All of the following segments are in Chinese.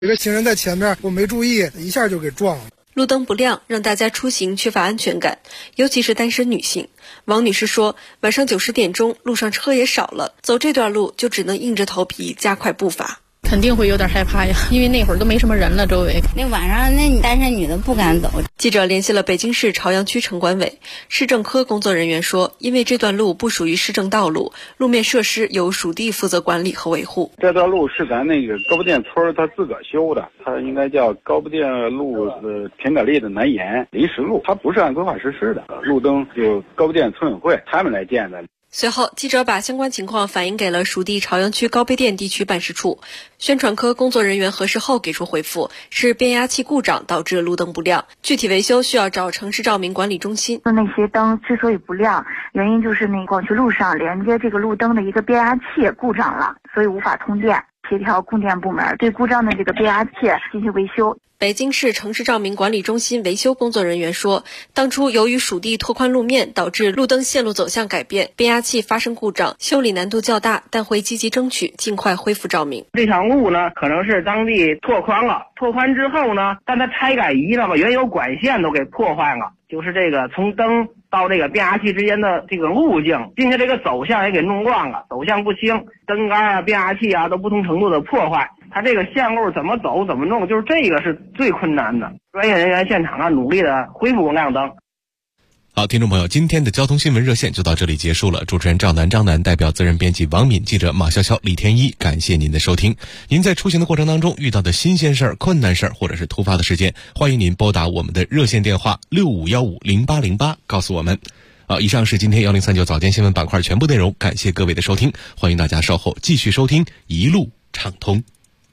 有个行人在前面，我没注意，一下就给撞了。 路灯不亮，让大家出行缺乏安全感，尤其是单身女性。王女士说，晚上9、10点钟，路上车也少了，走这段路就只能硬着头皮加快步伐。 肯定会有点害怕呀，因为那会儿都没什么人了，周围。 那晚上那单身女的不敢走。 记者联系了北京市朝阳区城管委，市政科工作人员说，因为这段路不属于市政道路，路面设施由属地负责管理和维护。 这段路是咱那个高碑店村他自个儿修的，它应该叫高碑店路田埂里的南沿临时路，它不是按规划实施的。路灯就高碑店村委会他们来建的。 随后，记者把相关情况反映给了属地朝阳区高碑店地区办事处，宣传科工作人员核实后给出回复，是变压器故障导致路灯不亮，具体维修需要找城市照明管理中心。 那些灯之所以不亮，原因就是那广渠路上连接这个路灯的一个变压器故障了，所以无法通电，协调供电部门对故障的这个变压器进行维修。 北京市城市照明管理中心维修工作人员说，当初由于属地拓宽路面，导致路灯线路走向改变，变压器发生故障，修理难度较大，但会积极争取尽快恢复照明。 这场路呢，可能是当地拓宽了，拓宽之后呢，但它拆改仪了，把原有管线都给破坏了，就是这个从灯到这个变压器之间的这个路径，并且这个走向也给弄乱了，走向不清，灯杆啊、变压器啊都不同程度的破坏。它这个线路怎么走怎么弄，就是这个是最困难的。专业人员现场努力的恢复亮灯。 好，听众朋友，今天的交通新闻热线就到这里结束了。主持人张楠代表责任编辑王敏、记者马潇潇、李天一，感谢您的收听。您在出行的过程当中遇到的新鲜事儿、困难事儿或者是突发的事件，欢迎您拨打我们的热线电话65150808告诉我们。以上是今天1039早间新闻板块全部内容，感谢各位的收听，欢迎大家稍后继续收听一路畅通。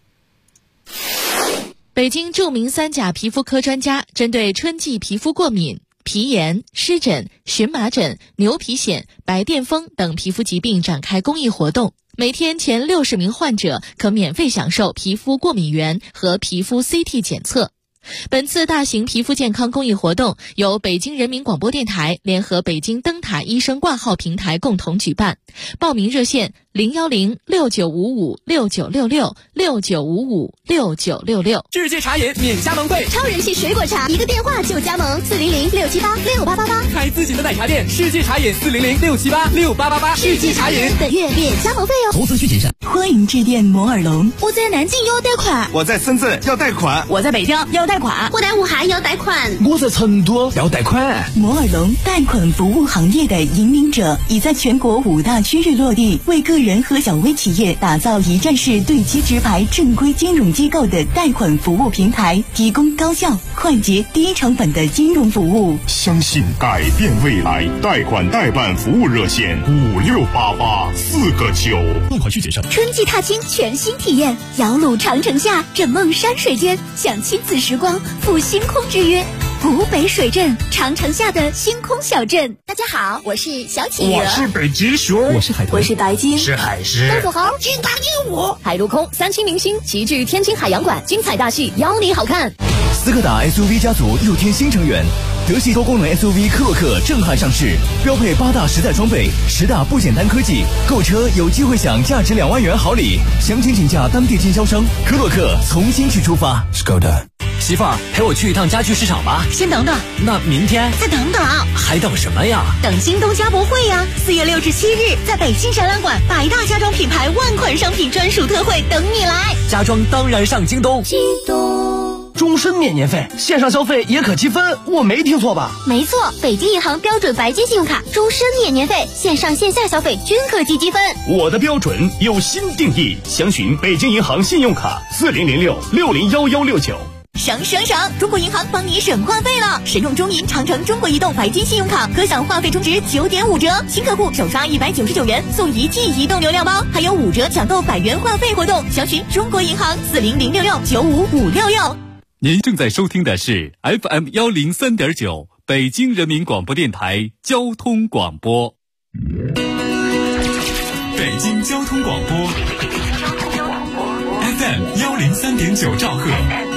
北京著名3甲皮肤科专家针对春季皮肤过敏、皮炎、湿疹、荨麻疹、牛皮癣、白癜风等皮肤疾病展开公益活动，每天前60名患者可免费享受皮肤过敏原和皮肤 CT 检测。本次大型皮肤健康公益活动由北京人民广播电台联合北京灯塔医生挂号平台共同举办，报名热线010-6955-6966，6955-6966。 世界茶饮免加盟费， 超人气水果茶，一个电话就加盟，400-678-6888。 开自己的奶茶店，世界茶饮400-678-6888。世界茶饮本月免加盟费哦。 投资需谨慎。 欢迎致电摩尔龙。 我在南京要贷款， 我在深圳要贷款， 我在北京要贷款， 我在武汉要贷款， 我在成都要贷款。 摩尔龙贷款服务行业的引领者，已在全国5大区域落地，为个人和小微企业打造一站式对接直排正规金融机构的贷款服务平台，提供高效、快捷、低成本的金融服务。 相信改变未来，贷款代办服务热线5688-4个9。 贷款需谨慎。 春季踏青全新体验，摇橹长城下，枕梦山水间，享亲子时光，赴星空之约。湖北水镇长城下的星空小镇。大家好，我是小企鹅， 我是北极熊， 我是海豚， 我是白鲸， 是海狮， 张土豪，金刚鹦鹉，海陆空3栖明星齐聚天津海洋馆，精彩大戏邀你好看。 斯柯达 SUV 家族又添新成员，德系多功能 SUV 科洛克震撼上市，标配8大实在装备，10大不简单科技，购车有机会享价值2万元好礼。详情请假当地经销商。科洛克从新去出发。 Skoda。 媳妇儿，陪我去一趟家居市场吧。 先等等， 那明天再等等， 还等什么呀？ 等京东家博会呀！4月6至7日，在北京展览馆，100大家装品牌万款商品专属特惠等你来。 家装当然上京东。 京东终身免年费，线上消费也可积分，我没听错吧？ 没错，北京银行标准白金信用卡终身免年费，线上线下消费均可积积分。 我的标准有新定义，详询北京银行信用卡4006-601169。 省！中国银行帮你省话费了！神用中银长城中国移动白金信用卡，可享话费充值9.5折，新客户首刷199元送1 G 移动流量包，还有5折抢购100元话费活动。详询中国银行40066955566。 您正在收听的是 FM 103.9北京人民广播电台交通广播。北京交通广播 FM 103.9兆赫。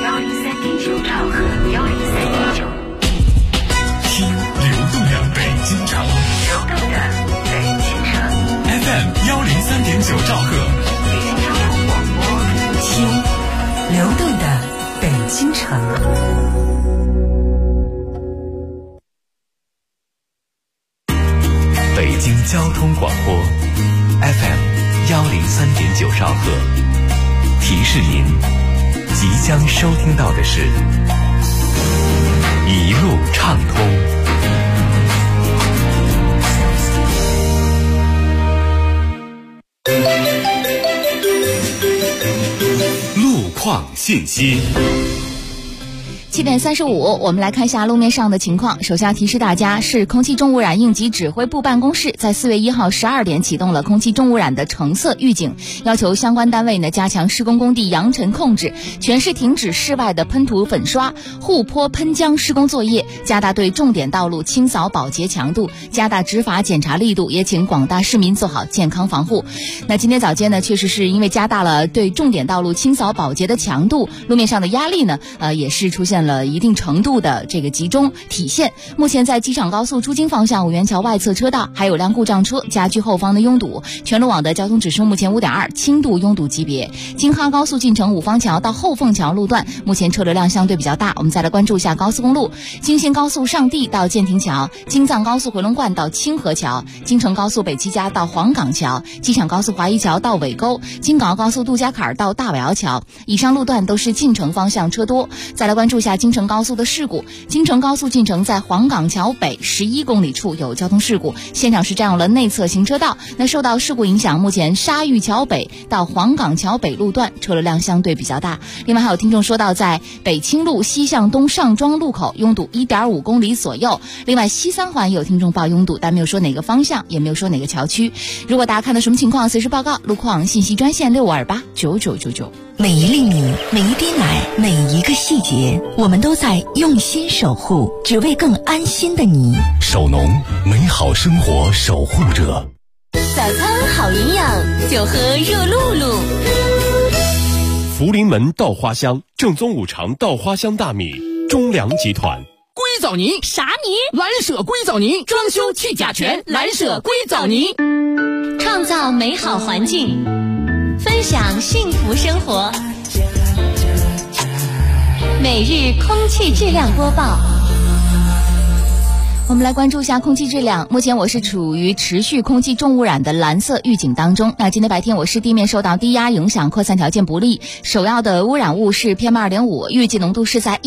听流动的北京城。FM 103.9兆赫。 听流动的京城。 北京交通广播 FM103.9兆赫，提示您即将收听到的是一路畅通。 路况信息。 7点35，我们来看一下路面上的情况。首先要提示大家，市空气重污染应急指挥部办公室在4月1号12点启动了空气重污染的橙色预警，要求相关单位呢加强施工工地扬尘控制，全市停止室外的喷涂粉刷、护坡喷浆施工作业，加大对重点道路清扫保洁强度，加大执法检查力度，也请广大市民做好健康防护。那今天早间呢，确实是因为加大了对重点道路清扫保洁的强度，路面上的压力呢，也是出现了一定程度的这个集中体现。目前在机场高速出京方向五元桥外侧车道还有辆故障车加剧后方的拥堵，全路网的交通指数目前 5.2， 轻度拥堵级别。京哈高速进城五方桥到后凤桥路段目前车流量相对比较大。我们再来关注一下高速公路，京新高速上地到建亭桥，京藏高速回龙观到清河桥，京承高速北七家到黄岗桥，机场高速华谊桥到尾沟，京港澳高速杜家坎到大尾窑桥，以上路段都是进城方向车多。再来关注一下京承高速的事故，京承高速进城在黄岗桥北11公里处有交通事故，现场是占用了内侧行车道。那受到事故影响，目前沙峪桥北到黄岗桥北路段车流量相对比较大。另外还有听众说到，在北清路西向东上庄路口拥堵 1.5 公里左右。另外西三环也有听众报拥堵，但没有说哪个方向，也没有说哪个桥区。如果大家看到什么情况，随时报告。路况信息专线65289999。 每一粒米，每一滴奶，每一个细节，我们都在用心守护，只为更安心的你。 守农，美好生活守护者。 早餐好营养，就喝热露露。 福临门稻花香，正宗五常稻花香大米，中粮集团。 硅藻泥啥泥？ 蓝舍硅藻泥，装修去甲醛，蓝舍硅藻泥。 创造美好环境，分享幸福生活。每日空气质量播报。 我们来关注一下空气质量。目前我是处于持续空气重污染的蓝色预警当中。那今天白天我市地面受到低压影响，扩散条件不利，首要的污染物是 PM2.5， 预计浓度是在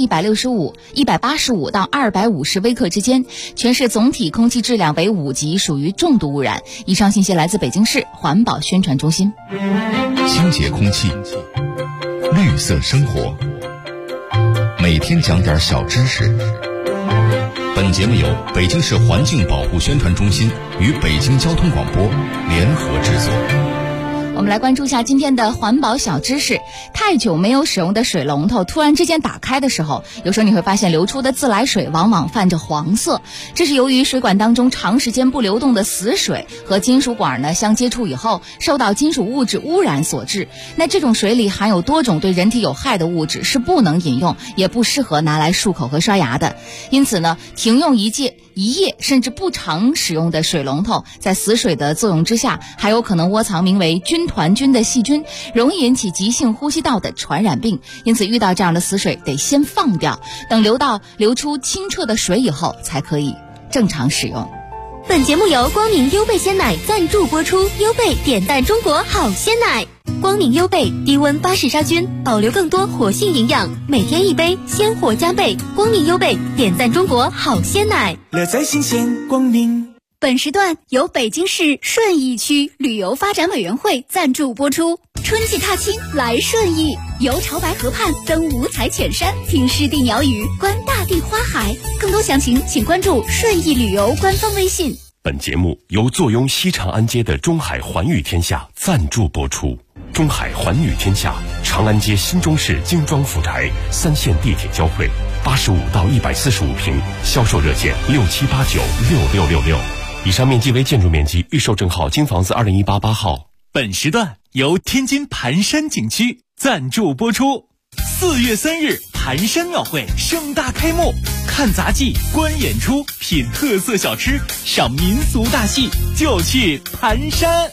185到250微克之间，全市总体空气质量为5级，属于重度污染。以上信息来自北京市环保宣传中心。 清洁空气，绿色生活，每天讲点小知识。本节目由北京市环境保护宣传中心与北京交通广播联合制作。 我们来关注一下今天的环保小知识。太久没有使用的水龙头突然之间打开的时候，有时候你会发现流出的自来水往往泛着黄色，这是由于水管当中长时间不流动的死水和金属管呢相接触以后，受到金属物质污染所致。那这种水里含有多种对人体有害的物质，是不能饮用，也不适合拿来漱口和刷牙的。因此呢，停用一夜甚至不常使用的水龙头，在死水的作用之下，还有可能窝藏名为军团菌的细菌，容易引起急性呼吸道的传染病。因此遇到这样的死水得先放掉，等流出清澈的水以后才可以正常使用。 本节目由光明优贝鲜奶赞助播出，优贝点赞中国好鲜奶。光明优贝低温巴氏杀菌，保留更多活性营养，每天一杯，鲜活加倍。光明优贝点赞中国好鲜奶， 乐在新鲜光明。 本时段由北京市顺义区旅游发展委员会赞助播出。春季踏青来顺义，游潮白河畔，登五彩浅山，听湿地鸟语，观大地花海。更多详情请关注顺义旅游官方微信。 本节目由坐拥西长安街的中海环宇天下赞助播出。中海环宇天下，长安街新中式精装府宅，3线地铁交汇，85到145平，销售热线67896666。以上面积为建筑面积，预售证号京房子20188号。 本时段由天津盘山景区赞助播出。4月3日，盘山庙会盛大开幕，看杂技、观演出、品特色小吃、赏民俗大戏，就去盘山。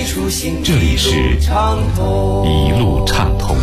这里是一路畅通。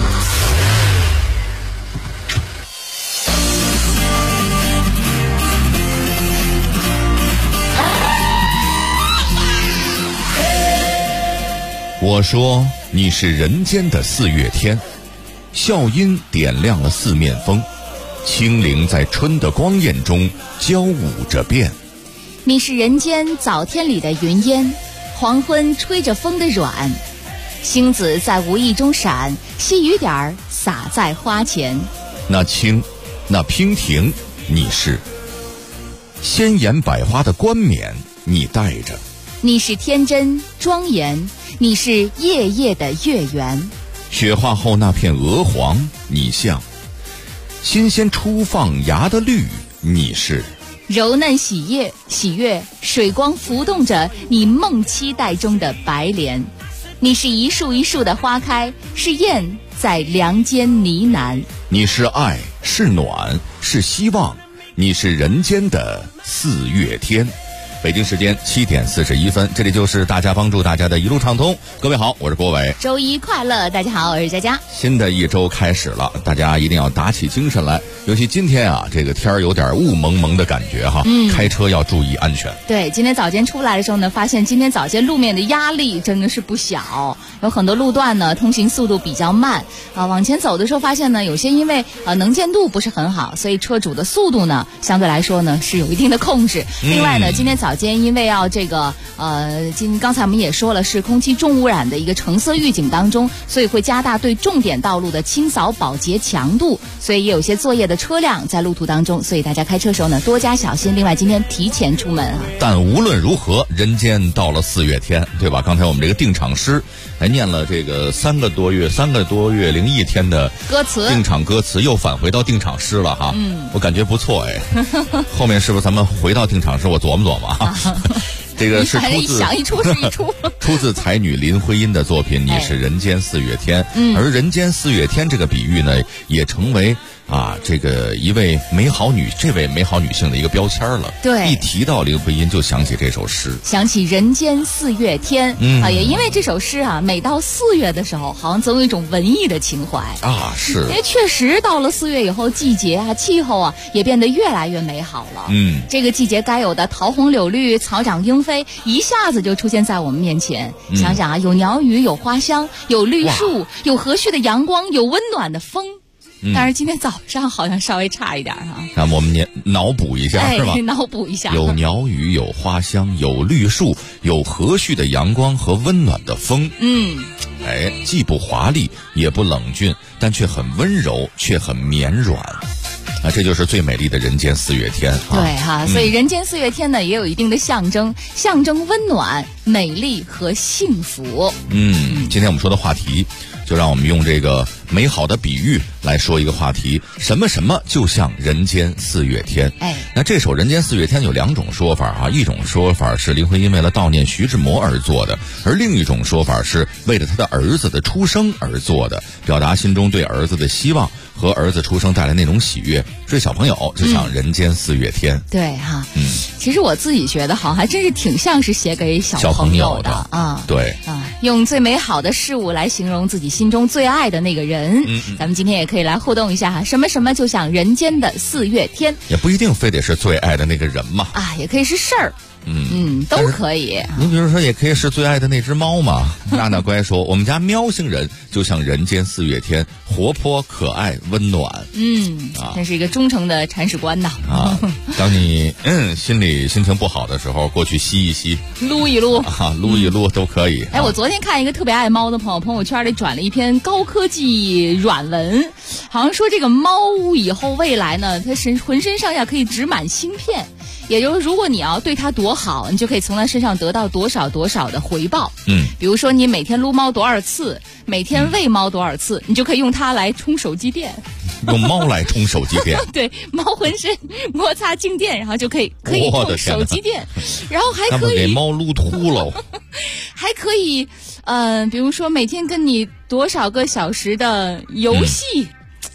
我说你是人间的四月天，笑音点亮了四面风，清灵在春的光艳中交舞着变。 你是人间早天里的云烟，黄昏吹着风的软，星子在无意中闪，细雨点儿洒在花前。 那清，那娉婷，你是鲜艳百花的冠冕，你戴着。 你是天真庄严，你是夜夜的月圆。 雪化后那片鹅黄，你像新鲜初放芽的绿，你是柔嫩喜悦，水光浮动着你梦期待中的白莲。你是一树一树的花开，是燕在梁间呢喃。 你是爱，是暖，是希望，你是人间的四月天。北京时间7点41分，这里就是大家帮助大家的一路畅通。各位好，我是郭伟。 周一快乐，大家好，我是佳佳。 新的一周开始了，大家一定要打起精神来。尤其今天啊，这个天儿有点雾蒙蒙的感觉哈，开车要注意安全。 对，今天早间出来的时候呢，发现今天早间路面的压力真的是不小，有很多路段呢通行速度比较慢啊，往前走的时候发现呢，有些因为能见度不是很好，所以车主的速度呢相对来说呢是有一定的控制。另外呢，今天早间因为要这个刚才我们也说了，是空气重污染的一个橙色预警当中，所以会加大对重点道路的清扫保洁强度，所以也有一些作业的车辆在路途当中，所以大家开车时候呢多加小心。另外今天提前出门啊。 但无论如何，人间到了四月天，对吧？刚才我们这个定场诗还念了这个3个多月零1天的歌词， 定场歌词又返回到定场诗了哈。我感觉不错哎。后面是不是咱们回到定场诗，我琢磨琢磨啊。这个是出自想一出是一出出自才女林徽因的作品《你是人间四月天》。而人间四月天这个比喻呢，也成为这个这位美好女性的一个标签了。 对， 一提到林徽因就想起这首诗， 想起人间四月天。也因为这首诗啊，每到4月的时候，好像总有一种文艺的情怀啊。是， 因为确实到了4月以后，季节啊、气候啊也变得越来越美好了。这个季节该有的桃红柳绿、草长莺飞，一下子就出现在我们面前。想想啊，有鸟语，有花香，有绿树，有和煦的阳光，有温暖的风。但是今天早上好像稍微差一点哈。 那我们脑补一下是吧？ 脑补一下。 有鸟语，有花香，有绿树，有和煦的阳光和温暖的风。既不华丽，也不冷峻，但却很温柔，却很绵软。这就是最美丽的人间四月天。 对哈，所以人间四月天呢，也有一定的象征温暖、美丽和幸福。 今天我们说的话题，就让我们用这个美好的比喻来说一个话题，什么什么就像人间四月天。那这首人间四月天有2种说法啊，一种说法是林徽因为了悼念徐志摩而做的，而另一种说法是为了他的儿子的出生而做的，表达心中对儿子的希望和儿子出生带来那种喜悦。所以小朋友就像人间四月天。 对哈，其实我自己觉得好像还真是挺像是写给小朋友的啊。 对用最美好的事物来形容自己心中最爱的那个人。咱们今天也可以来互动一下哈，什么什么就像人间的四月天， 也不一定非得是最爱的那个人嘛， 也可以是事儿。都可以。 你比如说，也可以是最爱的那只猫嘛。娜乖说，我们家喵星人就像人间四月天，活泼可爱温暖。 这是一个忠诚的铲屎官呐。 当你心情不好的时候，过去吸一吸， 撸一撸撸一撸都可以。 我昨天看一个特别爱猫的朋友圈里转了一篇高科技软文，好像说这个猫以后未来呢，它浑身上下可以植满芯片。也就是如果你要对它多好，你就可以从它身上得到多少的回报。比如说你每天撸猫多少次，每天喂猫多少次，你就可以用它来充手机电。 用猫来充手机电？ 对，猫浑身摩擦静电，然后就可以充手机电，然后还可以给猫撸秃了。 还可以比如说每天跟你多少个小时的游戏。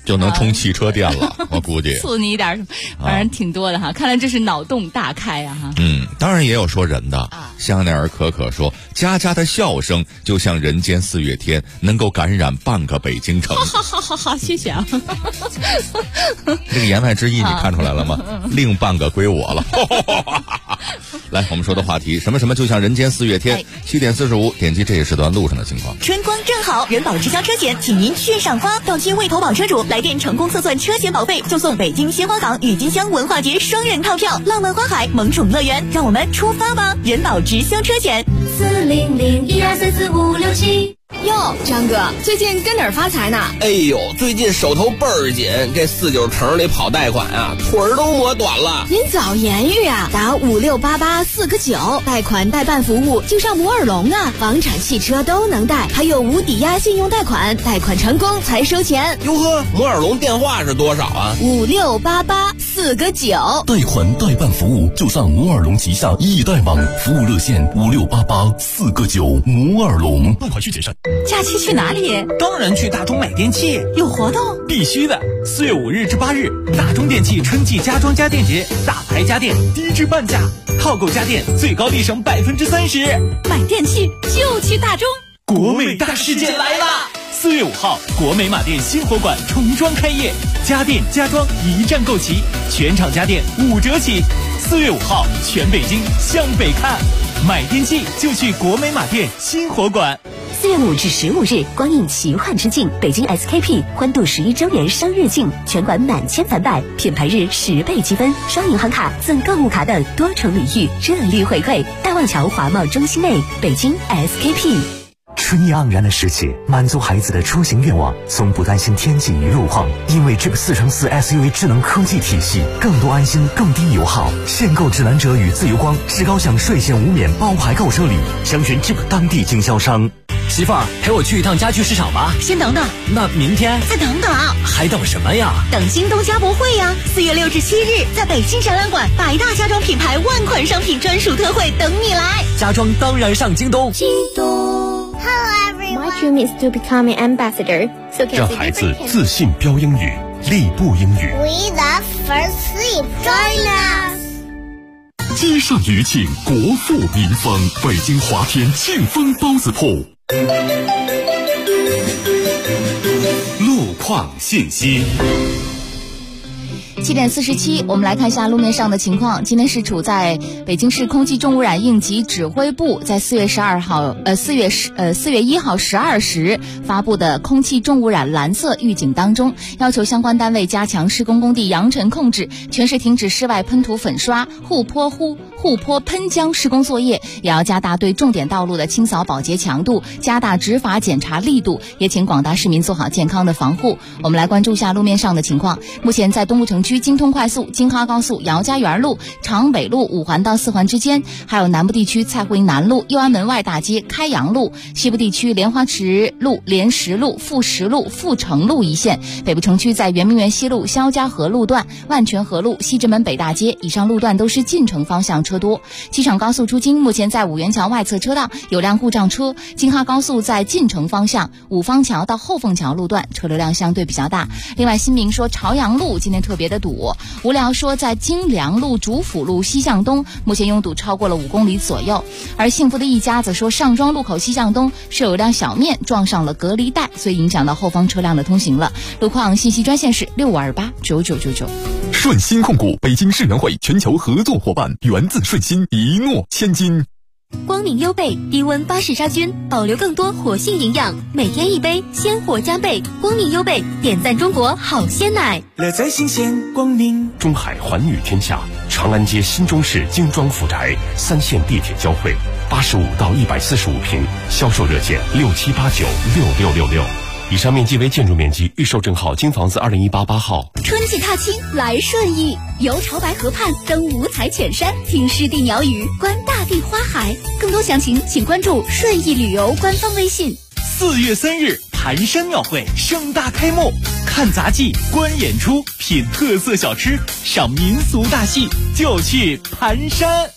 就能充汽车电了，我估计促你一点，反正挺多的哈。看来这是脑洞大开啊哈。 当然也有说人的，香奈儿可可说，佳佳的笑声就像人间四月天，能够感染半个北京城。 好，谢谢啊。 这个言外之意你看出来了吗？另半个归我了。来，我们说的话题，什么什么就像人间四月天。7点45，点击这一时段路上的情况。 春光正好，人保直销车险，请您炫上花。到期未投保车主来电成功测算车险保费，就送北京鲜花港郁金香文化节双人套票，浪漫花海萌宠乐园。让我们出发吧！人保直销车险 40012344567。 哟，张哥，最近跟哪儿发财呢？ 哎呦，最近手头倍儿紧，这49城里跑贷款啊，腿儿都磨短了。 您早言语啊，打5688-4个9，贷款代办服务就上摩尔龙啊，房产、汽车都能贷，还有无抵押信用贷款，贷款成功才收钱。 哟呵，摩尔龙电话是多少啊 ？5688-4个9。 贷款代办服务就上摩尔龙旗下易贷网，服务热线5688-4个9，摩尔龙。贷款需谨慎。 假期去哪里？ 当然去大中买电器， 有活动？ 必须的！4月5日至8日，大中电器春季家装家电节，大牌家电低至半价，套购家电最高立省30%。 买电器就去大中。 国美大事件来啦！4月5号，国美马店新火馆重装开业，家电家装一站购齐，全场家电5折起。4月5号，全北京向北看，买电器就去国美马店新火馆。 4月5至15日，光影奇幻之境，北京 SKP 欢度11周年生日庆，全馆满千返百，品牌日10倍积分，刷银行卡赠购物卡等多重礼遇，热力回馈。大望桥华贸中心内，北京 SKP。 春意盎然的时节，满足孩子的出行愿望，从不担心天气与路况，因为 Jeep 4x4 SUV 智能科技体系，更多安心，更低油耗。限购指南者与自由光至高享税前无免包牌购车礼，详询 Jeep 当地经销商。 媳妇儿，陪我去一趟家具市场吧。 先等等， 那明天再等等， 还等什么呀？ 等京东家博会呀！4月6至7日，在北京展览馆，100大家装品牌万款商品专属特惠等你来。 家装当然上京东。 京东。Hello everyone. My dream is to become an ambassador. So can 让孩子自信标英语，立步英语。 We love first sleep. Join us. 街上余庆，国富民丰，北京华天庆丰包子铺。路况信息。 7点47，我们来看一下路面上的情况。今天是处在北京市空气重污染应急指挥部在4月1号12时发布的空气重污染蓝色预警当中，要求相关单位加强施工工地扬尘控制，全市停止室外喷涂粉刷、护坡喷浆施工作业，也要加大对重点道路的清扫保洁强度，加大执法检查力度，也请广大市民做好健康的防护。我们来关注一下路面上的情况。目前在东部城区京通快速、京哈高速、姚家园路、长北路5环到4环之间，还有南部地区蔡湖营南路、右安门外大街、开阳路，西部地区莲花池路、莲石路、富石路、富城路一线，北部城区在圆明园西路、肖家河路段、万泉河路、西直门北大街以上路段都是进城方向车多。机场高速出京，目前在五元桥外侧车道有辆故障车，京哈高速在进城方向五方桥到后凤桥路段车流量相对比较大。另外新民说朝阳路今天特别的堵，无聊说在京良路、主府路西向东目前拥堵超过了5公里左右。而幸福的一家则说上庄路口西向东是有一辆小面撞上了隔离带，所以影响到后方车辆的通行了。路况信息专线是65289999。 顺鑫控股，北京世园会全球合作伙伴，源自顺鑫，一诺千金。 光明优贝低温巴氏杀菌，保留更多活性营养，每天一杯，鲜活加倍。光明优贝点赞中国好鲜奶， 乐在新鲜光明。 中海环宇天下，长安街新中式精装府宅，3线地铁交汇，85到145平，销售热线67896666。以上面积为建筑面积，预售证号京房子2018-8号。 春季踏青来顺义，游潮白河畔，登五彩浅山，听湿地鸟语，观大地花海。更多详情请关注顺义旅游官方微信。 4月3日，盘山庙会盛大开幕，看杂技、观演出、品特色小吃、赏民俗大戏，就去盘山。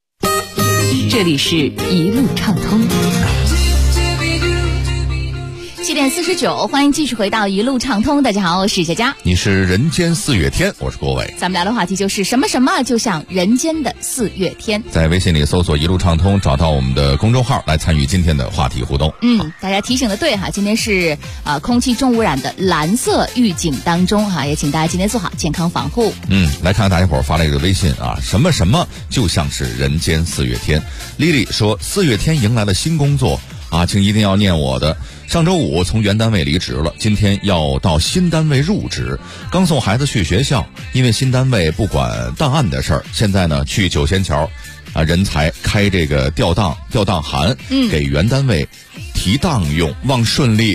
这里是一路畅通。 7点49，欢迎继续回到一路畅通。大家好，我是佳佳。 你是人间四月天，我是郭伟。 咱们聊的话题就是什么什么就像人间的四月天。 在微信里搜索一路畅通，找到我们的公众号来参与今天的话题互动。 大家提醒的对哈，今天是空气重污染的蓝色预警当中哈，也请大家今天做好健康防护。 来看看大家伙儿发了一个微信啊，什么什么就像是人间四月天。丽丽说四月天迎来了新工作啊，请一定要念我的。上周五从原单位离职了，今天要到新单位入职，刚送孩子去学校，因为新单位不管档案的事儿，现在呢去九仙桥人才开这个调档函，给原单位提档用，望顺利。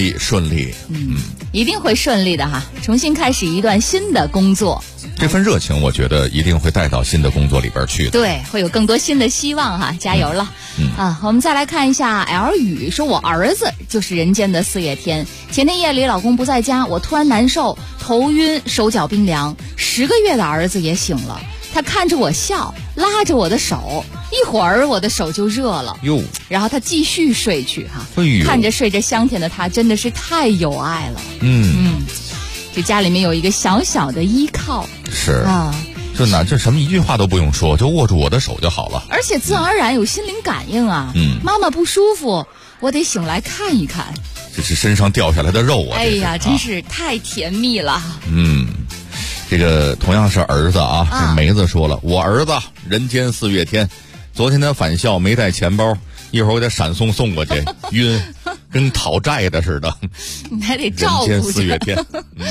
一定会顺利的哈，重新开始一段新的工作。 这份热情我觉得一定会带到新的工作里边去的。 对，会有更多新的希望哈，加油了。我们再来看一下 L 雨说，我儿子就是人间的四月天。前天夜里老公不在家，我突然难受，头晕，手脚冰凉，10个月的儿子也醒了，他看着我笑，拉着我的手，一会儿我的手就热了哟，然后他继续睡去哈。看着睡着香甜的他，真的是太有爱了。这家里面有一个小小的依靠。 是啊，这什么一句话都不用说，就握住我的手就好了， 而且自然而然有心灵感应啊。妈妈不舒服，我得醒来看一看， 这是身上掉下来的肉啊。 哎呀，真是太甜蜜了。 这个同样是儿子啊，这梅子说了，我儿子人间四月天，昨天他返校没带钱包，一会儿我得闪送过去，晕，跟讨债的似的。 你还得照顾人间四月天。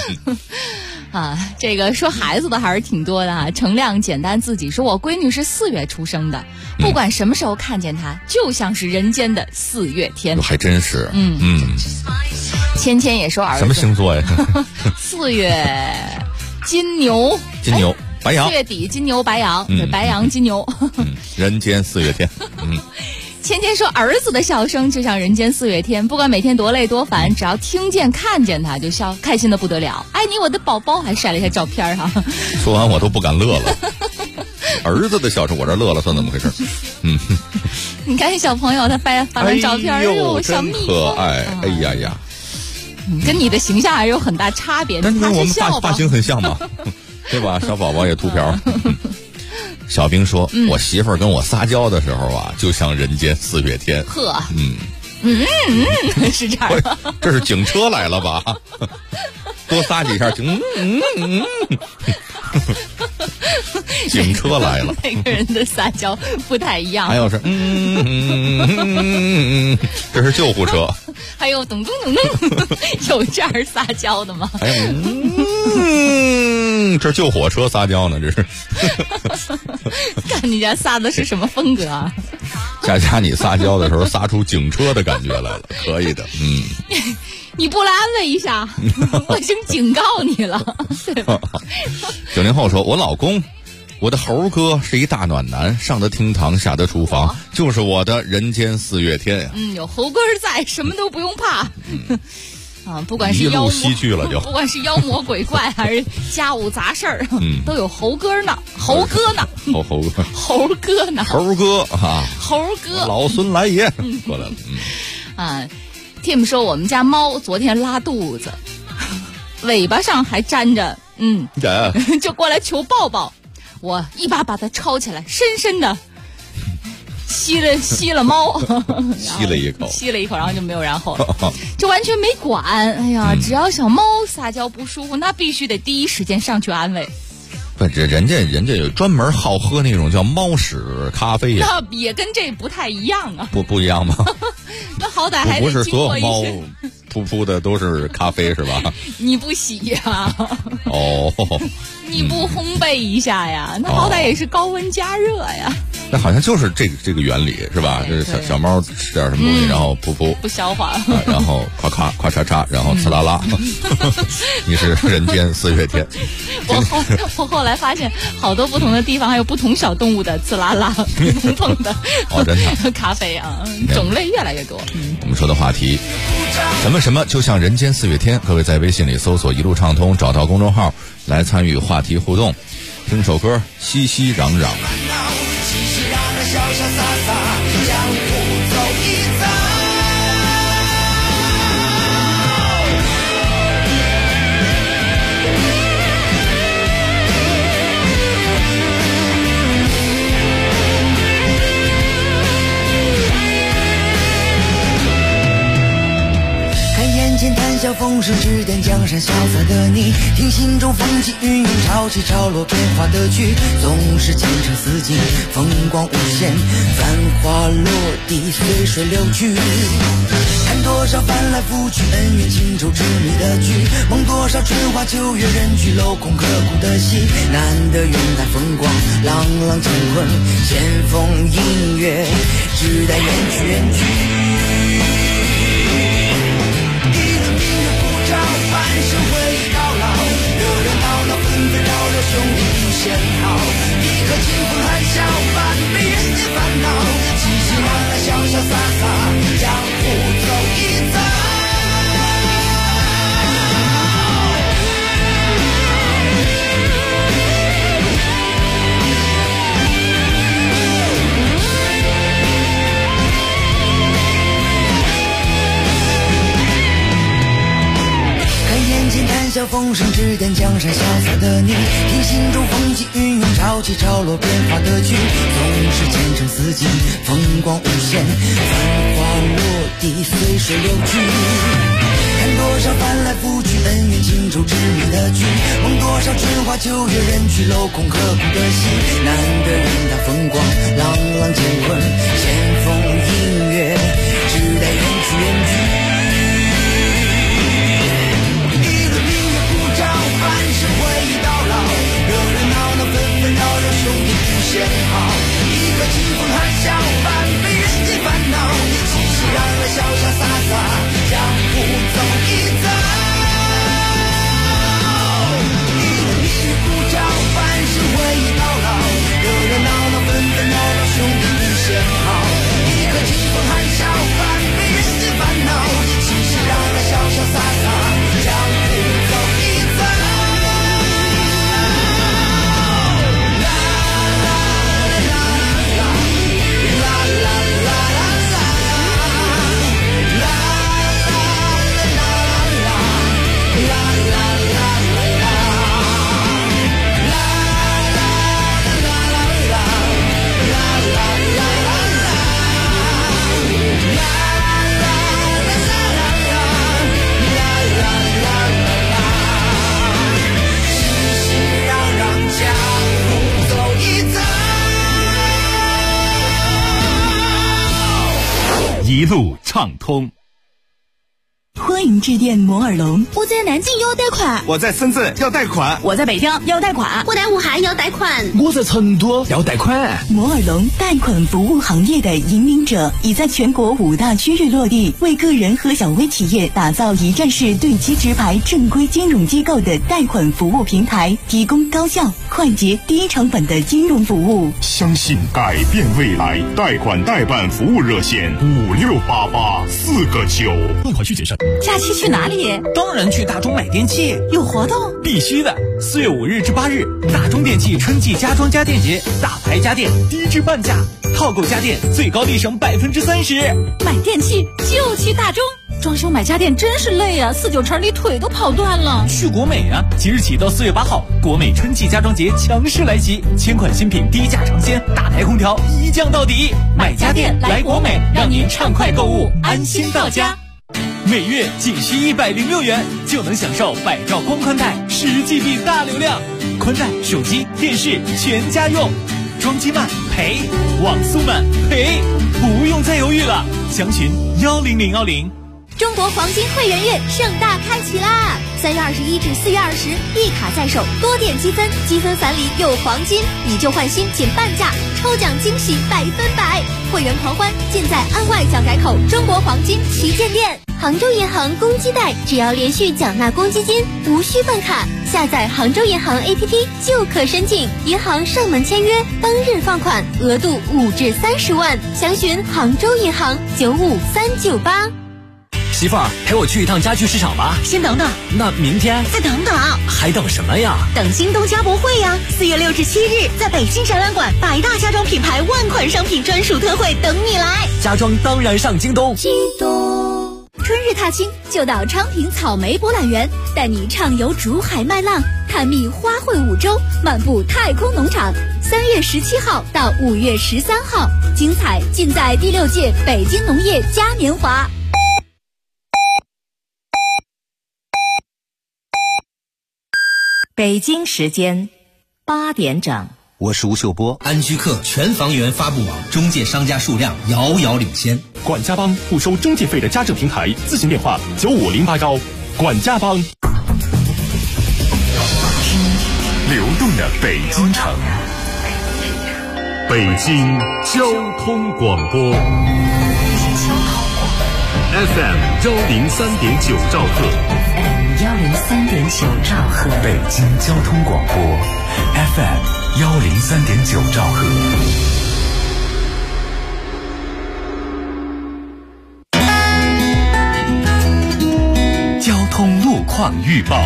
这个说孩子的还是挺多的啊。程亮简单自己说，我闺女是4月出生的，不管什么时候看见她，就像是人间的四月天。 还真是。 芊芊也说儿子什么星座呀 ？4月金牛白羊。4 月底金牛白羊，对，白羊金牛。 人间四月天。 芊芊说，儿子的笑声就像人间四月天，不管每天多累多烦，只要听见看见他就笑，开心的不得了。爱你我的宝宝，还晒了一下照片哈。 说完我都不敢乐了。儿子的笑声我这乐了算怎么回事？ 你看小朋友他发完照片，哎呦小蜜可爱，哎呀， 跟你的形象还是有很大差别。 但是我们发型很像嘛，对吧？小宝宝也秃瓢。小兵说，我媳妇儿跟我撒娇的时候啊，就像人间四月天。 呵，是这样的。 这是警车来了吧？多撒几下，警车来了。 每个人的撒娇不太一样。 还有是这是救护车。 还有咚咚咚咚，有这样撒娇的吗？ 还有这救火车撒娇呢，这是。 看你家撒的是什么风格啊？ 佳佳，你撒娇的时候撒出警车的感觉来了，可以的。 你不来安慰一下，我已经警告你了。 90后说，我老公，我的猴哥是一大暖男，上得厅堂，下得厨房，就是我的人间四月天呀。 有猴哥在，什么都不用怕。不管是妖魔西去了就， 不管是妖魔鬼怪还是家务杂事儿，都有猴哥呢。猴哥呢？ 猴哥呢？ 猴哥啊！ 猴哥， 老孙来也过来了。 Tim 说，我们家猫昨天拉肚子，尾巴上还粘着，就过来求抱抱。我一把把它抄起来，深深的吸了猫， 吸了一口， 然后就没有然后了，就完全没管。哎呀，只要小猫撒娇不舒服，那必须得第一时间上去安慰。 不，人家有专门好喝那种叫猫屎咖啡呀， 那也跟这不太一样啊。 不一样吗？ 那好歹还得不是所有猫噗噗的都是咖啡是吧？ 你不洗呀？你不烘焙一下呀？那好歹也是高温加热呀。 那好像就是这个原理是吧？就是小猫吃点什么东西，然后噗噗不消化， 然后夸咔咔嚓嚓，然后呲啦啦。你是人间四月天。 我后来发现好多不同的地方还有不同小动物的呲啦啦碰的真的咖啡啊，种类越来越多。 我们说的话题，什么什么就像人间四月天。各位在微信里搜索一路畅通，找到公众号来参与话题互动。听首歌，熙熙攘攘。 潇潇洒洒，江湖走一遭。 晓风声，指点江山潇洒的你，听心中风起云涌，潮起潮落变化的曲，总是前程似锦，风光无限，繁华落地随水流去。看多少翻来覆去，恩怨情仇执迷的剧，梦多少春花秋月，人去楼空刻骨的戏，难得云淡风光，朗朗乾坤，险峰映月，只待远去远去。半生回忆到老，热热闹闹，纷纷扰扰，兄弟不嫌好。一颗清风含笑，半杯人间烦恼，熙熙攘攘，潇潇洒洒，江湖走一遭。谈笑风生，指点江山潇洒的你，听心中风起云涌，潮起潮落变化的曲，总是前程似锦，风光无限，繁华落地随水流去。看多少翻来覆去，恩怨情仇执迷的剧，梦多少春花秋月，人去楼空刻骨的戏，难得云淡风光，朗朗乾坤，险峰映月，只待远去远去。半生回忆到老，热热闹闹，纷纷扰扰，兄弟不嫌好。一颗清风含笑，半杯人间烦恼，熙熙攘攘，潇潇洒洒，江湖走一遭。一轮明月不照，半生回忆到老，热热闹闹，纷纷扰扰，兄弟不嫌好。一颗清风含笑，半杯人间烦恼，熙熙攘攘，潇潇洒洒，江湖走一遭。 一路畅通。 欢迎致电摩尔龙。 我在南京要贷款， 我在深圳要贷款， 我在北京要贷款， 我在武汉要贷款， 我在成都要贷款。 摩尔龙贷款服务行业的引领者，已在全国5大区域落地，为个人和小微企业打造一站式对接直排正规金融机构的贷款服务平台，提供高效、快捷、低成本的金融服务。 相信改变未来，贷款代办服务热线568849 贷款需谨慎。 假期去哪里？ 当然去大中买电器， 有活动？ 必须的！4月5日至8日，大中电器春季家装家电节，大牌家电低至半价，套购家电最高立省30%。 买电器就去大中。装修买家电真是累啊，4-9城里腿都跑断了。 去国美啊！即日起到4月8号，国美春季家装节强势来袭，千款新品低价尝鲜，大台空调一降到底。买家电来国美，让您畅快购物，安心到家。每月仅需106元，就能享受百兆光宽带10GB 大流量，宽带、手机、电视全家用。装机慢赔，网速慢赔，不用再犹豫了。详询10010。 中国黄金会员月盛大开启啦！3月21至4月20，一卡在手，多点积分，积分返礼有黄金，以旧换新减半价，抽奖惊喜100%，会员狂欢尽在安外小改口中国黄金旗舰店。杭州银行公积贷，只要连续缴纳公积金，无需办卡，下载杭州银行 APP 就可申请，银行上门签约，当日放款，额度5至30万。详询杭州银行95398。 媳妇儿，陪我去一趟家具市场吧。 先等等， 那明天再等等， 还等什么呀？ 等京东家博会呀！4月6至7日，在北京展览馆，100大家装品牌万款商品专属特惠等你来。 家装当然上京东。 春日踏青就到昌平草莓博览园，带你畅游竹海麦浪，探秘花卉五洲，漫步太空农场。3月17号到5月13号，精彩尽在第6届北京农业嘉年华。 北京时间8点整。 我是吴秀波。 安居客全房源发布网中介商家数量遥遥领先。 管家帮不收中介费的家政平台，咨询电话95081。管家帮。 流动的北京城，北京交通广播 FM 103.9兆赫 103.9兆赫， 北京交通广播 FM 103.9兆赫。 交通路况预报。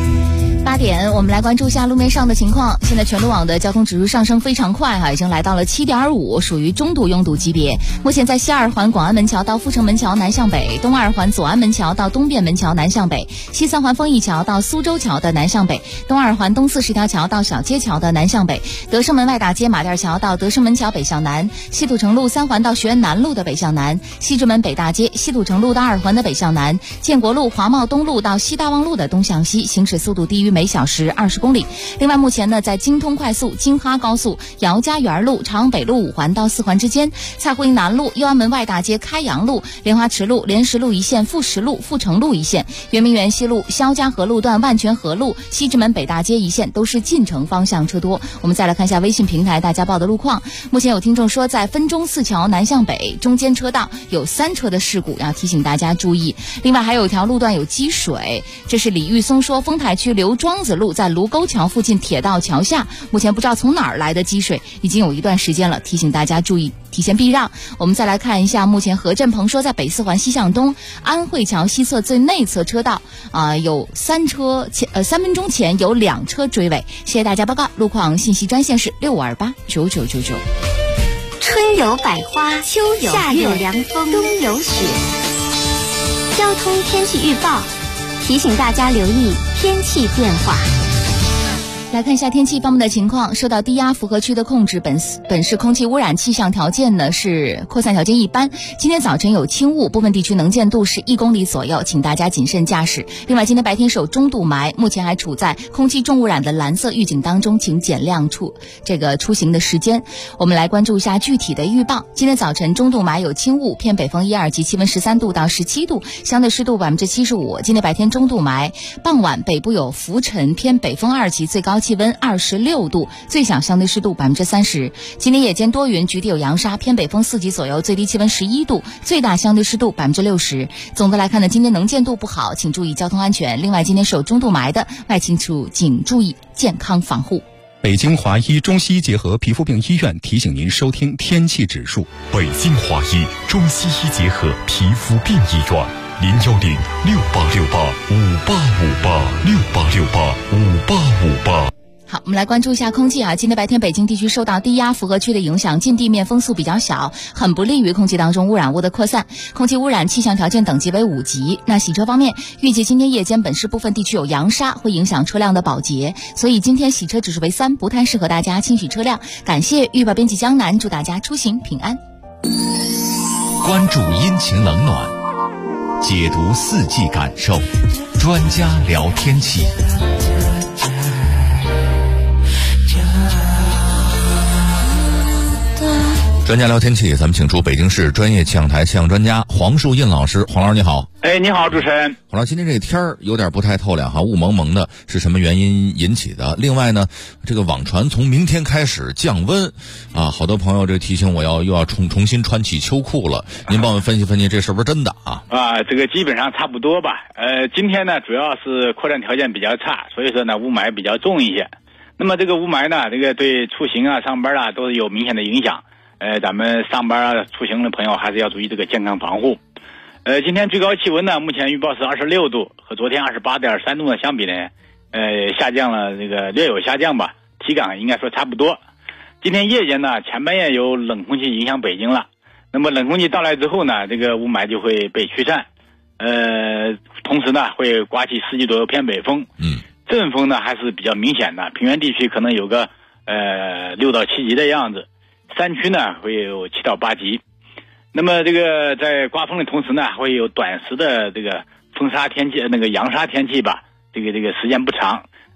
8点，我们来关注一下路面上的情况。现在全路网的交通指数上升非常快已经来到了7.5，属于中度拥堵级别。目前在西二环广安门桥到阜成门桥南向北，东二环左安门桥到东便门桥南向北，西三环丰益桥到苏州桥的南向北，东二环东四十条桥到小街桥的南向北，德胜门外大街马甸桥到德胜门桥北向南，西土城路3环到学园南路的北向南，西直门北大街西土城路到2环的北向南，建国路华贸东路到西大望路的东向西，行驶速度低于每小时20公里。另外，目前呢，在京通快速、京哈高速、姚家园路、朝阳北路5环到4环之间，蔡湖营南路、右安门外大街、开阳路、莲花池路、莲石路一线、富石路、富城路一线、圆明园西路、肖家河路段、万泉河路、西直门北大街一线都是进城方向车多。我们再来看一下微信平台大家报的路况。目前有听众说，在分钟寺桥南向北中间车道有3车的事故，要提醒大家注意。另外还有一条路段有积水，这是李玉松说丰台区刘庄子路在卢沟桥附近铁道桥下，目前不知道从哪儿来的积水，已经有一段时间了，提醒大家注意提前避让。我们再来看一下，目前何振鹏说在北4环西向东安慧桥西侧最内侧车道有3分钟前有2车追尾。谢谢大家报告。路况信息专线是65289999。 春有百花，秋有夏有凉风，冬有雪。交通天气预报提醒大家留意天气变化。 来看一下天气方面的情况。受到低压符合区的控制，本市空气污染气象条件呢是扩散条件一般。今天早晨有轻雾，部分地区能见度是1公里左右，请大家谨慎驾驶。另外，今天白天是有中度霾，目前还处在空气重污染的蓝色预警当中，请减量出行的时间。我们来关注一下具体的预报。今天早晨中度霾有轻雾，偏北风1、2级，气温13度到17度，相对湿度75%。今天白天中度霾，傍晚北部有浮尘，偏北风2级，最高气温26度，最小相对湿度30%。今天夜间多云，局地有扬沙，偏北风4级左右，最低气温11度，最大相对湿度60%。总的来看呢，今天能见度不好，请注意交通安全。另外，今天是有中度霾的，外勤处请注意健康防护。 北京华医中西医结合皮肤病医院提醒您收听天气指数。 北京华医中西医结合皮肤病医院，0868585858，68585858。 好，我们来关注一下空气今天白天北京地区受到低压符合区的影响，近地面风速比较小，很不利于空气当中污染物的扩散，空气污染气象条件等级为5级。那洗车方面，预计今天夜间本市部分地区有扬沙，会影响车辆的保洁，所以今天洗车指数为3，不太适合大家清洗车辆。感谢预报编辑江南，祝大家出行平安。 关注阴晴冷暖，解读4季感受，专家聊天气。专家聊天气，咱们请出北京市专业气象台气象专家黄树印老师。黄老师你好。 你好，主持人。 黄老师，今天这天儿有点不太透亮雾蒙蒙的，是什么原因引起的？另外呢，这个网传从明天开始降温好多朋友这提醒我又要重新穿起秋裤了。您帮我们分析分析，这是不是真的这个基本上差不多吧。今天呢，主要是扩散条件比较差，所以说呢，雾霾比较重一些。那么这个雾霾呢，这个对出行上班都是有明显的影响。咱们上班出行的朋友还是要注意这个健康防护。今天最高气温呢，目前预报是26度，和昨天28.3度呢相比呢，下降了，这个略有下降吧，体感应该说差不多。今天夜间呢，前半夜有冷空气影响北京了，那么冷空气到来之后呢，这个雾霾就会被驱散，同时呢会刮起10级左右偏北风，阵风呢还是比较明显的，平原地区可能有个6到7级的样子。山区呢会有7到8级，那么这个在刮风的同时呢，会有短时的这个风沙天气，那个扬沙天气吧，这个时间不长，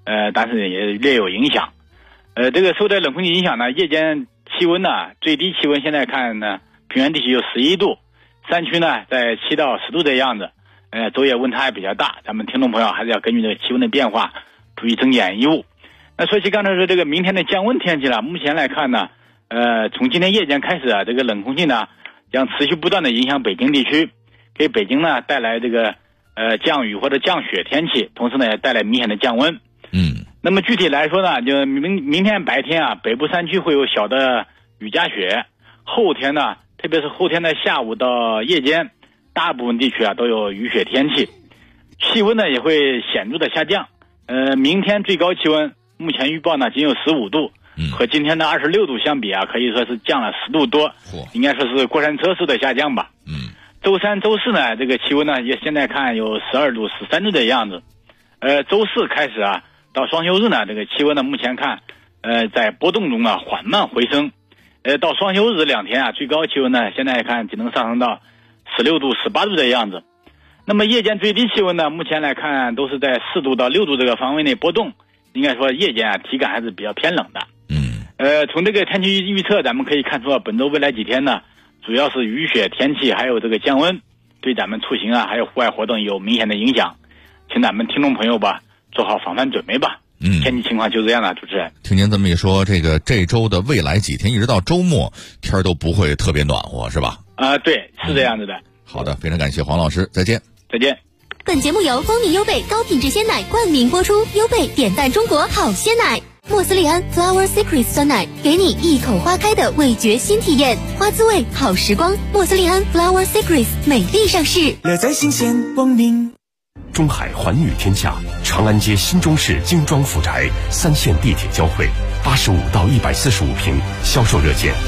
但是也略有影响。这个受到冷空气影响呢，夜间气温呢，最低气温现在看呢，平原地区有11度，山区呢在7到10度的样子。昼夜温差也比较大，咱们听众朋友还是要根据这个气温的变化注意增减衣物。那说起刚才说这个明天的降温天气了，目前来看呢，从今天夜间开始啊，这个冷空气呢将持续不断的影响北京地区，给北京呢带来这个降雨或者降雪天气，同时呢也带来明显的降温。那么具体来说呢，就明天白天啊，北部山区会有小的雨夹雪，后天呢，特别是后天的下午到夜间，大部分地区啊都有雨雪天气，气温呢也会显著的下降。明天最高气温目前预报呢仅有15度，和今天的26度相比啊，可以说是降了10度多，应该说是过山车式的下降吧。周三、周四呢，这个气温呢也现在看有12度、13度的样子。周四开始啊，到双休日呢，这个气温呢目前看，在波动中啊缓慢回升。到双休日2天啊，最高气温呢现在看只能上升到16度、18度的样子。那么夜间最低气温呢，目前来看都是在4度到6度这个范围内波动，应该说夜间啊体感还是比较偏冷的。从这个天气预测咱们可以看出，本周未来几天呢，主要是雨雪天气还有这个降温，对咱们出行啊还有户外活动有明显的影响，请咱们听众朋友吧做好防范准备吧。天气情况就这样了，主持人。 听您这么一说，这周的未来几天一直到周末天都不会特别暖和，是吧？ 对，是这样子的。 好的，非常感谢黄老师，再见。 再见。 本节目由蜂蜜优贝高品质鲜奶冠名播出，优贝点赞中国好鲜奶。莫斯利安 Flower Secret 酸奶，给你一口花开的味觉新体验，花滋味好时光。莫斯利安 Flower Secret 美丽上市， 乐在新鲜光明。 中海环宇天下，长安街新中式精装富宅，3线地铁交汇，85到145平，销售热线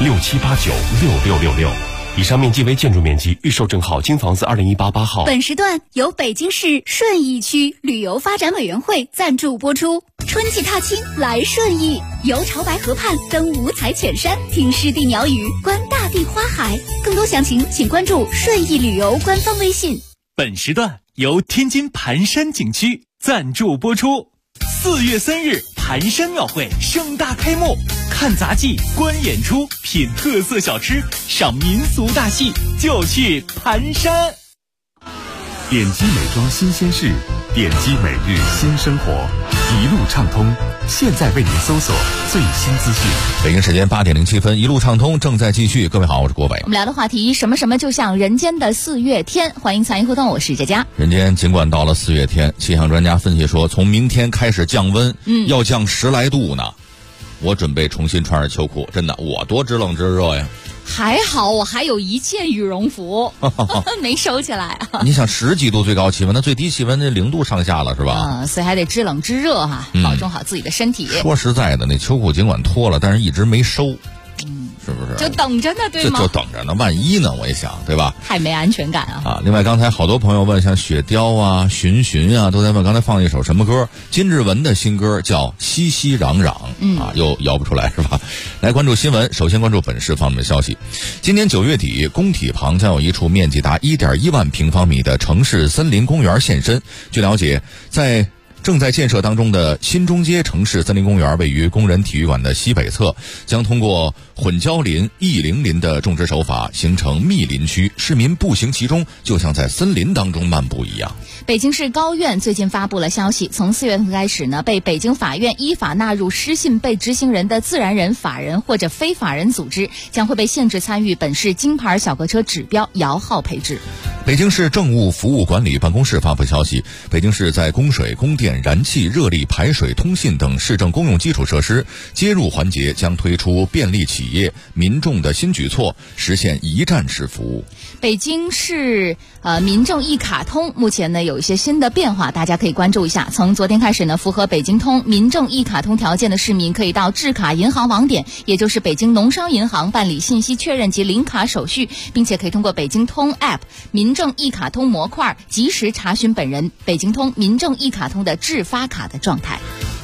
67896666。以上面积为建筑面积，预售证号京房子2018-8号。 本时段由北京市顺义区旅游发展委员会赞助播出。春季踏青来顺义，游潮白河畔，登五彩浅山，听湿地鸟语，观大地花海。更多详情请关注顺义旅游官方微信。 本时段由天津盘山景区赞助播出。4月3日，盘山庙会盛大开幕，看杂技、观演出、品特色小吃、赏民俗大戏，就去盘山。 点击美妆新鲜事，点击每日新生活，一路畅通，现在为您搜索最新资讯。 北京时间8点07分，一路畅通正在继续。各位好，我是国伟。 我们聊的话题，什么什么就像人间的4月天，欢迎参与互动，我是佳佳。 人间尽管到了4月天，气象专家分析说，从明天开始降温，要降10来度呢。我准备重新穿上秋裤，真的，我多知冷知热呀。 还好我还有一件羽绒服没收起来啊。 你想10几度最高气温，那最低气温那0度上下了是吧？ 所以还得知冷知热哈，保重好自己的身体。 说实在的，那秋裤尽管脱了，但是一直没收。是不是就等着呢？对吗？ 就等着呢，万一呢？我一想，对吧？ 太没安全感啊！ 另外刚才好多朋友问，像雪雕啊、寻寻啊，都在问刚才放了一首什么歌？金志文的新歌叫《熙熙攘攘》，又摇不出来是吧？来关注新闻，首先关注本市方面的消息。今年9月底，工体旁将有一处面积达1.1万平方米的城市森林公园现身。据了解，正在建设当中的新中街城市森林公园位于工人体育馆的西北侧，将通过混交林、异龄林的种植手法形成密林区，市民步行其中就像在森林当中漫步一样。 北京市高院最近发布了消息，从4月份开始呢，被北京法院依法纳入失信被执行人的自然人、法人或者非法人组织将会被限制参与本市金牌小客车指标摇号配置。 北京市政务服务管理办公室发布消息，北京市在供水、供电、燃气、热力、排水、通信等市政公用基础设施接入环节将推出便利企业、民众的新举措，实现一站式服务。 北京市民政一卡通目前呢有一些新的变化，大家可以关注一下。从昨天开始呢，符合北京通民政一卡通条件的市民可以到制卡银行网点，也就是北京农商银行办理信息确认及领卡手续，并且可以通过北京通 App 民政一卡通模块及时查询本人北京通民政一卡通的制发卡的状态。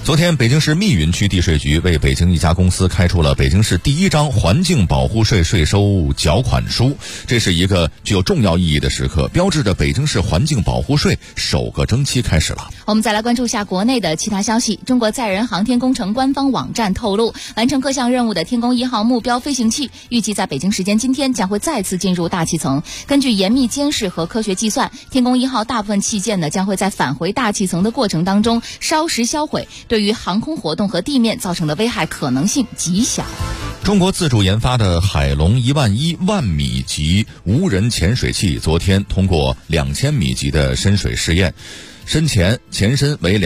昨天，北京市密云区地税局为北京一家公司开出了北京市第一张环境保护税税收缴款书，这是一个具有重要意义的时刻，标志着北京市环境保护税首个征期开始了。 我们再来关注下国内的其他消息。中国载人航天工程官方网站透露，完成各项任务的天宫1号目标飞行器预计在北京时间今天将会再次进入大气层。根据严密监视和科学计算，天宫1号大部分器件呢将会在返回大气层的过程当中烧蚀销毁，对于航空活动和地面造成的危害可能性极小。 中国自主研发的海龙11000万米级无人潜水器昨天通过2000米级的深水试验，前深为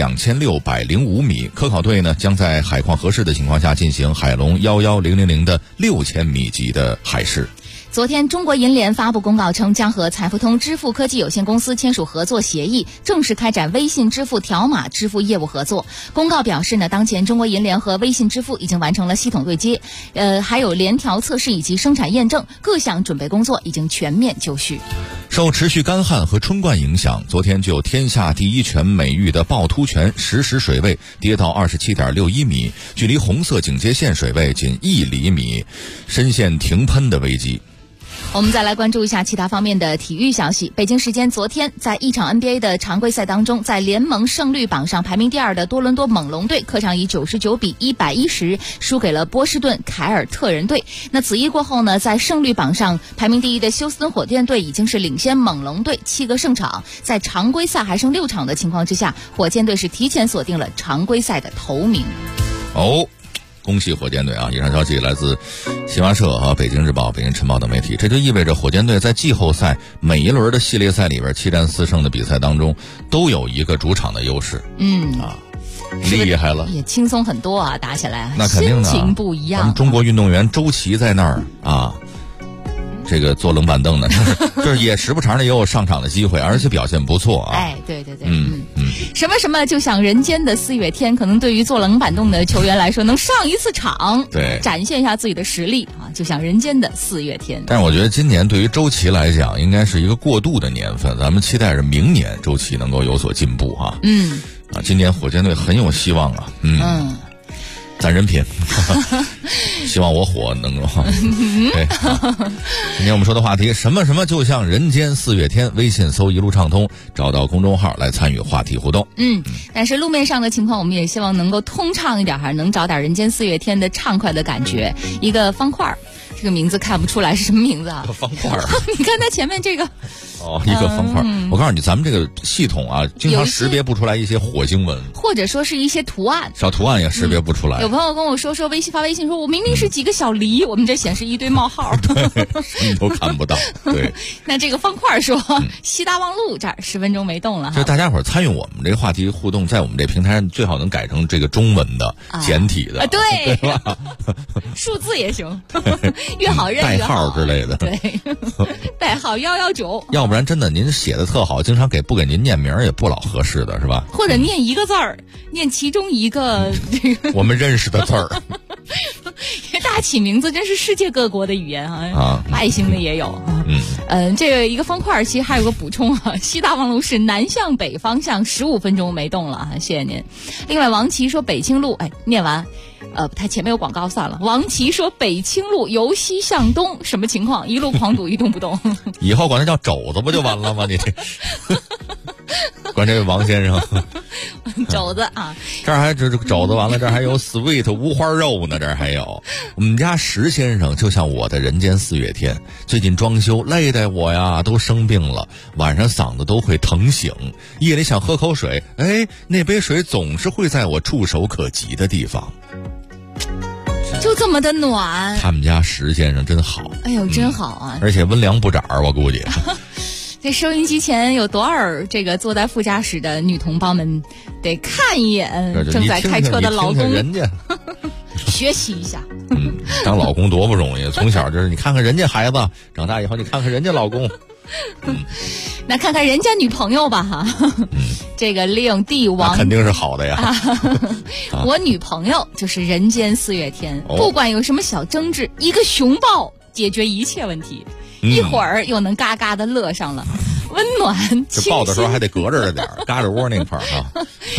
2605米。科考队呢将在海况合适的情况下进行海龙11000的6000米级的海试。 昨天，中国银联发布公告称，将和财付通支付科技有限公司签署合作协议，正式开展微信支付条码支付业务合作。公告表示呢，当前中国银联和微信支付已经完成了系统对接，还有联调测试以及生产验证，各项准备工作已经全面就绪。 受持续干旱和春冠影响，昨天就天下第一泉美誉的趵突泉实时水位跌到27.61米，距离红色警戒线水位仅1厘米，深陷停喷的危机。 我们再来关注一下其他方面的体育消息。北京时间昨天，在一场 NBA 的常规赛当中，在联盟胜率榜上排名第2的多伦多猛龙队客场以99比110输给了波士顿凯尔特人队。那此役过后呢，在胜率榜上排名第1的休斯顿火箭队已经是领先猛龙队7个胜场，在常规赛还剩6场的情况之下，火箭队是提前锁定了常规赛的头名。 恭喜火箭队啊！以上消息来自新华社和北京日报、北京晨报等媒体。这就意味着火箭队在季后赛每一轮的系列赛里边7战4胜的比赛当中，都有一个主场的优势。厉害了， 也轻松很多啊！打起来那肯定的， 心情不一样。 咱们中国运动员周琦在那儿啊，这个坐冷板凳的，就是也时不常的也有上场的机会，而且表现不错啊。 对，什么什么就像人间的4月天，可能对于坐冷板凳的球员来说，能上一次场， 对， 展现一下自己的实力啊，就像人间的4月天。 但是我觉得今年对于周琦来讲，应该是一个过渡的年份，咱们期待着明年周琦能够有所进步啊。今年火箭队很有希望啊。攒人品，希望我火能够。对，今天我们说的话题，什么什么就像人间4月天，微信搜一路畅通，找到公众号来参与话题互动。 但是路面上的情况，我们也希望能够通畅一点，还是能找点人间4月天的畅快的感觉。一个方块，这个名字看不出来是什么名字啊？ 方块你看它前面这个。 一个方块。我告诉你，咱们这个系统啊，经常识别不出来一些火星文， 或者说是一些图案， 小图案也识别不出来。 有朋友跟我说发微信说，我明明是几个小梨，我们这显示一堆冒号， 对，什么都看不到。对， 那这个方块说，西大望路这儿10分钟没动了哈。 就大家伙参与我们这个话题互动，在我们这平台上最好能改成这个中文的、简体的， 对吧？ 数字也行，越好认越好， 代号之类的， 对，代号119。 要不然真的您写的特好，经常不给您念名也不老合适的是吧？ 或者念一个字儿，念其中一个我们认识的字儿。 大家起名字真是世界各国的语言啊，外星的也有。这个一个方块其实还有个补充啊，西大望路是南向北方向15分钟没动了啊，谢谢您。另外王琦说北清路，念完。他前面有广告算了。王琦说北清路由西向东什么情况？一路狂堵一动不动。 以后管他叫肘子不就完了吗？你这管这位王先生肘子啊， 这儿还这肘子完了，这儿还有 sweet 无花肉呢，这儿还有我们家石先生，就像我的人间4月天，最近装修累得我呀都生病了，晚上嗓子都会疼醒，夜里想喝口水，那杯水总是会在我触手可及的地方。 就这么的暖， 他们家石先生真好， 哎呦真好啊， 而且温良不长，我估计这收音机前有多少这个坐在副驾驶的女同胞们得看一眼正在开车的老公， 人家学习一下。 当老公多不容易，从小就是你看看人家孩子，长大以后你看看人家老公。 那看看人家女朋友吧哈，这个令帝王肯定是好的呀。 我女朋友就是人间4月天，不管有什么小争执，一个熊抱解决一切问题，一会儿又能嘎嘎的乐上了。温暖， 这抱的时候还得隔着点，嘎着窝那块儿啊。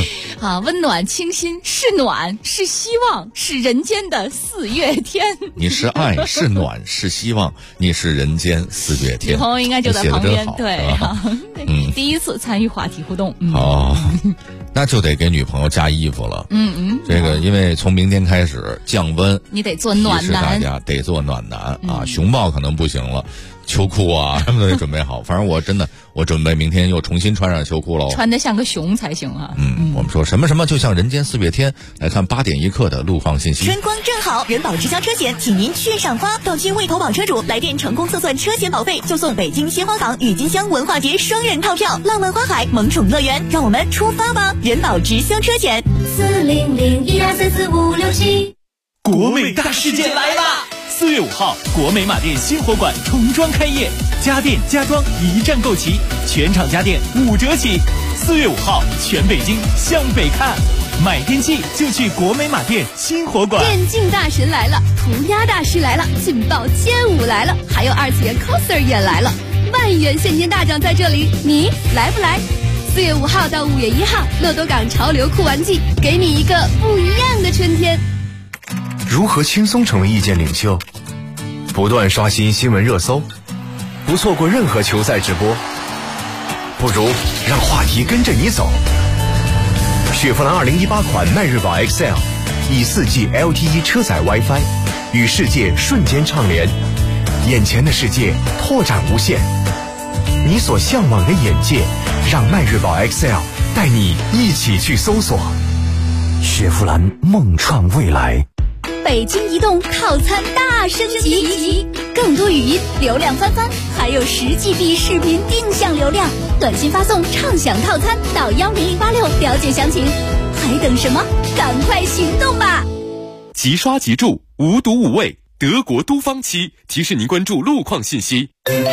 啊，温暖清新，是暖，是希望，是人间的四月天。 你是爱，是暖，是希望，你是人间四月天。 女朋友应该就在旁边，对，第一次参与话题互动。 哦，那就得给女朋友加衣服了。这个因为从明天开始降温， 你得做暖男， 大家得做暖男啊，熊抱可能不行了。秋裤啊，什么都得准备好。反正我真的，我准备明天又重新穿上秋裤喽， 穿得像个熊才行啊。 我们说什么什么就像人间四月天。来看8点1刻的路况信息。 春光正好，人保直销车险请您炫上发。到期未投保车主来电成功测算车险保费，就送北京鲜花港郁金香文化节双人套票，浪漫花海萌宠乐园。让我们出发吧！人保直销车险 40012344567。 国美大事件来啦！4月5号，国美马店新火馆重装开业，家电家装一站购齐，全场家电5折起。4月5号，全北京向北看，买电器就去国美马店新火馆。 电竞大神来了，涂鸦大师来了，劲爆街舞来了，还有2次元 coser 也来了，万元现金大奖在这里，你来不来？4月5号到5月1号，乐多港潮流酷玩季，给你一个不一样的春天。 如何轻松成为意见领袖？不断刷新新闻热搜，不错过任何球赛直播，不如让话题跟着你走。雪佛兰2018款迈锐宝 XL 以4G LTE 车载 WiFi 与世界瞬间畅联，眼前的世界拓展无限，你所向往的眼界，让迈锐宝 XL 带你一起去搜索。雪佛兰梦创未来。 北京移动套餐大升级，更多语音流量翻番，还有10GB 视频定向流量，短信发送畅享套餐到10086了解详情。还等什么？赶快行动吧！ 即刷即住，无毒无味，德国都方期提示您关注路况信息。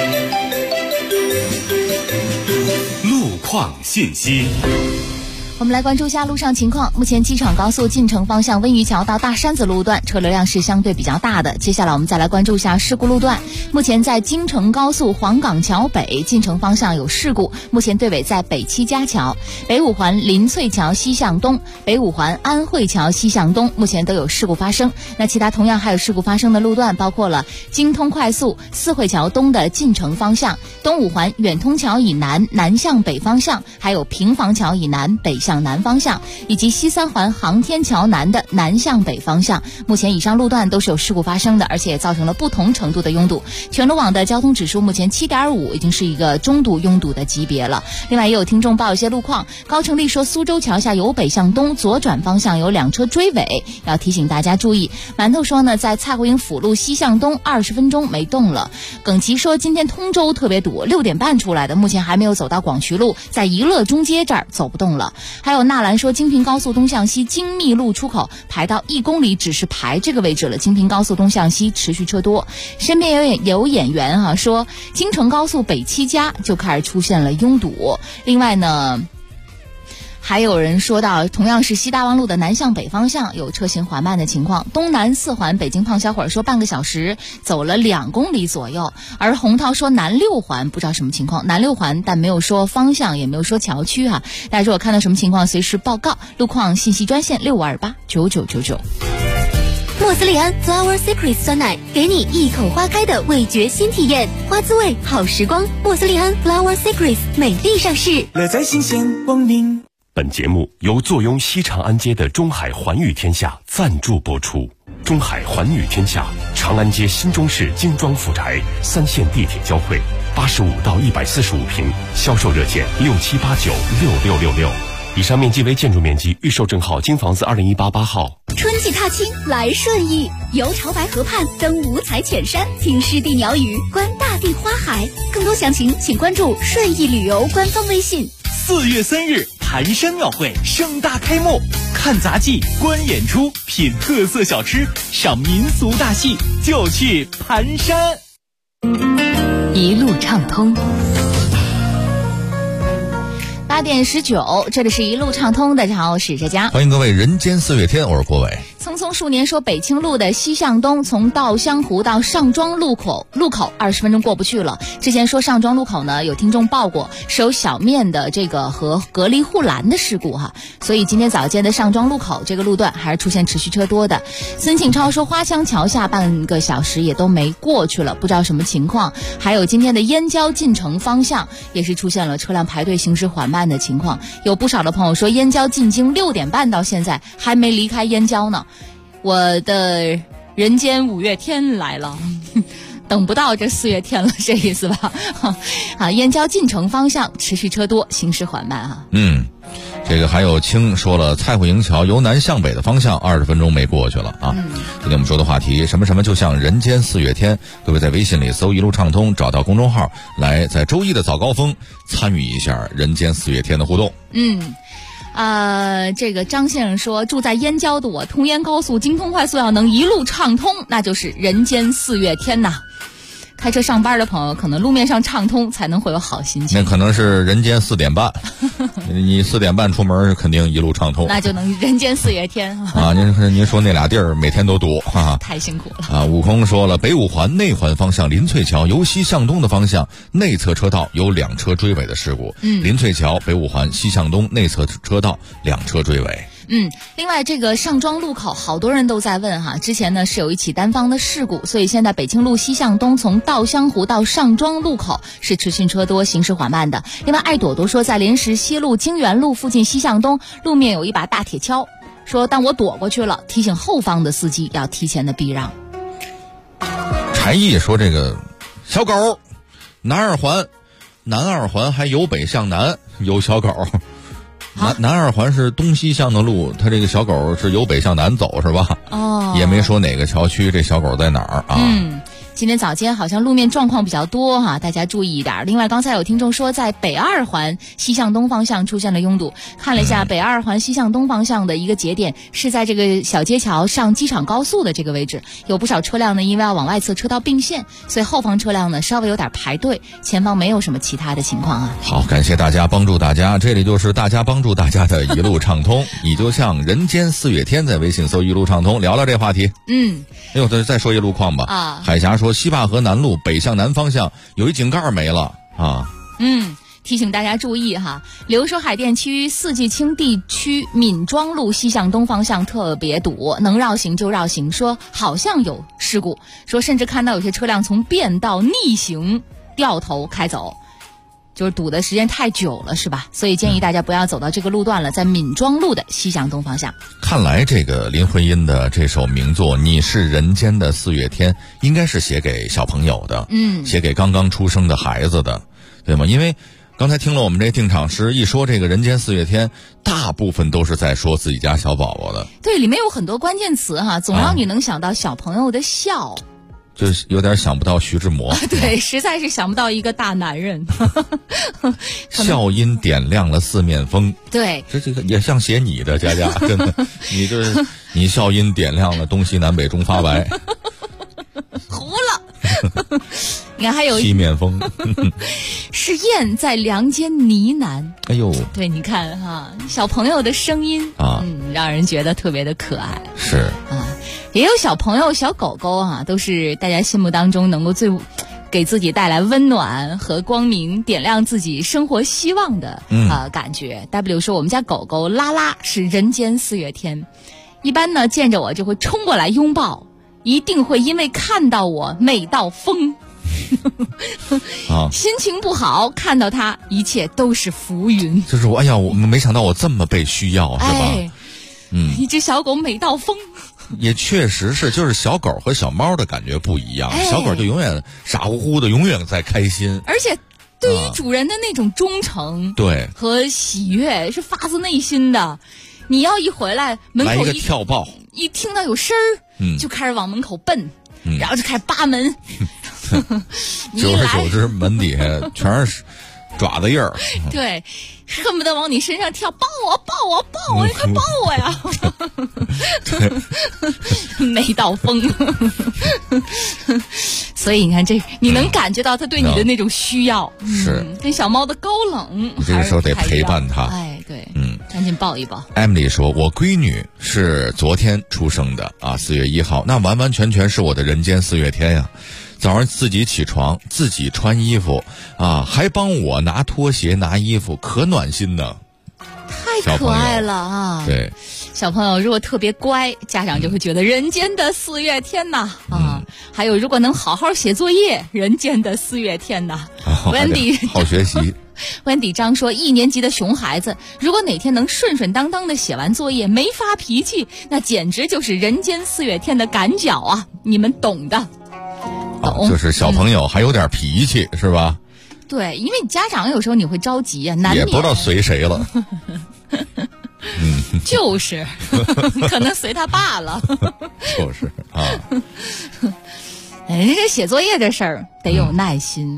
路况信息。 我们来关注一下路上情况。目前机场高速进城方向温榆桥到大山子路段车流量是相对比较大的。接下来我们再来关注一下事故路段。目前在京承高速黄岗桥北进城方向有事故，目前队尾在北七家桥、北五环林翠桥西向东、北五环安慧桥西向东，目前都有事故发生。那其他同样还有事故发生的路段包括了京通快速四惠桥东的进城方向、东五环远通桥以南南向北方向，还有平房桥以南北向南方向，以及西三环航天桥南的南向北方向。目前以上路段都是有事故发生的，而且也造成了不同程度的拥堵。全路网的交通指数目前 7.5， 已经是一个中度拥堵的级别了。另外也有听众报一些路况，高成立说苏州桥下由北向东左转方向有2车追尾，要提醒大家注意。馒头说呢，在蔡胡营辅路西向东20分钟没动了。耿奇说今天通州特别堵，6点半出来的，目前还没有走到广渠路，在宜乐中街这儿走不动了。还有纳兰说京平高速东向西京密路出口排到1公里，只是排这个位置了，京平高速东向西持续车多。身边有演员说京承高速北七家就开始出现了拥堵。另外呢，还有人说到同样是西大望路的南向北方向有车行缓慢的情况，东南4环北京胖小伙说半个小时走了2公里左右。而洪涛说南6环不知道什么情况，南6环但没有说方向，也没有说桥区大家如果看到什么情况随时报告。路况信息专线65289999。 莫斯利安 Flower Secret 酸奶，给你一口花开的味觉新体验，花滋味好时光。莫斯利安 Flower Secret 美丽上市， 乐在新鲜光临。 本节目由坐拥西长安街的中海环宇天下赞助播出。中海环宇天下，长安街新中式精装复宅，3线地铁交汇，85到145平，销售热线67896666。以上面积为建筑面积，预售证号京房子2018-8号。 春季踏青来顺义，游潮白河畔，登五彩浅山，听湿地鸟语，观大地花海。更多详情请关注顺义旅游官方微信。 4月3日，盘山庙会盛大开幕，看杂技、观演出、品特色小吃、赏民俗大戏，就去盘山。 一路畅通。 8点19，这里是一路畅通。大家好，我是佳佳， 欢迎各位人间四月天，我是郭伟。 匆匆松数年说北清路的西向东，从稻香湖到上庄路口20分钟过不去了。之前说上庄路口呢，有听众报过是有小面的这个和隔离护栏的事故哈，所以今天早间的上庄路口这个路段还是出现持续车多的。孙庆超说花乡桥下半个小时也都没过去了，不知道什么情况。还有今天的燕郊进城方向也是出现了车辆排队行驶缓慢的情况，有不少的朋友说燕郊进京6点半到现在还没离开燕郊呢。我的人间5月天来了等不到这4月天了，这意思吧？啊，燕郊进城方向持续车多，行驶缓慢啊。 这个还有青说了，蔡户营桥由南向北的方向20分钟没过去了啊。今天我们说的话题，什么什么就像人间4月天，各位在微信里搜一路畅通，找到公众号，来在周一的早高峰参与一下人间4月天的互动。 这个张先生说，住在燕郊的我，通燕高速、京通快速要能一路畅通，那就是人间4月天呐。开车上班的朋友，可能路面上畅通才能会有好心情。 那可能是人间4点半，你4点半出门肯定一路畅通， 那就能人间4月天啊！您说那俩地儿每天都堵啊， 太辛苦了啊！悟空说了，北五环内环方向林翠桥由西向东的方向内侧车道有2车追尾的事故。林翠桥北五环西向东内侧车道2车追尾。 另外这个上庄路口好多人都在问哈，之前呢是有一起单方的事故，所以现在北京路西向东从稻香湖到上庄路口是持续车多，行驶缓慢的。另外爱朵朵说，在临时西路京园路附近西向东路面有一把大铁锹，说但我躲过去了，提醒后方的司机要提前的避让。 柴毅说，这个小狗南二环还由北向南有小狗，南二环是东西向的路，它这个小狗是由北向南走是吧？也没说哪个桥区，这小狗在哪儿啊？ 今天早间好像路面状况比较多哈，大家注意一点。另外刚才有听众说在北二环西向东方向出现了拥堵，看了一下北二环西向东方向的一个节点是在这个小街桥上机场高速的这个位置，有不少车辆呢因为要往外侧车道并线，所以后方车辆呢稍微有点排队，前方没有什么其他的情况啊。 好，感谢大家帮助大家，这里就是大家帮助大家的一路畅通你就像人间4月天，在微信搜一路畅通，聊聊这话题。再说一路况吧啊。海峡说西坝河南路北向南方向有一井盖没了啊。 提醒大家注意哈。留守海淀区四季青地区闵庄路西向东方向特别堵，能绕行就绕行，说好像有事故，说甚至看到有些车辆从变道逆行掉头开走，就是堵的时间太久了是吧？所以建议大家不要走到这个路段了，在闵庄路的西向东方向。 看来这个林徽因的这首名作《你是人间的4月天》应该是写给小朋友的，写给刚刚出生的孩子的，对吗？因为刚才听了我们这定场诗一说这个人间4月天，大部分都是在说自己家小宝宝的。 对，里面有很多关键词哈，总让你能想到小朋友的笑。 就是有点想不到徐志摩对，实在是想不到一个大男人笑音点亮了四面风。 对， 这个也像写你的佳佳真的你笑音点亮了东西南北中发白糊了你看还有七面风是燕在梁间呢喃。 哎呦， 对，你看哈，小朋友的声音啊，让人觉得特别的可爱。 是啊，也有小朋友小狗狗啊，都是大家心目当中能够最给自己带来温暖和光明，点亮自己生活希望的感觉。W 说我们家狗狗拉拉是人间4月天，一般呢见着我就会冲过来拥抱，一定会因为看到我美到疯心情不好看到它一切都是浮云。 就是我我没想到我这么被需要，是吧？ 一只小狗美到疯。 也确实是，就是小狗和小猫的感觉不一样，小狗就永远傻乎乎的，永远在开心， 而且对于主人的那种忠诚对和喜悦是发自内心的。你要一回来门口来一个跳抱， 一听到有声儿就开始往门口奔，然后就开始扒门久而久之门底下全是爪子印儿对，恨不得往你身上跳，抱我抱我抱我，你快抱我呀美到疯所以你看你能感觉到他对你的那种需要， 是跟小猫的高冷， 这个时候得陪伴他， 对，感觉紧抱一抱。 Emily 说，我闺女是昨天出生的啊，4月1号，那完完全全是我的人间4月天呀。早上自己起床，自己穿衣服啊，还帮我拿拖鞋拿衣服，可暖心呢。 太可爱了啊！ 对， 小朋友如果特别乖，家长就会觉得人间的4月天呐啊！还有如果能好好写作业，人间的4月天呐。Wendy 好学习。 Wendy 张说，1年级的熊孩子，如果哪天能顺顺当当的写完作业，没发脾气，那简直就是人间4月天的赶脚啊！你们懂的。 就是小朋友还有点脾气，是吧？ 对，因为家长有时候你会着急啊，难免也不知道随谁了。 就是可能随他爸了。 就是啊。 这写作业这事儿得有耐心。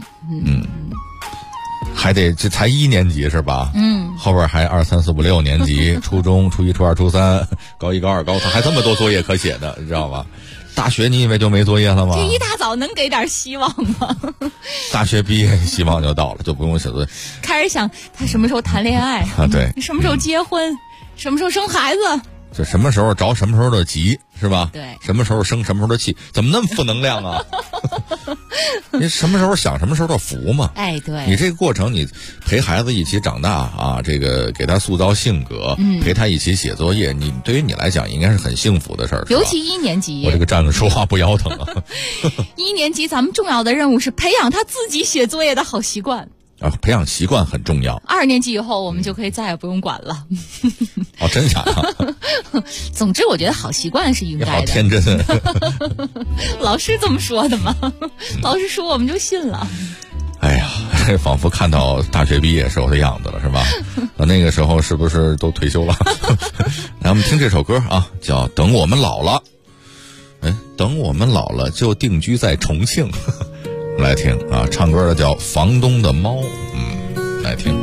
还得这才1年级是吧？后边还2、3、4、5、6年级，初中、初1、初2、初3、高1、高2、高3，还这么多作业可写的，你知道吗？大学你以为就没作业了吗？ 这一大早能给点希望吗？ 大学毕业希望就到了，就不用写作业。 开始想他什么时候谈恋爱啊？对， 什么时候结婚？什么时候生孩子？ 就什么时候着什么时候的急，是吧？ 对， 什么时候生什么时候的气，怎么那么负能量啊？你什么时候想什么时候的福嘛？ 哎，对， 你这个过程，你陪孩子一起长大啊，这个给他塑造性格，陪他一起写作业，你对于你来讲应该是很幸福的事儿。 尤其1年级， 我这个站着说话不腰疼啊。 1年级咱们重要的任务是培养他自己写作业的好习惯。 培养习惯很重要。 2年级以后，我们就可以再也不用管了。 哦，真假的？ 总之，我觉得好习惯是应该的。 你好天真。 老师这么说的吗？老师说我们就信了。 哎呀，仿佛看到大学毕业时候的样子了，是吧？那个时候是不是都退休了？来，我们听这首歌啊，叫《等我们老了》。等我们老了就定居在重庆。来听啊，唱歌的叫房东的猫。来听。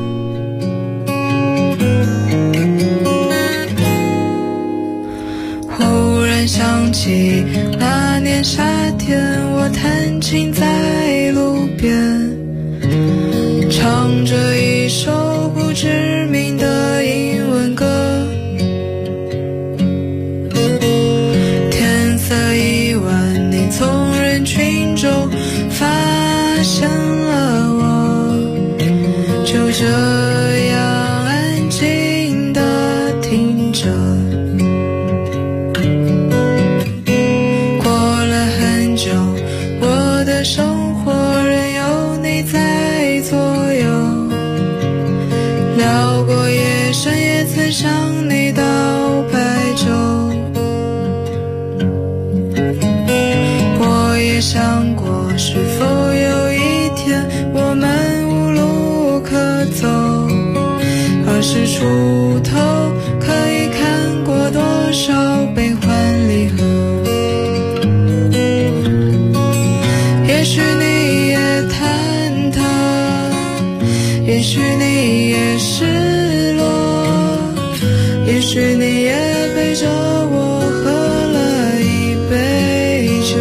忽然想起那年夏天，我弹琴在路边，唱着一首不知名的英文歌。天色已晚，你从人群中发现了我，就这样安静地听着。过了很久，我的生活仍有你在左右，聊过夜深，也曾向你道白昼。我也想过，是否有一天我们无路可走，20出头可以看过多少悲欢离合。也许你也忐忑，也许你也失落，也许你也陪着我喝了一杯酒，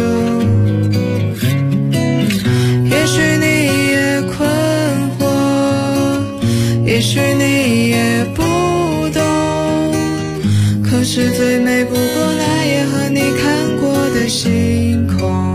也许你也困惑，也许你也不懂，可是最美不过那夜和你看过的星空。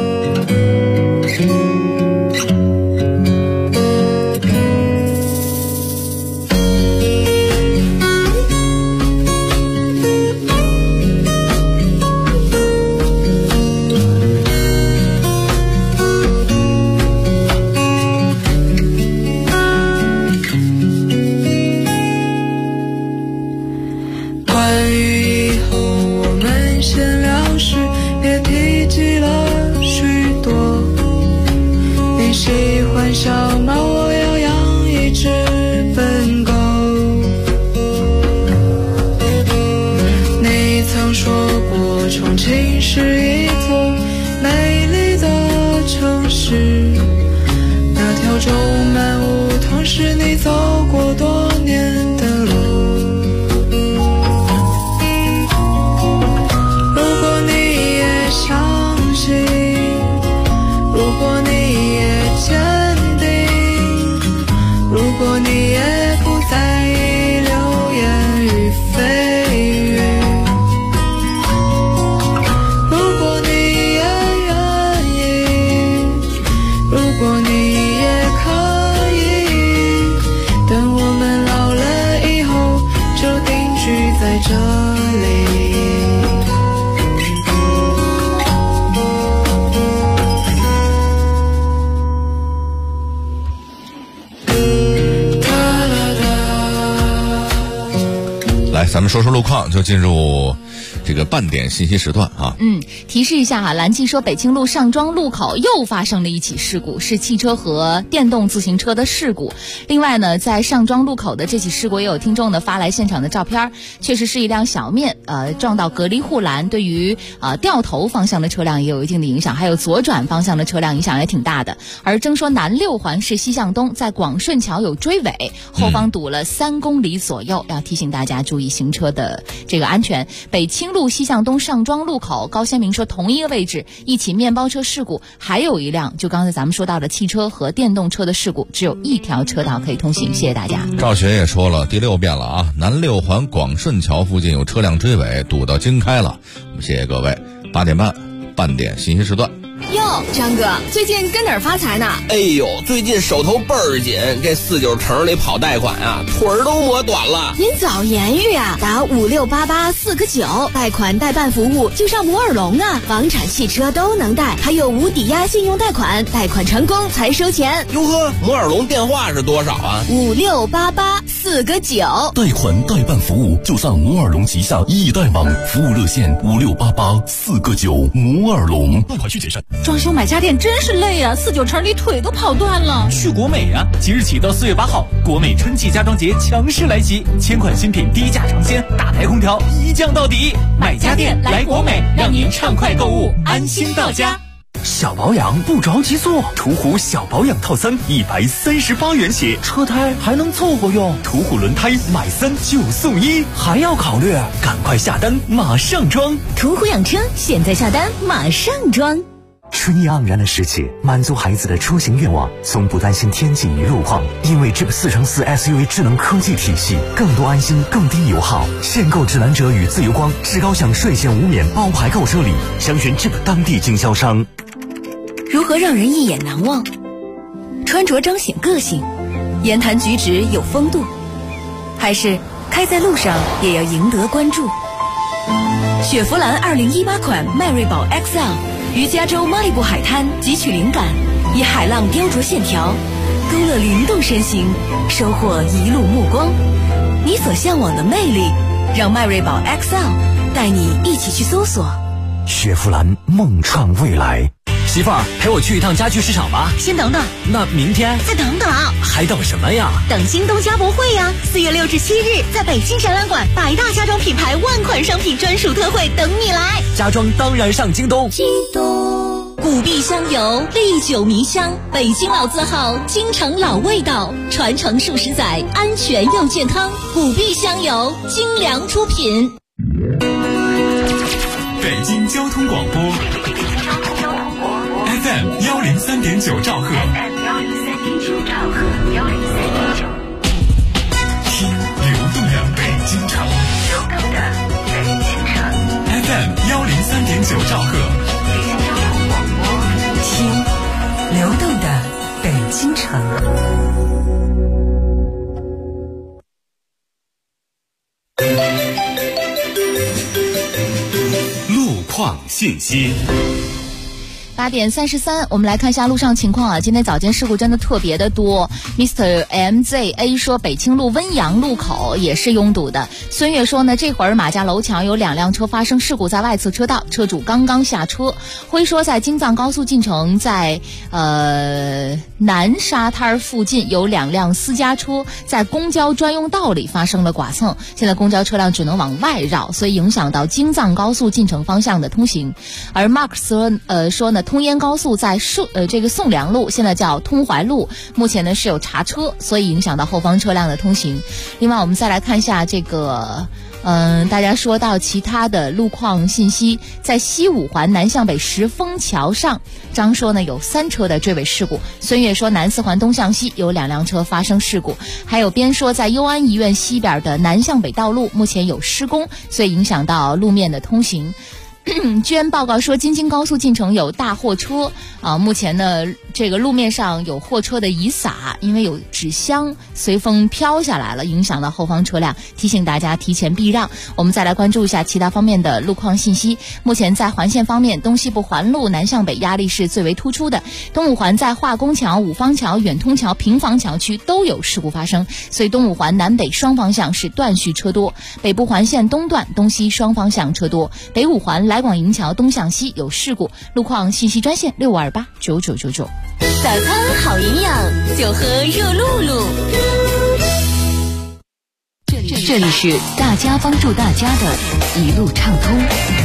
关于以后我们闲聊时也提及了许多，你喜欢小猫，我要养一只笨狗。你曾说过重庆是一座美丽的城市，那条充满梧桐是你走过多年的路。如果你也坚定，如果你也不在意流言来，咱们说说路况，就进入这个半点信息时段啊。 提示一下蓝记说，北京路上庄路口又发生了一起事故，是汽车和电动自行车的事故。另外呢，在上庄路口的这起事故，也有听众呢发来现场的照片，确实是一辆小面撞到隔离护栏，对于掉头方向的车辆也有一定的影响，还有左转方向的车辆影响也挺大的。而争说南6环市西向东，在广顺桥有追尾，后方堵了3公里左右，要提醒大家注意行车的这个安全。北清路西向东上庄路口，高先明说同一个位置一起面包车事故，还有一辆就刚才咱们说到的汽车和电动车的事故，只有一条车道可以通行。谢谢大家。 赵学也说了第6遍了啊，南6环广顺桥附近有车辆追尾，堵到京开了。我们谢谢各位，8点半半点信息时段。 哟，张哥，最近跟哪儿发财呢？ 哎呦，最近手头倍儿紧，这49城里跑贷款啊，腿儿都磨短了。 您早言语啊，打5688-4个9，贷款代办服务就上摩尔龙啊，房产、汽车都能贷，还有无抵押信用贷款，贷款成功才收钱。 哟呵，摩尔龙电话是多少啊 ？5688-4个9。 贷款代办服务就上摩尔龙旗下易贷网，服务热线5688-4个9，摩尔龙。贷款需谨慎。 装修买家电真是累啊，49城里腿都跑断了。 去国美啊！即日起到4月8号，国美春季家装节强势来袭，1000款新品低价尝鲜，大台空调一降到底。买家电来国美，让您畅快购物，安心到家。 小保养不着急做，途虎小保养套餐138元起，车胎还能凑合用。途虎轮胎买3就送1，还要考虑？赶快下单，马上装。 途虎养车，现在下单马上装。 春意盎然的世界，满足孩子的出行愿望，从不担心天气与路况，因为 Jeep 4x4 SUV 智能科技体系，更多安心，更低油耗。限购指南者与自由光至高享税前无免包牌购车礼，详询 Jeep 当地经销商。 如何让人一眼难忘？穿着彰显个性，言谈举止有风度，还是开在路上也要赢得关注？雪佛兰2018款迈锐宝 XL。于加州马里布海滩汲取灵感，以海浪雕琢线条，勾勒灵动身形，收获一路目光。你所向往的魅力，让迈锐宝 XL 带你一起去搜索。 雪佛兰，梦创未来。 媳妇儿，陪我去一趟家具市场吧。 先等等， 那明天再等等， 还等什么呀？ 等京东家博会呀！4月6至7日，在北京展览馆，100大家装品牌万款商品专属特惠等你来。 家装当然上京东。 京东古碧香油，历久弥香，北京老字号，京城老味道，传承数十载，安全又健康。古碧香油，精良出品。 北京交通广播。FM 103.9兆赫，听流动的北京城，FM 103.9兆赫， 听流动的北京城。 路况信息。 8点33，我们来看一下路上情况啊。今天早间事故真的特别的多。Mr. MZA 说，北清路温阳路口也是拥堵的。孙悦说呢，这会儿马家楼桥有2辆车发生事故，在外侧车道，车主刚刚下车。辉说，在京藏高速进城，在南沙滩附近有2辆私家车在公交专用道里发生了剐蹭，现在公交车辆只能往外绕，所以影响到京藏高速进城方向的通行。而 Mark 说呢，通燕高速在这个宋良路，现在叫通淮路，目前呢是有查车，所以影响到后方车辆的通行。另外我们再来看一下这个大家说到其他的路况信息，在西5环南向北石峰桥上，张说呢有3车的追尾事故。孙悦说南4环东向西有2辆车发生事故。还有边说在优安医院西边的南向北道路目前有施工，所以影响到路面的通行。 娟报告说，京津高速进城有大货车啊，目前呢这个路面上有货车的遗撒，因为有纸箱随风飘下来了，影响到后方车辆，提醒大家提前避让。我们再来关注一下其他方面的路况信息。目前在环线方面，东西部环路南向北压力是最为突出的，东五环在化工桥、五方桥、远通桥、平房桥区都有事故发生，所以东五环南北双方向是断续车多。北部环线东段东西双方向车多，北五环来广营桥东向西有事故。路况信息专线65289999。 早餐好营养，就喝热露露。 这里是大家帮助大家的一路畅通。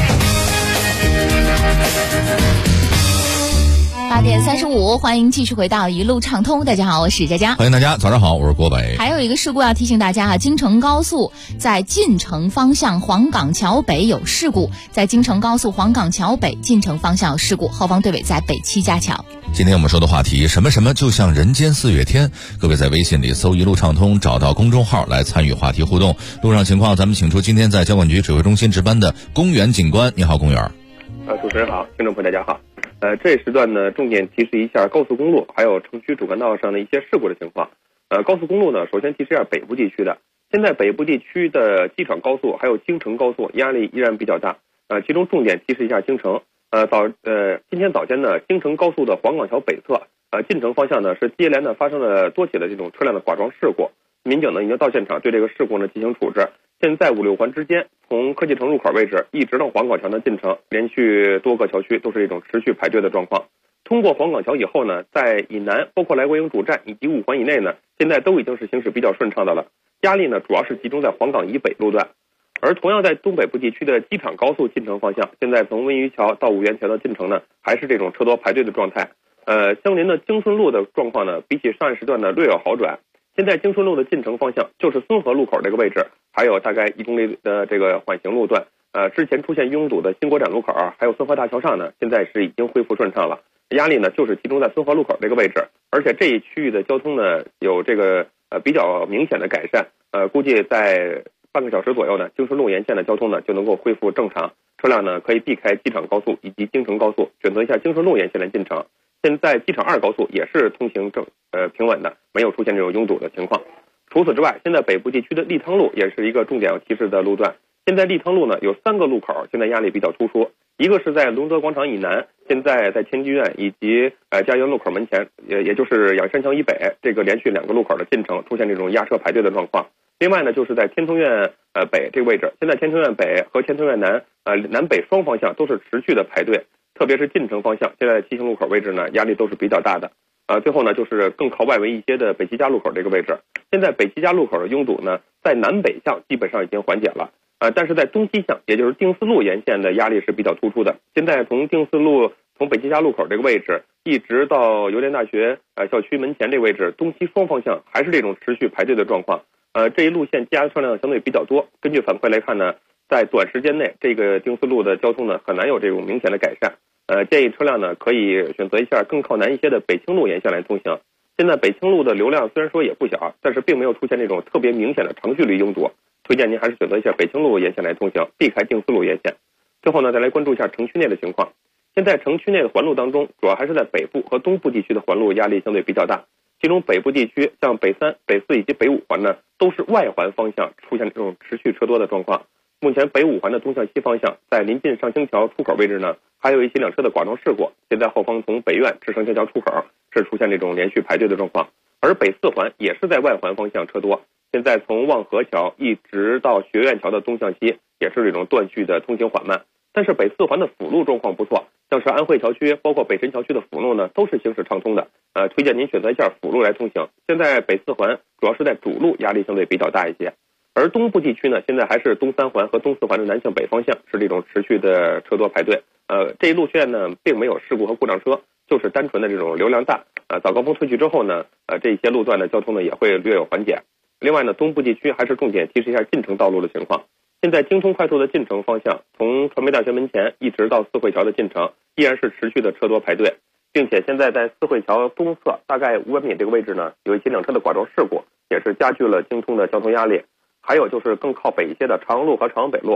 8点35，欢迎继续回到一路畅通。大家好，我是佳佳。 欢迎大家，早上好，我是国北。 还有一个事故要提醒大家啊，京承高速在晋城方向黄岗桥北有事故，在京承高速黄岗桥北晋城方向有事故，后方队尾在北七家桥。 今天我们说的话题，什么什么就像人间四月天。各位在微信里搜一路畅通，找到公众号来参与话题互动。路上情况，咱们请出今天在交管局指挥中心值班的公园警官。你好，公园。 主持人好，听众朋友大家好。这时段呢，重点提示一下高速公路还有城区主干道上的一些事故的情况。高速公路呢，首先提示一下北部地区的。现在北部地区的机场高速还有京承高速压力依然比较大。其中重点提示一下京承。今天早间呢，京承高速的黄岗桥北侧，进城方向呢是接连的发生了多起的这种车辆的剐撞事故。民警呢已经到现场对这个事故呢进行处置。现在5、6环之间，从科技城入口位置一直到黄岗桥的进城，连续多个桥区都是一种持续排队的状况。通过黄岗桥以后呢，在以南，包括来国营主站以及5环以内呢，现在都已经是行驶比较顺畅的了。压力呢主要是集中在黄岗以北路段。而同样在东北部地区的机场高速进城方向，现在从温榆桥到五原桥的进城呢，还是这种车多排队的状态。相邻的京顺路的状况呢，比起上一时段呢略有好转。现在京顺路的进城方向就是淞河路口这个位置，还有大概1公里的这个缓行路段。之前出现拥堵的新国展路口还有淞河大桥上呢，现在是已经恢复顺畅了。压力呢就是集中在淞河路口这个位置，而且这一区域的交通呢有这个比较明显的改善。估计在半个小时左右呢，京顺路沿线的交通呢就能够恢复正常，车辆呢可以避开机场高速以及京承高速，选择一下京顺路沿线的进城。现在机场2高速也是通行平稳的，没有出现这种拥堵的情况。除此之外，现在北部地区的立汤路也是一个重点要提示的路段。现在立汤路呢有3个路口，现在压力比较突出。一个是在龙泽广场以南，现在在天居苑以及嘉园路口门前，也就是仰山桥以北，这个连续2个路口的进城出现这种压车排队的状况。另外呢，就是在天通苑北这个位置，现在天通苑北和天通苑南南北双方向都是持续的排队，特别是进城方向，现在骑行路口位置呢压力都是比较大的。最后呢，就是更靠外围一些的北七家路口这个位置，现在北七家路口的拥堵呢，在南北向基本上已经缓解了。但是在东西向，也就是定四路沿线的压力是比较突出的。现在从定四路从北七家路口这个位置一直到邮电大学校区门前这个位置，东西双方向还是这种持续排队的状况。这一路线积压车辆相对比较多。根据反馈来看呢，在短时间内，这个定四路的交通呢很难有这种明显的改善。建议车辆呢可以选择一下更靠南一些的北清路沿线来通行。现在北清路的流量虽然说也不小，但是并没有出现这种特别明显的长距离拥堵。推荐您还是选择一下北清路沿线来通行，避开定四路沿线。最后呢，再来关注一下城区内的情况。现在城区内的环路当中，主要还是在北部和东部地区的环路压力相对比较大。其中北部地区像北3、北4以及北5环呢，都是外环方向出现这种持续车多的状况。目前北5环的东向西方向，在临近上清桥出口位置呢，还有一些辆车的剐撞事故。现在后方从北苑至上清桥出口是出现这种连续排队的状况。而北4环也是在外环方向车多，现在从望河桥一直到学院桥的东向西也是这种断续的通行缓慢。但是北4环的辅路状况不错，像是安慧桥区包括北辰桥区的辅路呢都是行驶畅通的。推荐您选择一下辅路来通行。现在北4环主要是在主路压力相对比较大一些。而东部地区呢，现在还是东3环和东4环的南向北方向是这种持续的车多排队。这一路线呢并没有事故和故障车，就是单纯的这种流量大。早高峰退去之后呢，这些路段的交通呢也会略有缓解。另外呢，东部地区还是重点提示一下进城道路的情况。现在京通快速的进城方向，从传媒大学门前一直到四惠桥的进城，依然是持续的车多排队，并且现在在四惠桥东侧大概500米这个位置呢，有一些辆车的剐撞事故，也是加剧了京通的交通压力。还有就是更靠北一些的朝阳路和朝阳北路，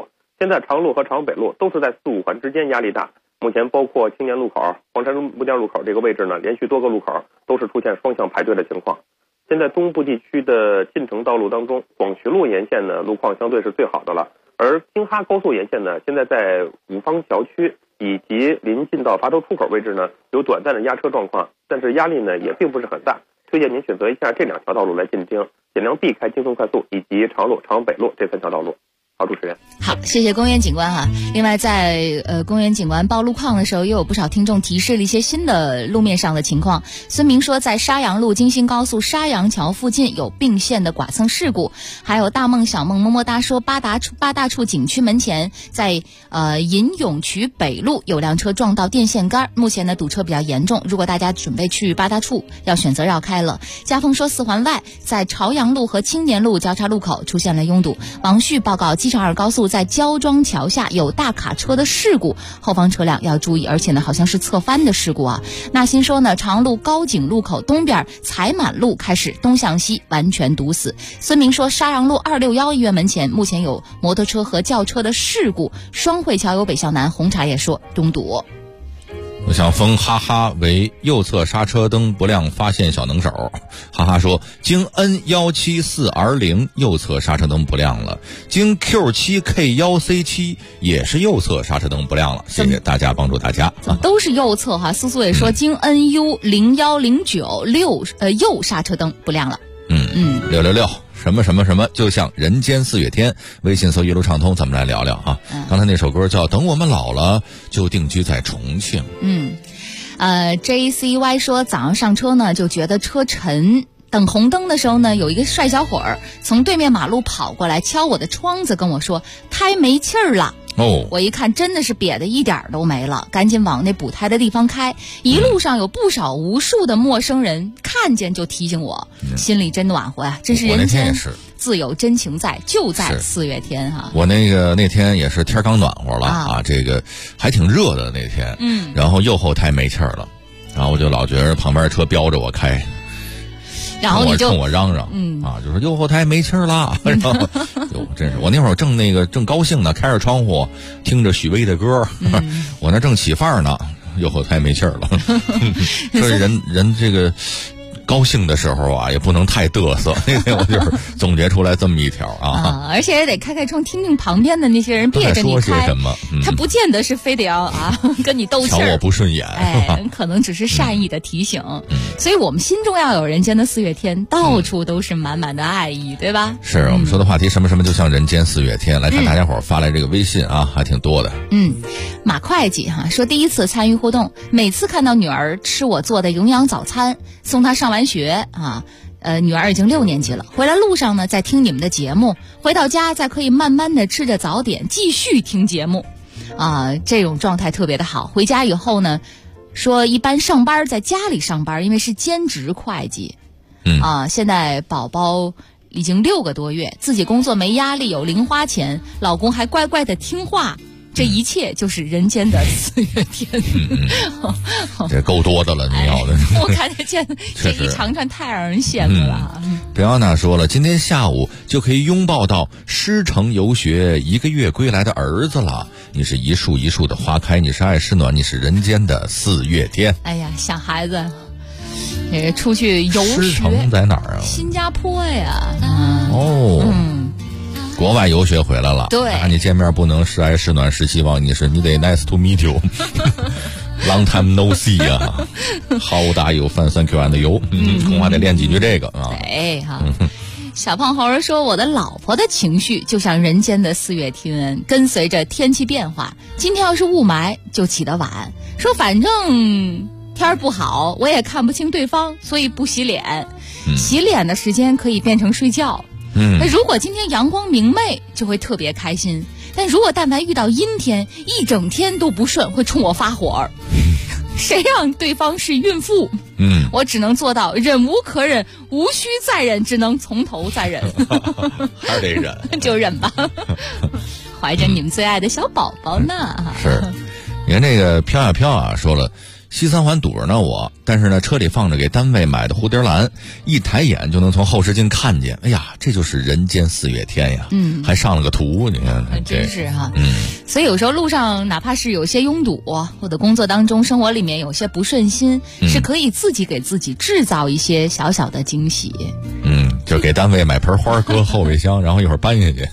现在长路和长北路都是在4、5环之间压力大，目前包括青年路口、黄山木店路口这个位置呢，连续多个路口都是出现双向排队的情况。现在东部地区的进城道路当中，广渠路沿线呢路况相对是最好的了，而京哈高速沿线呢，现在在五方桥区以及临近到垡头出口位置呢，有短暂的压车状况，但是压力呢也并不是很大。推荐您选择一下这2条道路来进京，尽量避开京松快速以及长路、长北路这3条道路。好，主持人。 好，谢谢公园警官哈。另外，在公园警官报路况的时候，又有不少听众提示了一些新的路面上的情况。孙明说，在沙阳路京新高速沙阳桥附近有并线的剐蹭事故。还有大梦小梦么么哒说，八大处景区门前在银涌渠北路有辆车撞到电线杆，目前呢堵车比较严重。如果大家准备去八大处，要选择绕开了。家峰说，4环外在朝阳路和青年路交叉路口出现了拥堵。王旭报告，机场2高速在焦庄桥下有大卡车的事故，后方车辆要注意，而且呢好像是侧翻的事故啊。那新说呢，长路高井路口东边采满路开始东向西完全堵死。孙明说，沙阳路261医院门前目前有摩托车和轿车的事故。双汇桥由北向南，红茶也说拥堵。 我想封哈哈为右侧刹车灯不亮发现小能手。哈哈说，京 N174R0 右侧刹车灯不亮了，京 Q7K1C7 也是右侧刹车灯不亮了。谢谢大家帮助大家都是右侧哈。苏苏也说，京 NU0109 右刹车灯不亮了。 666什么什么什么，就像人间4月天。微信搜一路畅通，咱们来聊聊啊。刚才那首歌叫等我们老了就定居在重庆。 JCY 说，早上上车呢就觉得车沉，等红灯的时候呢，有一个帅小伙儿从对面马路跑过来敲我的窗子跟我说胎没气儿了。我一看真的是瘪的一点都没了，赶紧往那补胎的地方开。一路上有无数的陌生人看见就提醒我，心里真暖和呀。真是人间自有真情在，就在4月天哈。 我那天也是天刚暖和了这个还挺热的那天，然后右后胎没气儿了，然后我就老觉得旁边车飙着我开， 然后你就冲我嚷嚷就说右后胎没气儿了。然后真是我那会儿正高兴呢，开着窗户听着许巍的歌，我那正起范儿呢，右后胎没气儿了。所以人这个高兴的时候啊，也不能太嘚瑟。那天我就是总结出来这么一条而且也得开窗听听旁边的那些人别着你开， 说些什么他不见得是非得要跟你斗气儿， 瞧我不顺眼， 可能只是善意的提醒。所以我们心中要有人间的4月天，到处都是满满的爱意，对吧？ 是我们说的话题什么什么就像人间4月天。来看大家伙发来这个微信还挺多的。 马会计说，第一次参与互动，每次看到女儿吃我做的营养早餐，送她上完学女儿已经6年级了，回来路上呢在听你们的节目，回到家再可以慢慢的吃着早点继续听节目这种状态特别的好。回家以后呢，说一般上班在家里上班，因为是兼职会计现在宝宝已经6个多月，自己工作没压力，有零花钱，老公还乖乖的听话，这一切就是人间的4月天。 这够多的了，你要的。 我看见这一长串太让人羡慕了。 贝奥娜说了，今天下午就可以拥抱到师承游学1个月归来的儿子了。你是一树一树的花开，你是爱是暖，你是人间的4月天。 哎呀，小孩子也出去游学， 师承在哪儿啊？ 新加坡呀。 国外游学回来了， 对， 你见面不能是爱是暖是希望，你得 nice to meet you。Long time no see 啊，How old are you? Fine, thank you and you。恐怕得练几句这个对小胖猴说，我的老婆的情绪就像人间的4月天，跟随着天气变化。今天要是雾霾就起得晚，说反正天不好，我也看不清对方，所以不洗脸。洗脸的时间可以变成睡觉。那如果今天阳光明媚就会特别开心，但如果但凡遇到阴天，一整天都不顺，会冲我发火。谁让对方是孕妇？我只能做到忍无可忍，无需再忍，只能从头再忍。 还是得忍， 就忍吧。怀着你们最爱的小宝宝呢。 是，你看这个飘呀飘啊，说了， 西三环堵着呢但是呢车里放着给单位买的蝴蝶兰，一抬眼就能从后视镜看见，哎呀，这就是人间四月天呀。还上了个图，你看真是哈。所以有时候路上哪怕是有些拥堵，或者工作当中生活里面有些不顺心，是可以自己给自己制造一些小小的惊喜。 就给单位买盆花搁后备箱，然后一会儿搬下去。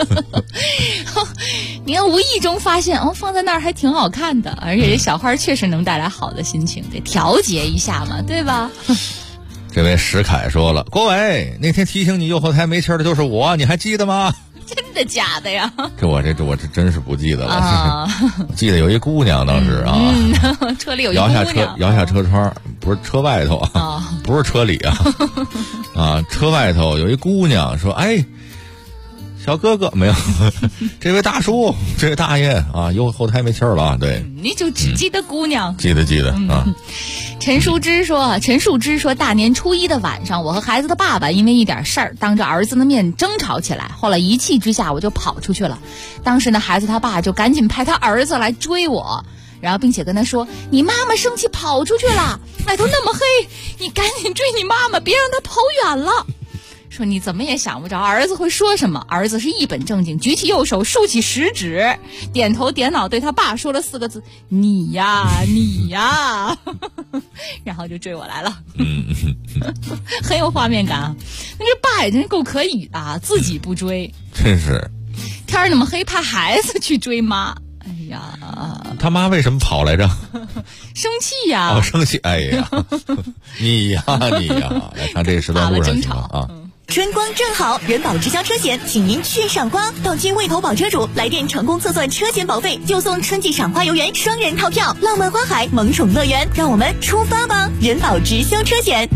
你看无意中发现放在那儿还挺好看的，而且这小花确实能带来好的心情，得调节一下嘛，对吧？ 这位石凯说了，郭伟，那天提醒你右后胎没气儿的就是我，你还记得吗？ 真的假的呀？ 我这真是不记得了。记得有一姑娘当时车里有一姑娘摇下车窗，不是车外头不是车里车外头有一姑娘说，哎，小哥哥没有，这位大叔，这位大爷右后胎没气儿了。对， 你就只记得姑娘， 记得陈树枝说，大年初一的晚上，我和孩子的爸爸因为一点事儿，当着儿子的面争吵起来。后来一气之下，我就跑出去了。当时呢，孩子他爸就赶紧派他儿子来追我，然后并且跟他说：“你妈妈生气跑出去了，外头那么黑，你赶紧追你妈妈，别让她跑远了。”说你怎么也想不着儿子会说什么。儿子是一本正经，举起右手，竖起食指，点头点脑对他爸说了4个字：“你呀，你呀。”然后就追我来了。很有画面感啊。那这爸也真是够可以的，自己不追， 真是天儿那么黑，怕孩子去追妈。哎呀， 他妈为什么跑来着？ 生气呀！ 生气！哎呀，你呀，来看这时段路上情况春光正好，人保直销车险，请您去赏光。到期未投保车主来电成功测算车险保费，就送春季赏花游园双人套票，浪漫花海萌宠乐园。让我们出发吧！人保直销车险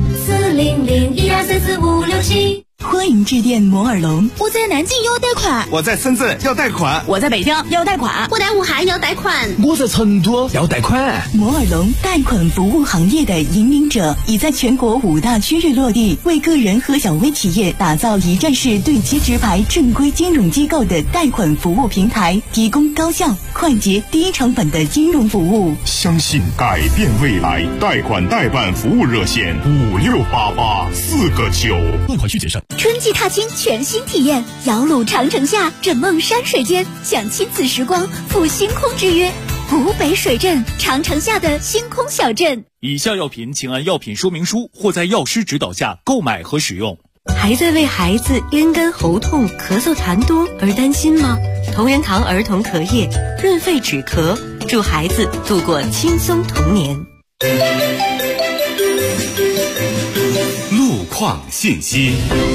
40012344567。欢迎致电摩尔龙。 我在南京要贷款， 我在深圳要贷款， 我在北京要贷款， 我在武汉要贷款， 我在成都要贷款。 摩尔龙贷款服务行业的引领者，已在全国5大区域落地，为个人和小微企业打造一站式对接直排正规金融机构的贷款服务平台，提供高效、快捷、低成本的金融服务。 相信改变未来，贷款代办服务热线568849， 贷款需谨慎。 春季踏青全新体验，摇橹长城下，枕梦山水间，享亲子时光，赴星空之约。古北水镇，长城下的星空小镇。 以下药品请按药品说明书或在药师指导下购买和使用。 还在为孩子咽干喉痛、咳嗽痰多而担心吗？同仁堂儿童咳液润肺止咳，助孩子度过轻松童年。 路况信息。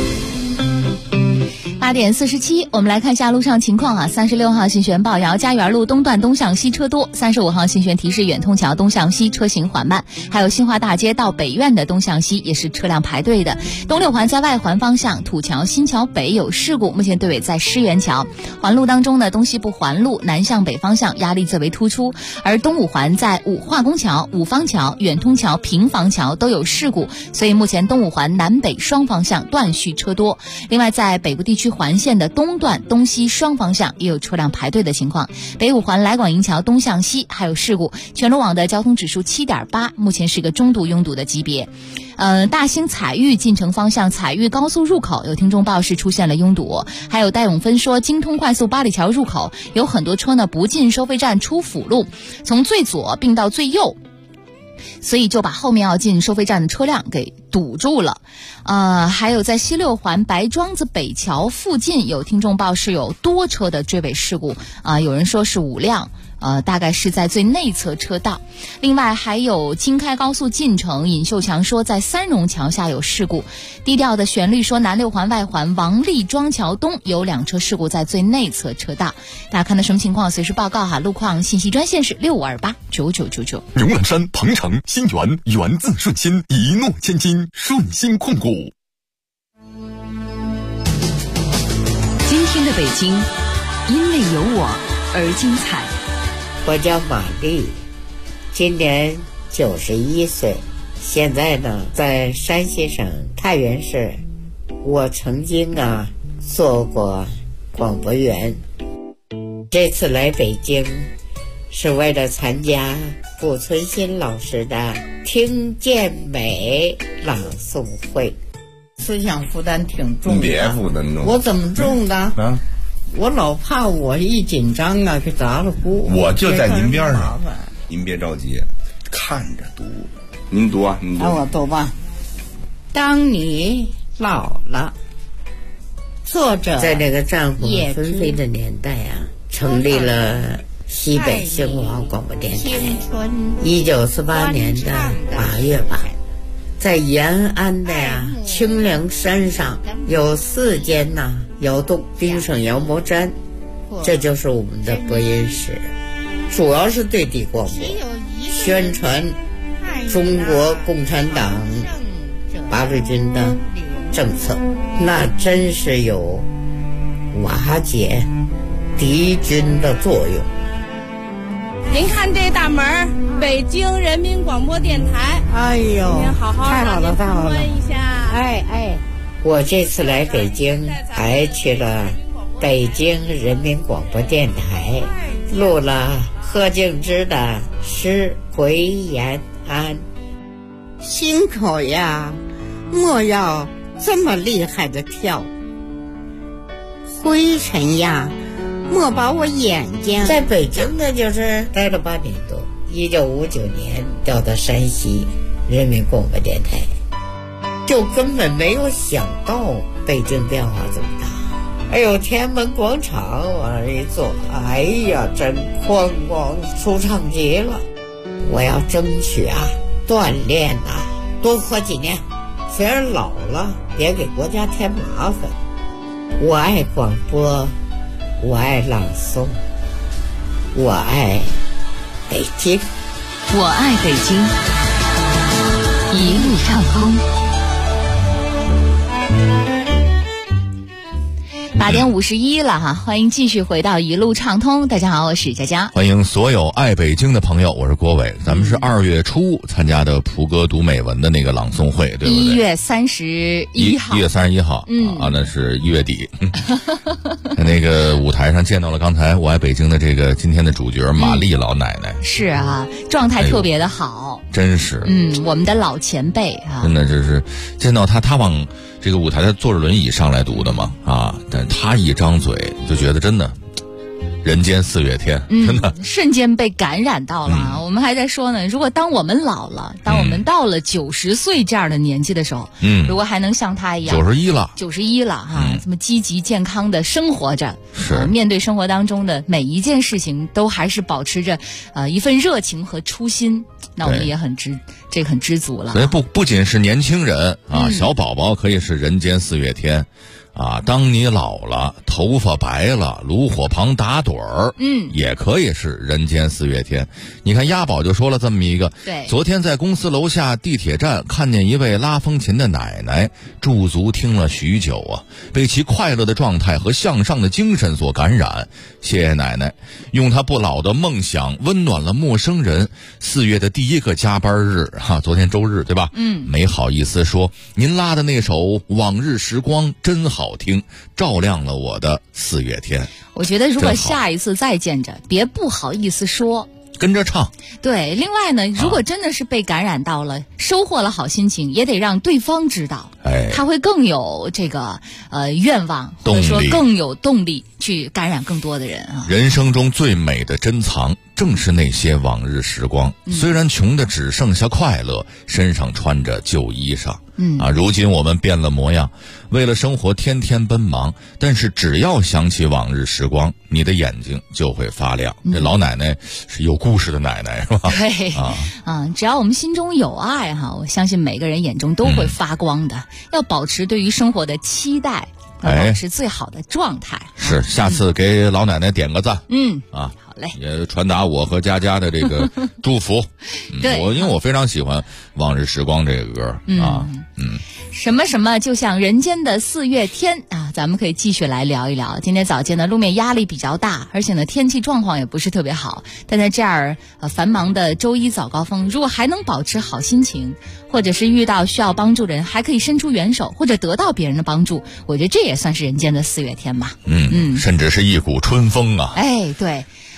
8点47，我们来看一下路上情况36号信玄报姚家园路东段东向西车多，35号信玄提示远通桥东向西车行缓慢，还有新华大街到北苑的东向西也是车辆排队的。东六环在外环方向土桥新桥北有事故，目前队尾在狮园桥。环路当中呢，东西部环路南向北方向压力最为突出，而东五环在五化工桥、五方桥、远通桥、平房桥都有事故，所以目前东五环南北双方向断续车多。另外在北部地区环线的东段东西双方向也有车辆排队的情况，北五环来广营桥东向西还有事故，全路网的交通指数7.8，目前是一个中度拥堵的级别。大兴彩玉进城方向彩玉高速入口有听众报是出现了拥堵，还有戴永芬说京通快速八里桥入口有很多车呢不进收费站出辅路，从最左并到最右，所以就把后面要进收费站的车辆给堵住了。还有在西六环白庄子北桥附近有听众报是有多车的追尾事故，有人说是5辆，大概是在最内侧车道。另外还有京开高速进城，尹秀强说在三荣桥下有事故。低调的旋律说南六环外环王立庄桥东有2车事故在最内侧车道。大家看到什么情况随时报告路况信息专线是65289999。 牛栏山、鹏城、新源，源自顺心，一诺千金，顺心控股。 今天的北京，因为有我而精彩。 我叫马丽，今年91岁，现在呢在山西省太原市。我曾经做过广播员，这次来北京是为了参加顾存新老师的听见美朗诵会。思想负担挺重的。 别负担重。 我怎么重的？啊，我老怕我一紧张啊，给砸了锅。 我就在您边上，您别着急，看着读。您读啊，您读。 我读吧。当你老了，作者在这个战火纷飞的年代啊，成立了西北新华广播电台。1948年的8月吧，在延安的清凉山上有4间窑洞，冰上窑模毡，这就是我们的播音室，主要是对地广播，宣传中国共产党八路军的政策，那真是有瓦解敌军的作用。 您看这大门，北京人民广播电台。 哎呦， 您好好太好了，太好了！ 参观一下。 哎，我这次来北京，还去了北京人民广播电台，录了贺敬之的诗《回延安》。心口呀，莫要这么厉害的跳，灰尘呀，莫把我眼睛。在北京呢，就是待了8年多，1959年调到山西人民广播电台，就根本没有想到北京变化这么大。哎呦，天安门广场往那一坐，哎呀，真宽广舒畅极了。我要争取锻炼多活几年，虽然老了，别给国家添麻烦。我爱广播，我爱朗诵，我爱北京， 我爱北京，一路畅通。 8点51了哈，欢迎继续回到一路畅通。大家好，我是佳佳。 欢迎所有爱北京的朋友，我是郭伟。咱们是2月初参加的普歌读美文的那个朗诵会，对不对 ？1月31号。1 月31号，那是1月底。那个舞台上见到了刚才我爱北京的这个今天的主角玛丽老奶奶。 是啊，状态特别的好。 真是。 我们的老前辈啊。 真的就是见到他往这个舞台，他坐着轮椅上来读的嘛但他一张嘴就觉得真的人间4月天，真的瞬间被感染到了。我们还在说呢，如果当我们老了，当我们到了90岁这样的年纪的时候，如果还能像他一样91了这么积极健康的生活着， 是面对生活当中的每一件事情都还是保持着一份热情和初心，那我们也很知足了。 所以不仅是年轻人小宝宝可以是人间4月天。当你老了，头发白了，炉火旁打盹儿，也可以是人间4月天。你看鸭宝就说了这么一个， 对， 昨天在公司楼下地铁站看见一位拉风琴的奶奶，驻足听了许久被其快乐的状态和向上的精神所感染。谢谢奶奶，用她不老的梦想温暖了陌生人。4月的第1个加班日昨天周日对吧？没好意思说，您拉的那首《往日时光》真好听，照亮了我的4月天。 我觉得如果下一次再见着，别不好意思说， 跟着唱。 对，另外呢，如果真的是被感染到了，收获了好心情，也得让对方知道，他会更有这个愿望，或者说更有动力去感染更多的人人生中最美的珍藏，正是那些往日时光。虽然穷的只剩下快乐，身上穿着旧衣裳。如今我们变了模样，为了生活天天奔忙，但是只要想起往日时光，你的眼睛就会发亮。这老奶奶是有故事的奶奶，是吧？ 对只要我们心中有爱我相信每个人眼中都会发光的。要保持对于生活的期待，要保持最好的状态。 是，下次给老奶奶点个赞。 好嘞， 也传达我和佳佳的这个祝福。 对， 因为我非常喜欢《往日时光》这个歌什么什么就像人间的4月天咱们可以继续来聊一聊。今天早间呢，路面压力比较大，而且呢天气状况也不是特别好。但在这样繁忙的周一早高峰，如果还能保持好心情，或者是遇到需要帮助的人还可以伸出援手，或者得到别人的帮助，我觉得这也算是人间的4月天吧。 甚至是一股春风对。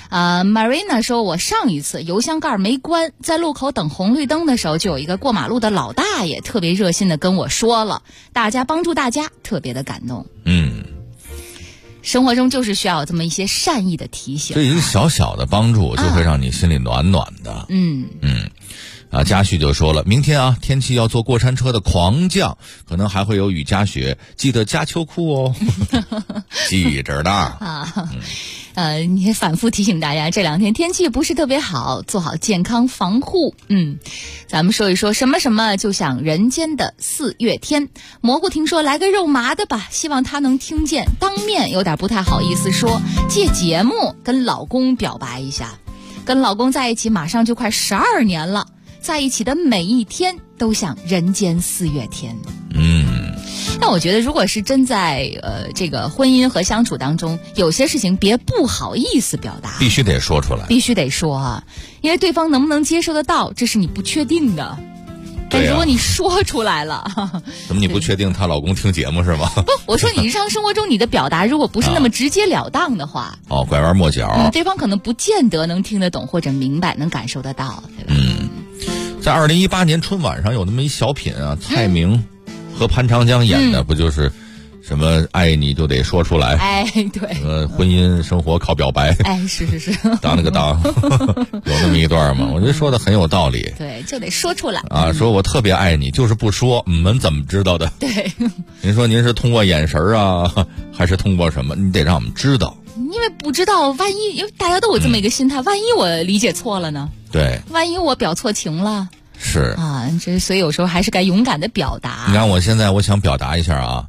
Marina 说，我上一次油箱盖没关，在路口等红绿灯的时候，就有一个过马路的老大爷特别热心的跟我说了，大家帮助大家，特别的感动。生活中就是需要这么一些善意的提醒， 这一个小小的帮助就会让你心里暖暖的。嘉旭就说了，明天啊，天气要坐过山车的狂降，可能还会有雨夹雪，记得加秋裤哦。记着呢。 你反复提醒大家，这2天天气不是特别好，做好健康防护。咱们说一说什么什么就像人间的4月天。蘑菇听说来个肉麻的吧，希望他能听见，当面有点不太好意思说，借节目跟老公表白一下。跟老公在一起马上就快12年了，在一起的每一天都像人间4月天。那我觉得如果是真在这个婚姻和相处当中，有些事情别不好意思表达， 必须得说出来， 必须得说啊，因为对方能不能接受得到，这是你不确定的。但如果你说出来了， 怎么你不确定她老公听节目是吗？ 不，我说你日常生活中你的表达如果不是那么直截了当的话， 拐弯抹角， 对方可能不见得能听得懂或者明白，能感受得到，对吧？ 在2018年春晚上有那么一小品啊，蔡明和潘长江演的，不就是什么爱你就得说出来， 对， 什么婚姻生活靠表白， 是当那个当，有那么一段嘛，我觉得说的很有道理。 对，就得说出来啊，说我特别爱你，就是不说，你们怎么知道的？ 对， 您说您是通过眼神啊，还是通过什么？你得让我们知道， 因为不知道，万一因为大家都有这么一个心态，万一我理解错了呢？ 对， 万一我表错情了。 是啊，所以有时候还是该勇敢的表达。 你看我现在我想表达一下啊，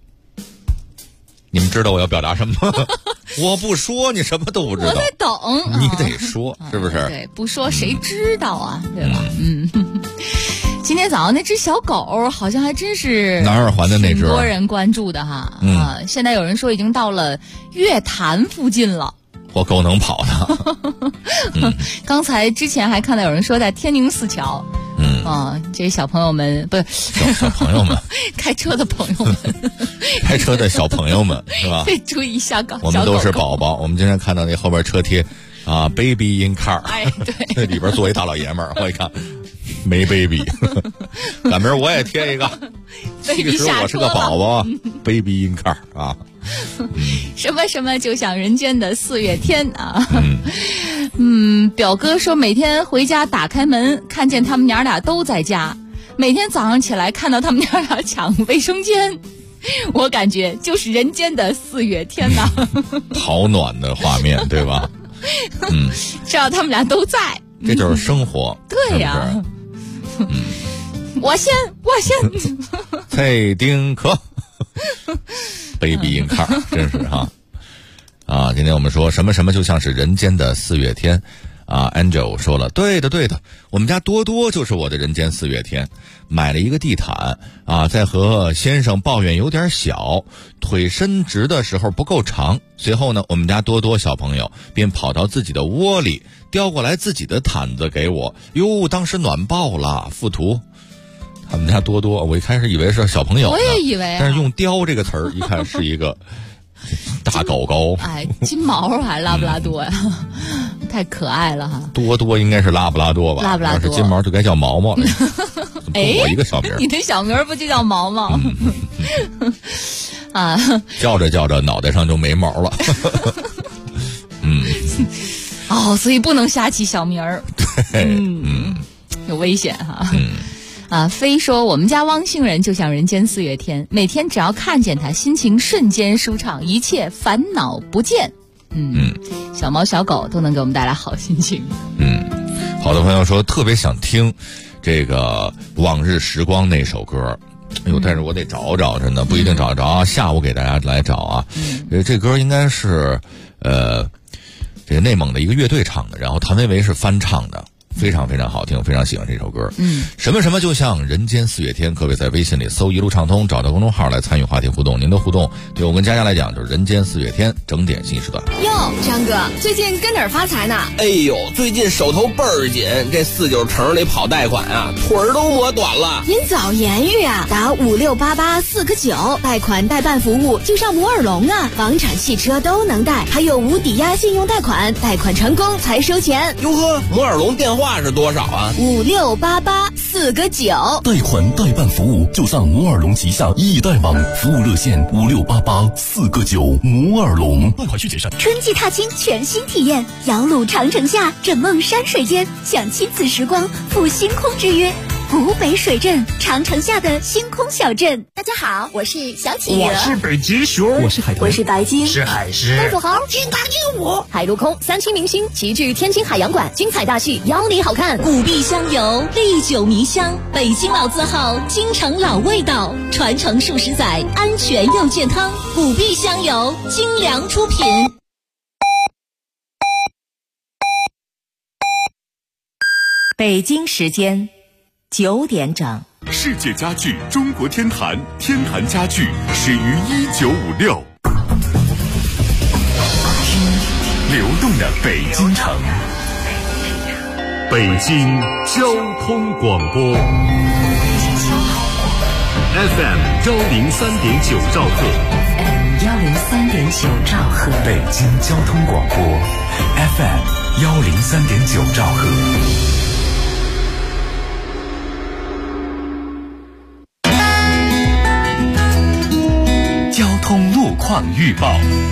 你们知道我要表达什么吗？我不说你什么都不知道， 我得等， 你得说，是不是？ 对，不说谁知道啊，对吧？今天早上那只小狗好像还真是南二环的那只， 挺多人关注的哈。现在有人说已经到了月坛附近了。 我够能跑的。 刚才之前还看到有人说在天宁4桥。这些小朋友们不是小朋友们， 开车的朋友们， 开车的小朋友们是吧？ 得注意一下我们都是宝宝。我们经常看到那后边车贴啊 ，baby in car， 对， 那里边坐一大老爷们儿，我一看没 baby， 赶明儿我也贴一个，其实我是个宝宝，baby in car 啊。 什么什么就像人间的4月天啊。表哥说每天回家打开门看见他们娘俩都在家，每天早上起来看到他们娘俩抢卫生间，我感觉就是人间的4月天呐。 好暖的画面对吧？ 知道他们俩都在， 这就是生活。 对呀。我先蔡丁克baby in car， 真是哈。今天我们说什么什么就像是人间的4月天啊。Angel 说了，对的，我们家多多就是我的人间4月天。买了一个地毯啊，在和先生抱怨有点小，腿伸直的时候不够长。随后呢，我们家多多小朋友便跑到自己的窝里，叼过来自己的毯子给我。哟，当时暖爆了。附图。他们家多多，我一开始以为是小朋友， 我也以为， 但是用叼这个词儿一看是一个大狗狗， 金毛还是拉布拉多呀？太可爱了哈！ 多多应该是拉布拉多吧？ 拉布拉多， 要是金毛就该叫毛毛了。我一个小名， 你的小名不就叫毛毛？ 叫着叫着脑袋上就没毛了。 所以不能瞎起小名儿。 对， 有危险哈。非说我们家汪星人就像人间4月天，每天只要看见他，心情瞬间舒畅，一切烦恼不见。小猫小狗都能给我们带来好心情。 好多朋友说特别想听这个往日时光那首歌，但是我得找找，真的不一定找得着。下午给大家来找啊。这歌应该是这个内蒙的一个乐队唱的，然后谭维维是翻唱的非常非常好听，非常喜欢这首歌。什么什么就像人间四月天，各位在微信里搜一路畅通，找到公众号来参与话题互动。您的互动对我跟佳佳来讲就是人间四月天整点新时段。 哟，张哥，最近跟哪儿发财呢？ 哎呦，最近手头倍儿紧，这49城里跑贷款啊，腿儿都磨短了。 您早言语啊，打5688 4个9，贷款代办服务就上摩尔龙啊，房产汽车都能贷，还有无抵押信用贷款，贷款成功才收钱。 哟呵，摩尔龙电话是多少啊 ？5688 4个9， 贷款代办服务就上摩尔龙旗下易贷网，服务热线5688 4个9，摩尔龙。 贷款需谨慎。 春季踏青全新体验，摇橹长城下，枕梦山水间，享亲子时光，赴星空之约。古北水镇，长城下的星空小镇。 大家好，我是小企鹅， 我是北极熊， 我是海豚， 我是白鲸， 是海狮， 袋鼠猴，金刚鹦鹉，海陆空3栖明星齐聚天津海洋馆，精彩大戏邀你好看。 古碧香油，历久弥香，北京老字号，京城老味道，传承数十载，安全又健康。古碧香油，精良出品。 北京时间9点整。 世界家具中国天坛，天坛家具始于1956。流动的北京城，北京交通广播 FM 103.9兆赫 103.9兆赫，北京交通广播 FM 103.9兆赫。 交通路况预报。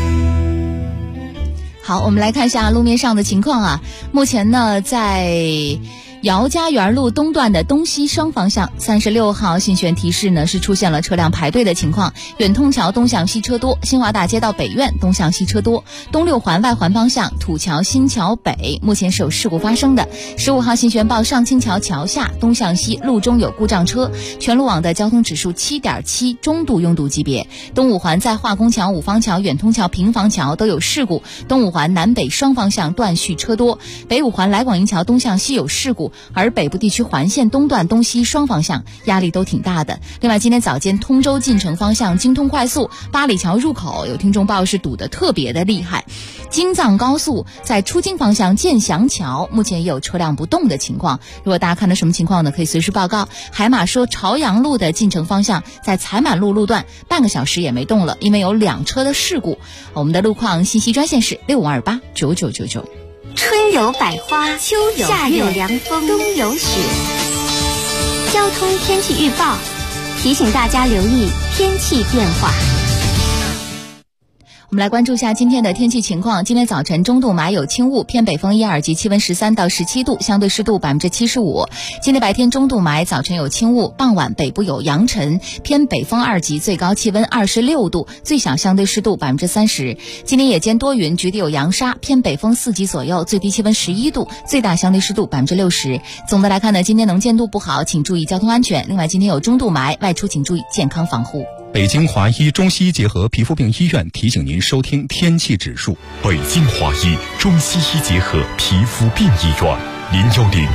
好，我们来看一下路面上的情况啊。目前呢，在姚家园路东段的东西双方向36号信玄提示呢是出现了车辆排队的情况，远通桥东向西车多，新华大街到北苑东向西车多，东六环外环方向土桥新桥北目前是有事故发生的。15号信玄报上清桥桥下东向西路中有故障车，全路网的交通指数7.7，中度拥堵级别。东五环在化工桥、五方桥、远通桥、平房桥都有事故，东五环南北双方向断续车多，北五环来广营桥东向西有事故，而北部地区环线东段东西双方向压力都挺大的。另外今天早间通州进城方向京通快速八里桥入口有听众报是堵得特别的厉害。京藏高速在出京方向建祥桥目前也有车辆不动的情况，如果大家看到什么情况呢，可以随时报告。海马说朝阳路的进城方向在采满路路段半个小时也没动了，因为有2车的事故。我们的路况信息专线是6528 9999。 春有百花，秋有夏有凉风，冬有雪。交通天气预报提醒大家留意天气变化。 我们来关注一下今天的天气情况。今天早晨中度霾有轻雾，偏北风1、2级，气温13到17度，相对湿度75%。今天白天中度霾，早晨有轻雾，傍晚北部有扬尘，偏北风2级，最高气温26度，最小相对湿度30%。今天夜间多云，局地有扬沙，偏北风4级左右，最低气温11度，最大相对湿度60%。总的来看呢，今天能见度不好，请注意交通安全。另外今天有中度霾，外出请注意健康防护。 北京华医中西医结合皮肤病医院提醒您收听天气指数。 北京华医中西医结合皮肤病医院，01068685858，68685858。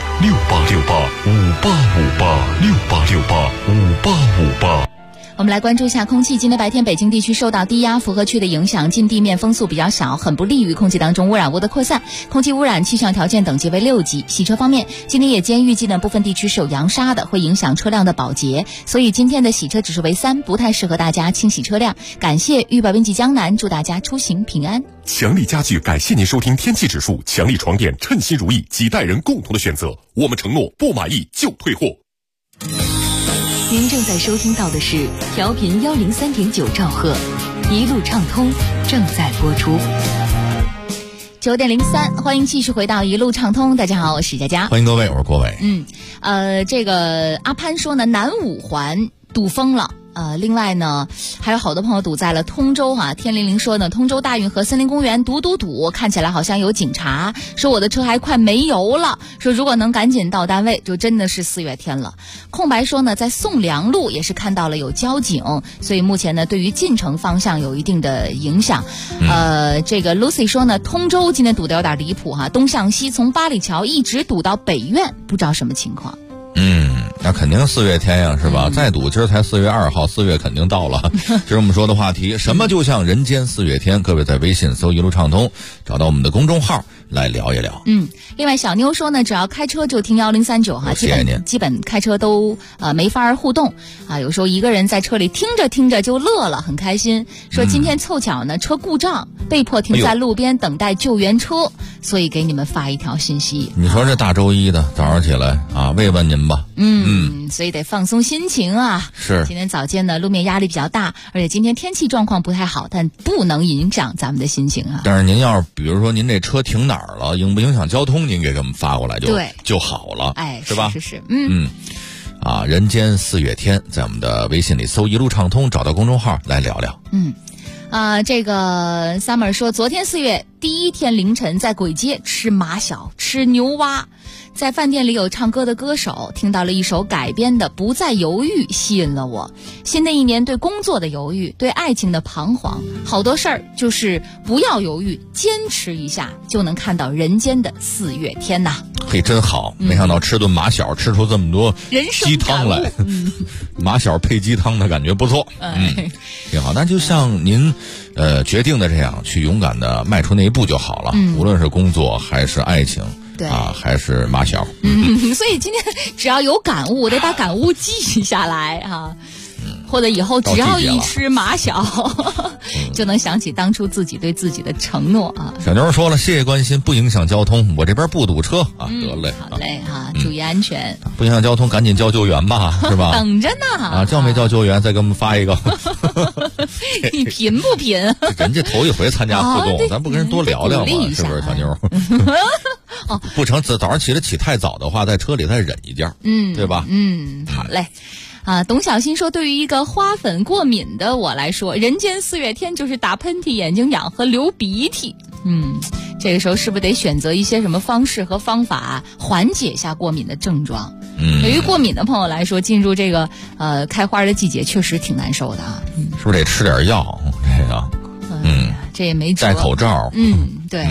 我们来关注一下空气。今天白天北京地区受到低压符合区的影响，近地面风速比较小，很不利于空气当中污染物的扩散，空气污染气象条件等级为6级。洗车方面，今天夜间预计呢部分地区是有扬沙的，会影响车辆的保洁，所以今天的洗车指数为3，不太适合大家清洗车辆。感谢豫宝冰记江南，祝大家出行平安。 强力家具感谢您收听天气指数，强力床垫称心如意，几代人共同的选择，我们承诺不满意就退货。 您正在收听到的是调频103.9兆赫，一路畅通正在播出。 9点03，欢迎继续回到一路畅通。大家好，我是佳佳， 欢迎各位，我是郭伟。 这个阿潘说呢，南五环堵封了， 另外呢，还有好多朋友堵在了通州哈。天灵灵说呢，通州大运河森林公园堵，看起来好像有警察，说我的车还快没油了，说如果能赶紧到单位，就真的是4月天了。空白说呢，在宋良路也是看到了有交警，所以目前呢，对于进城方向有一定的影响。这个 Lucy 说呢，通州今天堵得有点离谱哈，东向西从八里桥一直堵到北苑，不知道什么情况。 那肯定4月天呀，是吧？再堵，今儿才4月2号，4月肯定到了。这是我们说的话题，什么就像人间4月天？各位在微信搜一路畅通，找到我们的公众号来聊一聊。 另外小妞说呢，只要开车就听1039哈，基本开车都没法互动啊。有时候一个人在车里听着就乐了，很开心。说今天凑巧呢，车故障，被迫停在路边等待救援车，所以给你们发一条信息。 你说这大周一的早上起来啊，慰问您吧。 所以得放松心情啊。 是， 今天早间呢，路面压力比较大，而且今天天气状况不太好，但不能影响咱们的心情啊。 但是您要是比如说您这车停哪儿了，影不影响交通，您给我们发过来就好了，是吧？ 是。 人间4月天，在我们的微信里搜一路畅通，找到公众号来聊聊。 这个 Summer 说，昨天4月第一天凌晨在簋街吃马小，吃牛蛙。在饭店里有唱歌的歌手，听到了一首改编的《不再犹豫》，吸引了我。新的一年对工作的犹豫，对爱情的彷徨，好多事儿就是不要犹豫，坚持一下就能看到人间的4月天呐。 嘿，真好！没想到吃顿马小吃出这么多鸡汤来，马小配鸡汤的感觉不错，挺好。那就像您决定的这样，去勇敢的迈出那一步就好了。无论是工作还是爱情。还是马小。 所以今天只要有感悟，得把感悟记下来啊。或者以后只要一吃马小，就能想起当初自己对自己的承诺啊。 小妞说了，谢谢关心，不影响交通，我这边不堵车啊。得嘞， 好嘞哈，注意安全。 不影响交通，赶紧叫救援吧，是吧？ 等着呢啊，叫没叫救援，再给我们发一个。 你贫不贫？ 人家头一回参加互动，咱不跟人多聊聊吗？是不是，小妞？不成，早上起太早的话，在车里再忍一觉，对吧？ 好嘞。董小新说，对于一个花粉过敏的我来说，人间4月天就是打喷嚏、眼睛痒和流鼻涕。这个时候是不是得选择一些什么方式和方法缓解一下过敏的症状？对于过敏的朋友来说，进入这个开花的季节确实挺难受的啊。 是不是得吃点药？这个， 这也没辙。 戴口罩。 对。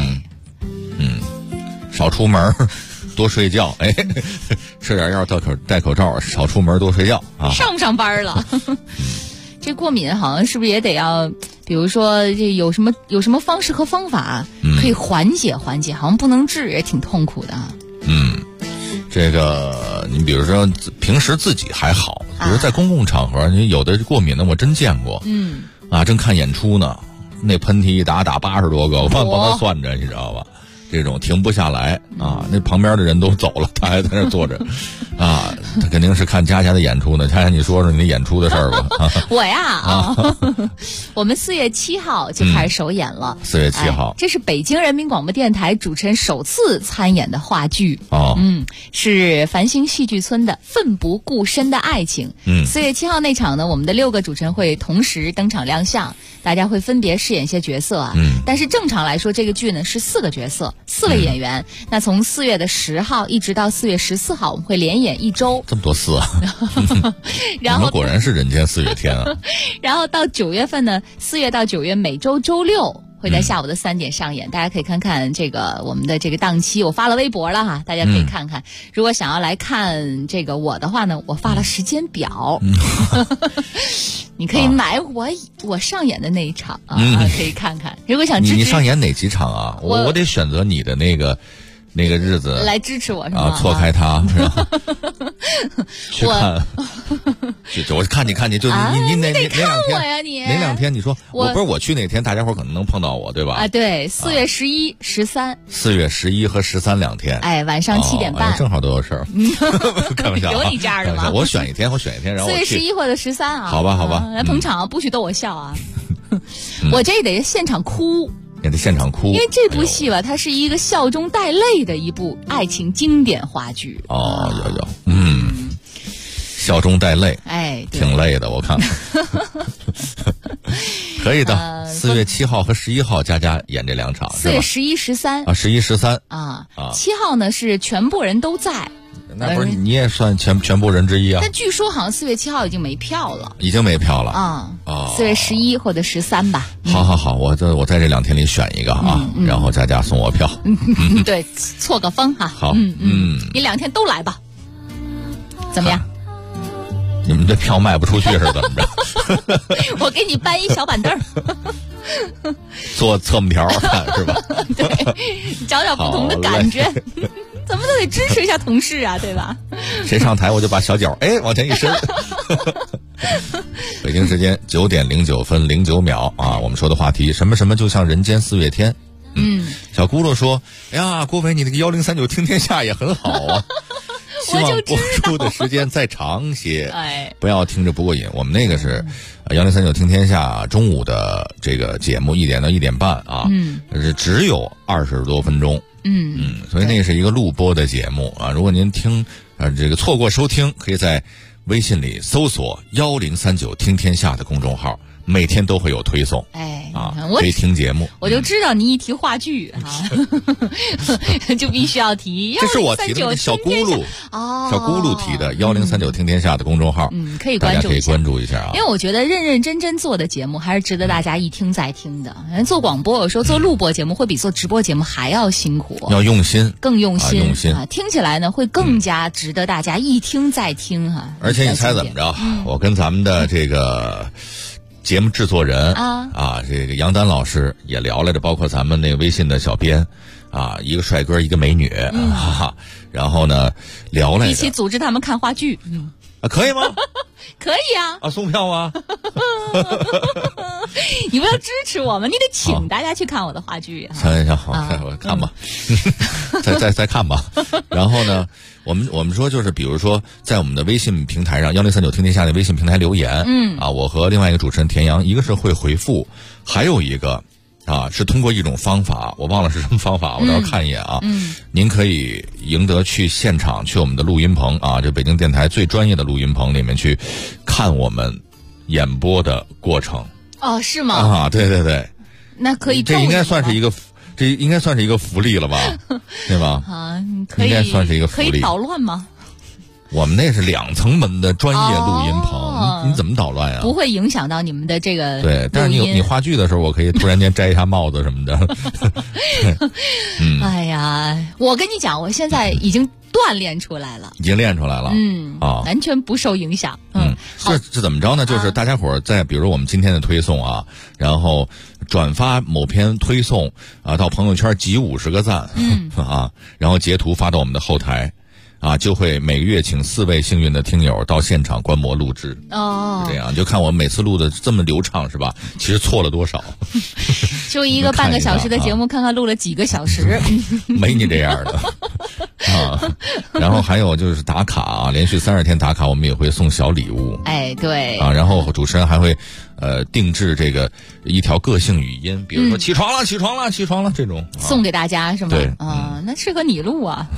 少出门。多睡觉，吃点药，戴口罩，少出门，多睡觉啊！ 上不上班了？这过敏好像是不是也得要，比如说这有什么方式和方法可以缓解，好像不能治，也挺痛苦的。 这个你比如说平时自己还好，比如在公共场合，你有的过敏的我真见过。正看演出呢，那喷嚏一打80多个，我帮他算着，你知道吧？这种停不下来啊！那旁边的人都走了，他还在那坐着，他肯定是看佳佳的演出呢。佳佳，你说说你那演出的事儿吧。 我呀，我们4月7号就开始首演了。 4月7号， 这是北京人民广播电台主持人首次参演的话剧。是繁星戏剧村的《奋不顾身的爱情》。4月7号那场呢，我们的6个主持人会同时登场亮相，大家会分别饰演一些角色啊。但是正常来说，这个剧呢是4个角色。4位演员，那从4月10号一直到4月14号，我们会连演1周。 这么多4啊！ 然后我们果然是人间4月天啊！ 然后到9月份呢，4月到9月每周周6会在下午的3点上演，大家可以看看这个我们的这个档期，我发了微博了哈，大家可以看看。如果想要来看这个我的话呢，我发了时间表。你可以买我上演的那一场啊，可以看看。如果想支持你上演哪几场啊？我得选择你的那个日子来支持我是吗？ 错开它，是吧？去看，我看你，就你哪两天？哪两天？你说我去哪天？大家伙可能能碰到我，对吧？ 对，4月11、13。 4月11和132天。 晚上7点半， 正好都有事儿。开玩笑， 有你这样的吗？ 我选一天，然后 4月11或者13啊。 好吧， 来捧场，不许逗我笑啊！我这得现场哭。 也得现场哭， 因为这部戏吧，它是一个笑中带泪的一部爱情经典话剧。 有， 笑中带泪， 哎， 挺累的，我看。可以的。4月7号和11号佳佳演这2场。 4月11、13 啊，11、13 啊7号呢是全部人都在。 那不是你也算全部人之一啊？ 但据说好像4月7号已经没票了。 已经没票了啊！4月11或者13吧。 好，我在这2天里选一个啊，然后佳佳送我票。 对，错个峰哈。 好， 你2天都来吧。怎么样？ 你们这票卖不出去是怎么着？ 我给你搬一小板凳做侧幕条看是吧？ 对，找找不同的感觉。怎么都得支持一下同事啊，对吧？ 谁上台我就把小脚往前一伸。北京时间9点09分09秒啊，我们说的话题什么什么就像人间4月天。小咕噜说：“哎呀，郭伟，你那个1039听天下也很好啊。”希望播出的时间再长些，不要听着不过瘾。我们那个是1039听天下中午的这个节目，1点到1点半啊，只有20多分钟，所以那是一个录播的节目啊。如果您听这个错过收听，可以在微信里搜索1039听天下的公众号。每天都会有推送，可以听节目。 我就知道你一提话剧就必须要提。 这是我提的，小咕噜小咕噜提的1039听天下的公众号， 可以关注一下， 大家可以关注一下啊。 因为我觉得认认真真做的节目还是值得大家一听再听的。做广播有时候做录播节目会比做直播节目还要辛苦， 要用心， 更用心啊！听起来呢会更加值得大家一听再听哈。 而且你猜怎么着？我跟咱们的这个。节目制作人这个杨丹老师也聊来着，包括咱们那个微信的小编一个帅哥一个美女然后呢聊来着， 一起组织他们看话剧， 可以吗？ 可以啊， 送票啊！ 你们要支持我们，你得请大家去看我的话剧。 好，我看吧，再看吧。然后呢，我们说就是，比如说在我们的微信平台上1039听天下的微信平台留言，我和另外一个主持人田阳，一个是会回复，还有一个是通过一种方法，我忘了是什么方法，我到时候看一眼啊。您可以赢得去现场，去我们的录音棚这北京电台最专业的录音棚里面去看我们演播的过程。 哦，是吗？ 对。 那可以， 这应该算是一个福利了吧？对吧？ 可以， 应该算是一个福利。 可以捣乱吗？ 我们那是2层门的专业录音棚，你怎么捣乱呀？ 不会影响到你们的这个对，但是你话剧的时候，我可以突然间摘一下帽子什么的。 哎呀，我跟你讲，我现在已经锻炼出来了， 已经练出来了， 完全不受影响。 这怎么着呢？就是大家伙儿在比如我们今天的推送然后转发某篇推送到朋友圈集50个赞，然后截图发到我们的后台。就会每个月请4位幸运的听友到现场观摩录制。这样就看我们每次录的这么流畅是吧？其实错了多少？ 就一个半个小时的节目，看看录了几个小时。 没你这样的然后还有就是打卡连续30天打卡，我们也会送小礼物。 对然后主持人还会定制这个一条个性语音，比如说起床了这种送给大家是吗？ 对那适合你录啊。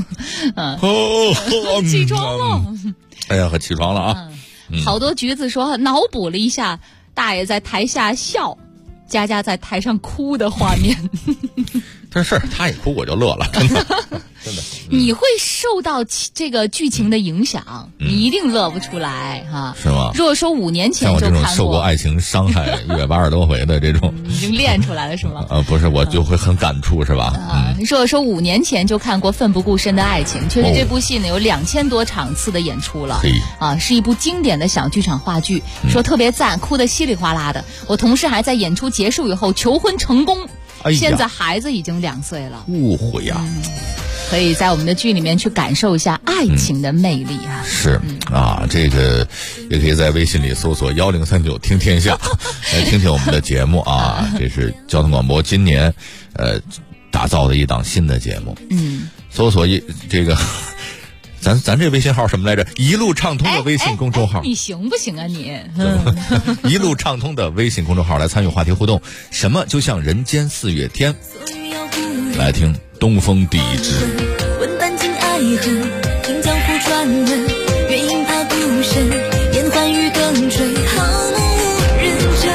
起床了， 哎呀，起床了啊！ 好多橘子说脑补了一下大爷在台下笑，佳佳在台上哭的画面。 这事他也哭我就乐了，真的。 你会受到这个剧情的影响，你一定乐不出来是吗？ 如果说5年前像我这种受过爱情伤害180多回的这种， 已经练出来了是吗？ 不是，我就会很感触是吧？ 如果说5年前就看过《奋不顾身的爱情》，确实这部戏呢有2000多场次的演出了是一部经典的小剧场话剧，说特别赞，哭得稀里哗啦的。我同事还在演出结束以后求婚成功，现在孩子已经2岁了。 误会呀！ 可以在我们的剧里面去感受一下爱情的魅力是这个也可以在微信里搜索1039听天下来听听我们的节目这是交通广播今年打造的一档新的节目。搜索这个咱这微信号什么来着？一路畅通的微信公众号。 你行不行啊你？ 一路畅通的微信公众号来参与话题互动。什么就像人间4月天？来听东风第一支。 问半径爱恨，听江湖传闻，月影怕故事。 身，烟花雨更吹，毫无人证。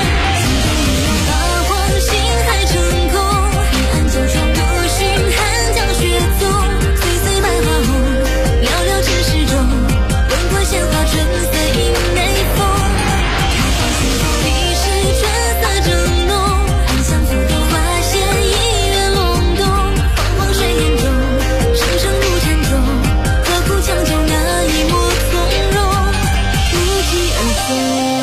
发黄星海成空，黑暗江霜独寻，寒江雪踪，岁岁百花红，寥寥尘世中，滚滚鲜花春色迎雷锋。历史春色正浓，暗香浮动花谢一月隆冬，煌煌水眼中，声声如禅中，何苦强求那一抹从容，不疾而走。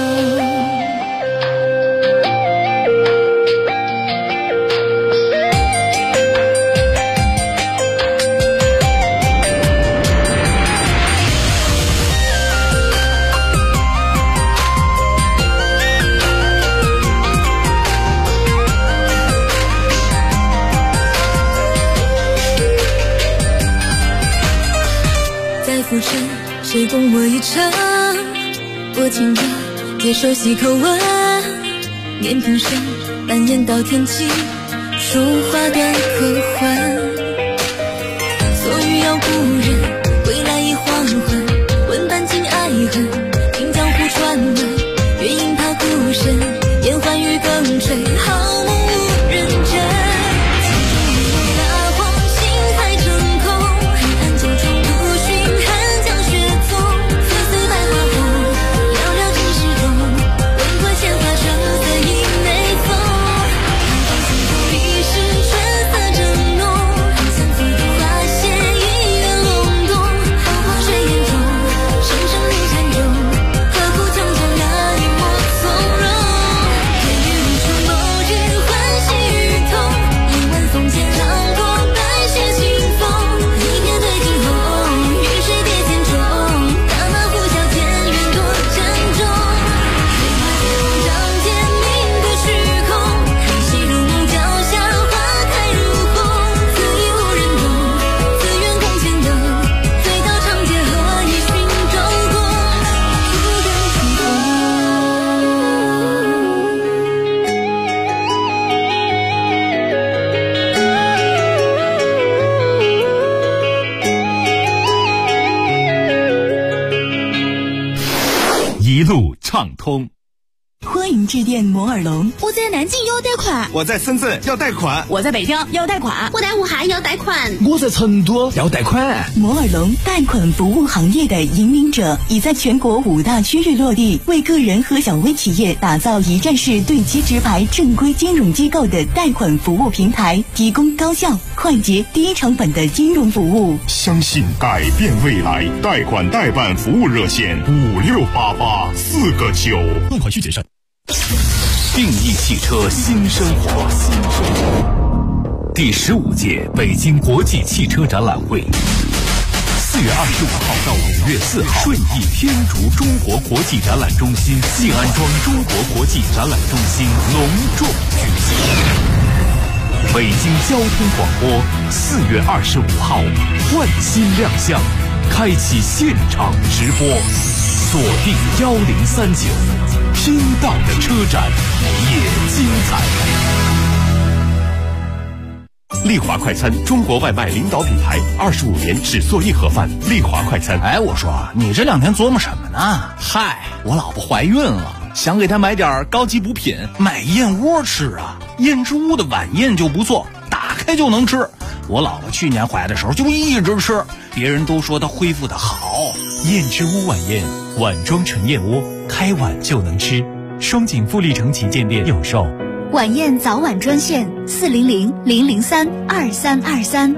在浮沉，谁共我一场？我情歌，别熟悉口吻，念平生，蔓延到天际，书画断合欢。所欲要故人，归来已黄昏。问半径爱恨，听江湖传闻。月影踏孤身，烟花雨更吹，毫无人证。 一路畅通。 欢迎致电摩尔龙。 我在南京要贷款， 我在深圳要贷款， 我在北京要贷款， 我在武汉要贷款， 我在成都要贷款。 摩尔龙贷款服务行业的引领者，已在全国5大区域落地，为个人和小微企业打造一站式对接直排正规金融机构的贷款服务平台，提供高效、快捷、低成本的金融服务。 相信改变未来，贷款代办服务热线5688-4个9， 贷款需谨慎。定义汽车新生活，第15届北京国际汽车展览会，4月25号到5月4号，顺义天竺中国国际展览中心、西安庄中国国际展览中心隆重举行。北京交通广播4月25号换新亮相，开启现场直播，锁定1039。听到的车展也精彩。 丽华快餐，中国外卖领导品牌，25年只做一盒饭。丽华快餐。 哎，我说你这2天琢磨什么呢？嗨，我老婆怀孕了，想给她买点高级补品，买燕窝吃啊。燕之屋的晚宴就不错，打开就能吃。我老婆去年怀的时候就一直吃，别人都说她恢复的好。 燕之屋晚宴，碗装纯燕窝，开碗就能吃。双井富力城旗舰店有售。 晚宴早晚专线400-003-2323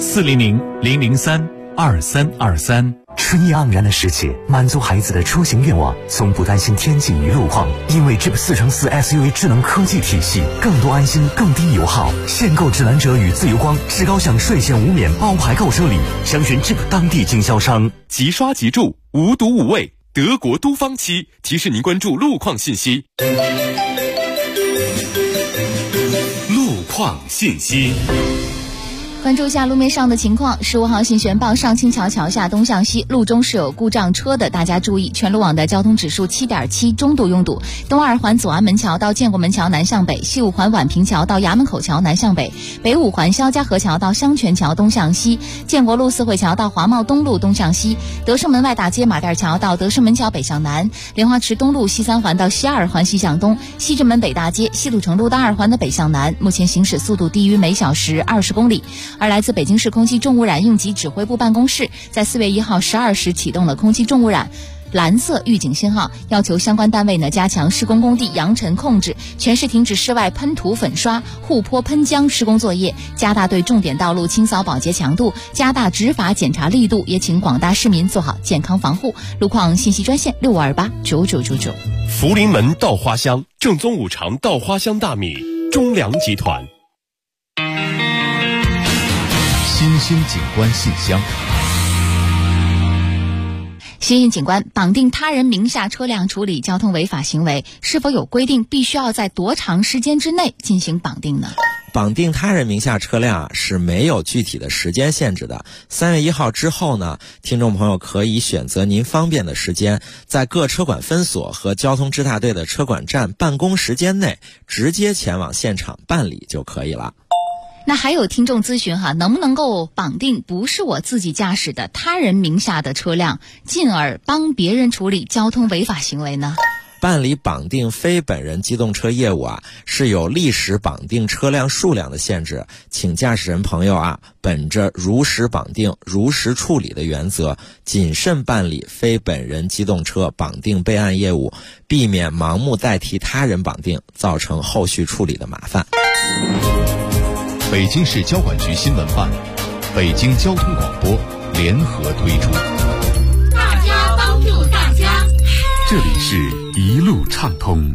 400-003-2323。 春意盎然的时节，满足孩子的出行愿望，从不担心天气与路况，因为 Jeep 4乘4 SUV 智能科技体系，更多安心，更低油耗。限购指南者与自由光至高享税险无免包牌购车礼，详询 Jeep 当地经销商。 即刷即住，无毒无畏，德国都方漆提示您关注路况信息。路况信息。 关注一下路面上的情况。15号信玄报上清桥桥下东向西路中是有故障车的，大家注意。全路网的交通指数 7.7， 中度拥堵。东二环左安门桥到建国门桥南向北，西五环宛平桥到衙门口桥南向北，北五环肖家河桥到香泉桥东向西，建国路四惠桥到华贸东路东向西，德胜门外大街马甸桥到德胜门桥北向南，莲花池东路西三环到西二环西向东，西直门北大街西土城路到二环的北向南，目前行驶速度低于每小时20公里。而来自北京市空气重污染应急指挥部办公室在4月1号12时启动了空气重污染蓝色预警信号，要求相关单位呢加强施工工地扬尘控制，全市停止室外喷涂粉刷、护坡喷浆施工作业，加大对重点道路清扫保洁强度，加大执法检查力度，也请广大市民做好健康防护。路况信息专线65289999。 福临门稻花香，正宗五常稻花香大米，中粮集团。 新兴景观信箱。 新兴景观绑定他人名下车辆处理交通违法行为，是否有规定必须要在多长时间之内进行绑定呢？ 绑定他人名下车辆是没有具体的时间限制的。3月1号之后呢，听众朋友可以选择您方便的时间，在各车管分所和交通支大队的车管站办公时间内，直接前往现场办理就可以了。 那还有听众咨询能不能够绑定不是我自己驾驶的他人名下的车辆，进而帮别人处理交通违法行为呢？ 办理绑定非本人机动车业务是有历史绑定车辆数量的限制，请驾驶人朋友本着如实绑定如实处理的原则，谨慎办理非本人机动车绑定备案业务，避免盲目代替他人绑定，造成后续处理的麻烦。 北京市交管局新闻办、北京交通广播联合推出。 大家帮助大家， 这里是一路畅通。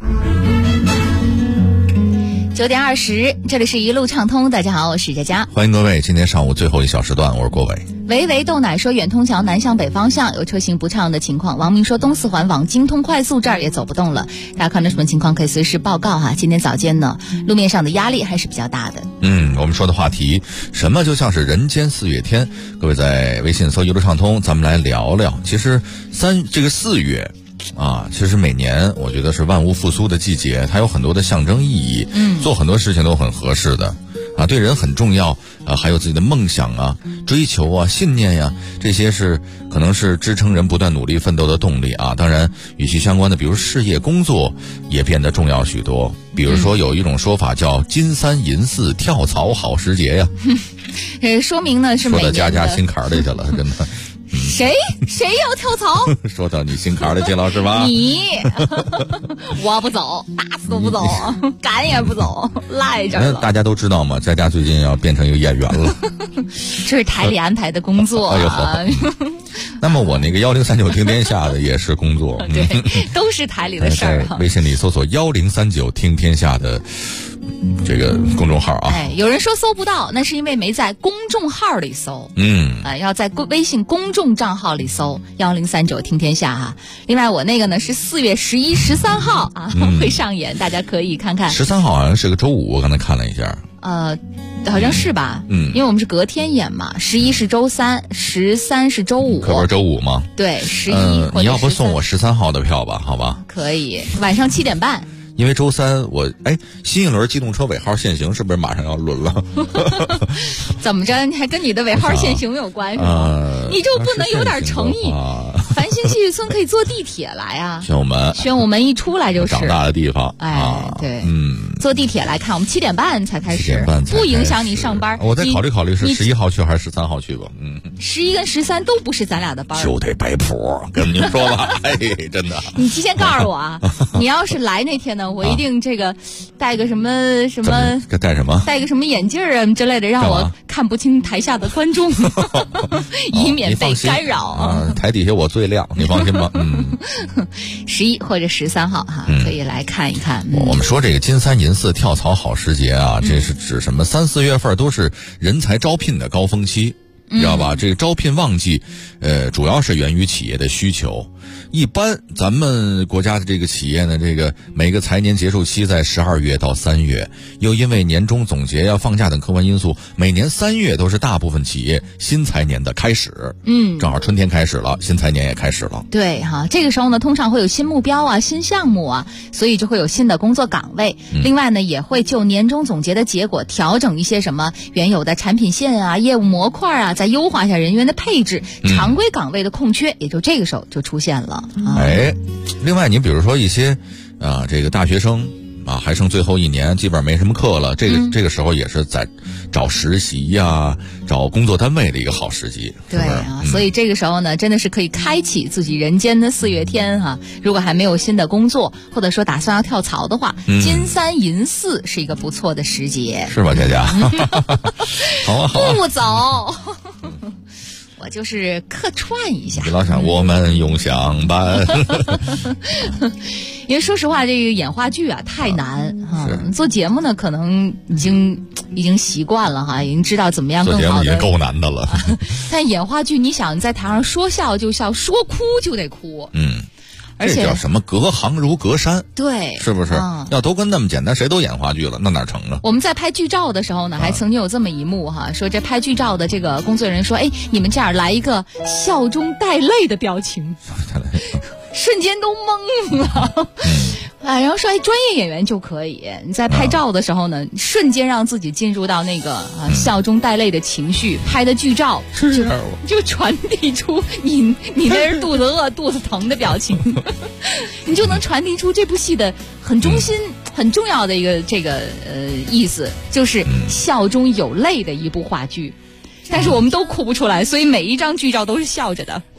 9点20，这里是一路畅通。大家好，我是佳佳， 欢迎各位。今天上午最后一小时段，我是郭伟。 维豆奶说远通桥南向北方向有车行不畅的情况。王明说东四环往京通快速这儿也走不动了，大家看到什么情况可以随时报告今天早间呢，路面上的压力还是比较大的。 我们说的话题，什么就像是人间四月天。各位在微信搜一路畅通，咱们来聊聊。其实这个4月其实每年我觉得是万物复苏的季节，它有很多的象征意义，做很多事情都很合适的对人很重要还有自己的梦想追求信念这些可能是支撑人不断努力奋斗的动力当然与其相关的比如事业工作也变得重要许多。比如说有一种说法叫金3银4跳槽好时节呀说明呢是每年的说到家心坎里去了，真的谁要跳槽说到你心坎里去了是吧？ 你我不走，打死都不走，赶也不走，赖着了。 大家都知道嘛，佳佳最近要变成一个演员了这是台里安排的工作那么我那个1039听天下的也是工作对，都是台里的事儿微信里搜索1039听天下的这个公众号有人说搜不到，那是因为没在公众号里搜要在微信公众账号里搜1039听天下另外我那个呢是4月11、13号会上演，大家可以看看。 13号好像是个周五，我刚才看了一下好像是吧因为我们是隔天演嘛，11是周三，13是周五， 可不是周五吗？ 对，11 你要不送我13号的票吧，好吧？ 可以，晚上7点半。 因为周三新一轮机动车尾号限行是不是马上要轮了怎么着还跟你的尾号限行有关是吗你就不能有点诚意繁星戏剧村可以坐地铁来宣武门一出来就是长大的地方对坐地铁来看，我们7点半才开始，不影响你上班。 我再考虑是11号去还是13号去吧 11跟13都不是咱俩的班， 就得摆谱跟您说吧真的你提前告诉我你要是来那天呢，我一定带个什么带什么， 带个什么眼镜之类的，让我看不清台下的观众以免被干扰台底下我最亮，你放心吧 11或者13号可以来看一看我们说这个金3银4跳槽好时节这是指什么？3、4月份都是人才招聘的高峰期，知道吧？这个招聘旺季主要是源于企业的需求， 一般咱们国家的这个企业呢，这个每个财年结束期在12月到3月，又因为年终总结要放假等客观因素，每年3月都是大部分企业新财年的开始。正好春天开始了，新财年也开始了。 对哈，这个时候呢，通常会有新目标啊、新项目啊，所以就会有新的工作岗位。另外呢，也会就年终总结的结果调整一些什么原有的产品线啊、业务模块啊，再优化一下人员的配置，常规岗位的空缺也就这个时候就出现了。 另外你比如说一些这个大学生还剩最后一年，基本上没什么课了，这个时候也是在找实习呀、找工作单位的一个好时机。 对啊，所以这个时候呢，真的是可以开启自己人间的4月天哈。如果还没有新的工作，或者说打算要跳槽的话，金3银4是一个不错的时节， 是吧，佳佳？好啊，好啊， 不走。我就是客串一下， 老想我们永相伴。 因为说实话，这个演话剧啊太难做节目呢，可能已经习惯了哈，已经知道怎么样更好的。 做节目也够难的了。 但演话剧，你想在台上说笑就笑，说哭就得哭。而且这叫什么隔行如隔山， 对， 是不是？要都跟那么简单，谁都演话剧了，那哪成啊？ 我们在拍剧照的时候呢，还曾经有这么一幕哈，说这拍剧照的这个工作人员说：“哎，你们这样来一个笑中带泪的表情。”瞬间都懵了。然后说专业演员就可以，你在拍照的时候呢，瞬间让自己进入到那个笑中带泪的情绪，拍的剧照就传递出你那是肚子饿、肚子疼的表情，你就能传递出这部戏的很中心、很重要的一个这个意思，就是笑中有泪的一部话剧。但是我们都哭不出来，所以每一张剧照都是笑着的。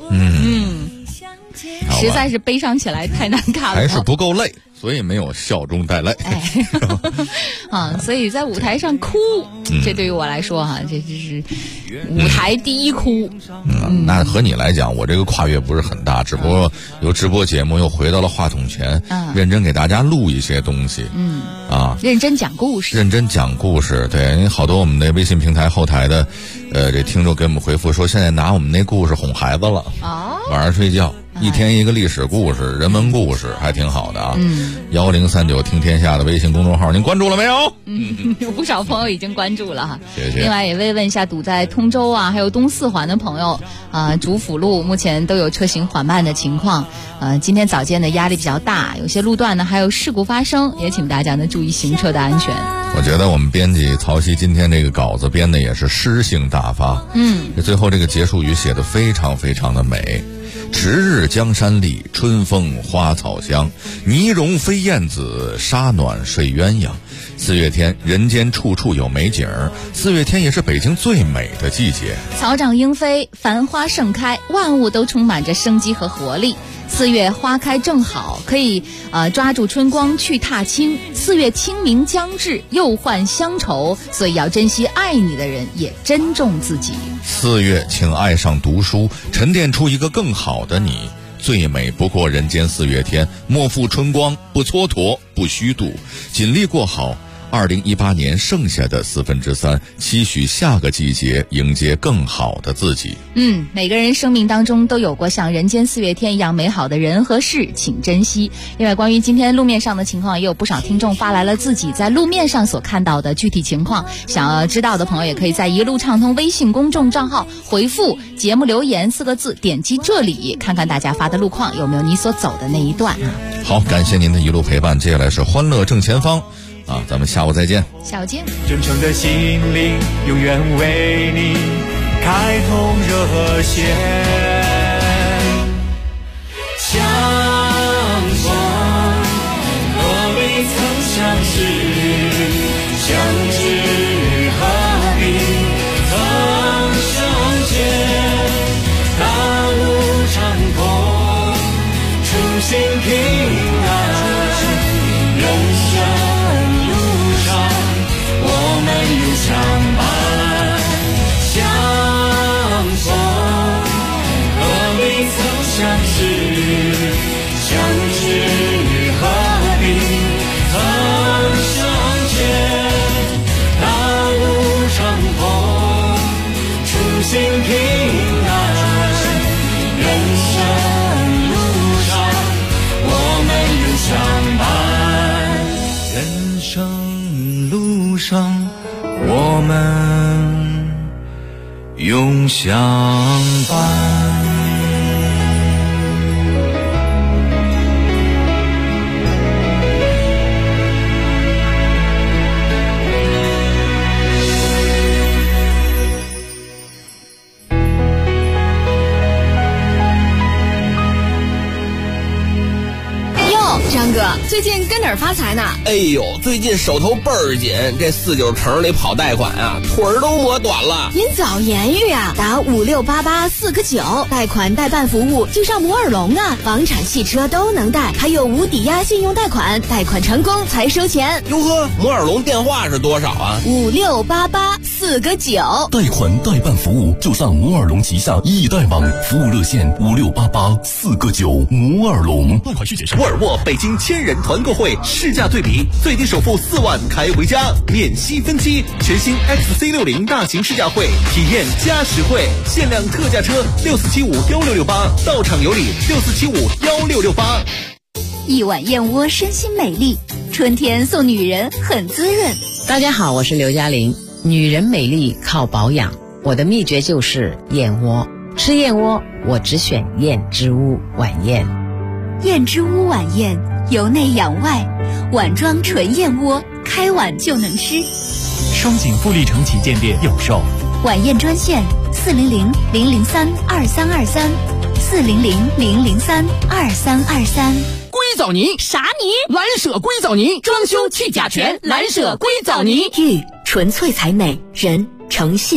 实在是悲伤起来太难看了， 还是不够累，所以没有笑中带泪。 所以在舞台上哭，这对于我来说这就是舞台第一哭。 那和你来讲，我这个跨越不是很大，只不过有直播节目，又回到了话筒前，认真给大家录一些东西。 认真讲故事， 对，好多我们的微信平台后台的这听众给我们回复说，现在拿我们那故事哄孩子了。晚上睡觉一天一个历史故事、人文故事，还挺好的啊。1039听天下的微信公众号，您关注了没有？ 有不少朋友已经关注了哈。 谢谢。 另外也慰问一下堵在通州还有东四环的朋友主辅路目前都有车行缓慢的情况。今天早间的压力比较大，有些路段呢还有事故发生，也请大家呢注意行车的安全。 我觉得我们编辑曹曦今天这个稿子编的也是诗性大发。最后这个结束语写得非常非常的美。值日江山丽，春风花草香，泥融飞燕子，沙暖睡鸳鸯。4月天，人间处处有美景儿。4月天也是北京最美的季节， 草长莺飞，繁花盛开，万物都充满着生机和活力。4月花开正好，可以抓住春光去踏青。4月清明将至，又换乡愁，所以要珍惜爱你的人，也珍重自己。 4月，请爱上读书，沉淀出一个更好的你。最美不过人间4月天，莫负春光，不蹉跎，不虚度，尽力过好2018年剩下的3/4，期许下个季节迎接更好的自己。 每个人生命当中都有过像人间4月天一样美好的人和事，请珍惜。另外，关于今天路面上的情况，也有不少听众发来了自己在路面上所看到的具体情况，想要知道的朋友也可以在一路畅通微信公众账号回复节目留言4个字，点击这里看看大家发的路况有没有你所走的那一段。 好，感谢您的一路陪伴，接下来是欢乐正前方咱们下午再见。 下午见。 真诚的心灵永远为你开通热线，相逢何必曾相识，相知何必曾相见，大路长空，初心平安，人生相伴相逢，何必曾相识，相知何必曾相路上我们永相伴。 张哥，最近跟哪儿发财呢？ 哎呦，最近手头倍儿紧，这49城里跑贷款啊，腿儿都磨短了。 您早言语啊，打56884个9，贷款代办服务就上摩尔龙啊，房产、汽车都能贷，还有无抵押信用贷款，贷款成功才收钱。 哟呵，摩尔龙电话是多少啊 ？56884个9。 贷款代办服务就上摩尔龙旗下易贷网，服务热线56884个9。摩尔龙贷款续写上。 沃尔沃北京1000人团购会市价对比，最低首付4万开回家，免息分期。全新 XC60 大型试驾会，体验加实惠，限量特价车64751668，到场有礼64751668。 一碗燕窝身心美丽，春天送女人很滋润。 大家好，我是刘嘉玲。女人美丽靠保养，我的秘诀就是燕窝。吃燕窝我只选燕之屋晚宴。 燕之屋晚宴，由内养外，碗装纯燕窝，开碗就能吃。 双井富力城旗舰店有售。 晚宴专线400-003-2323，400-003-2323。 硅藻泥啥泥？蓝舍硅藻泥，装修去甲醛，蓝舍硅藻泥， 玉纯粹才美，人诚信。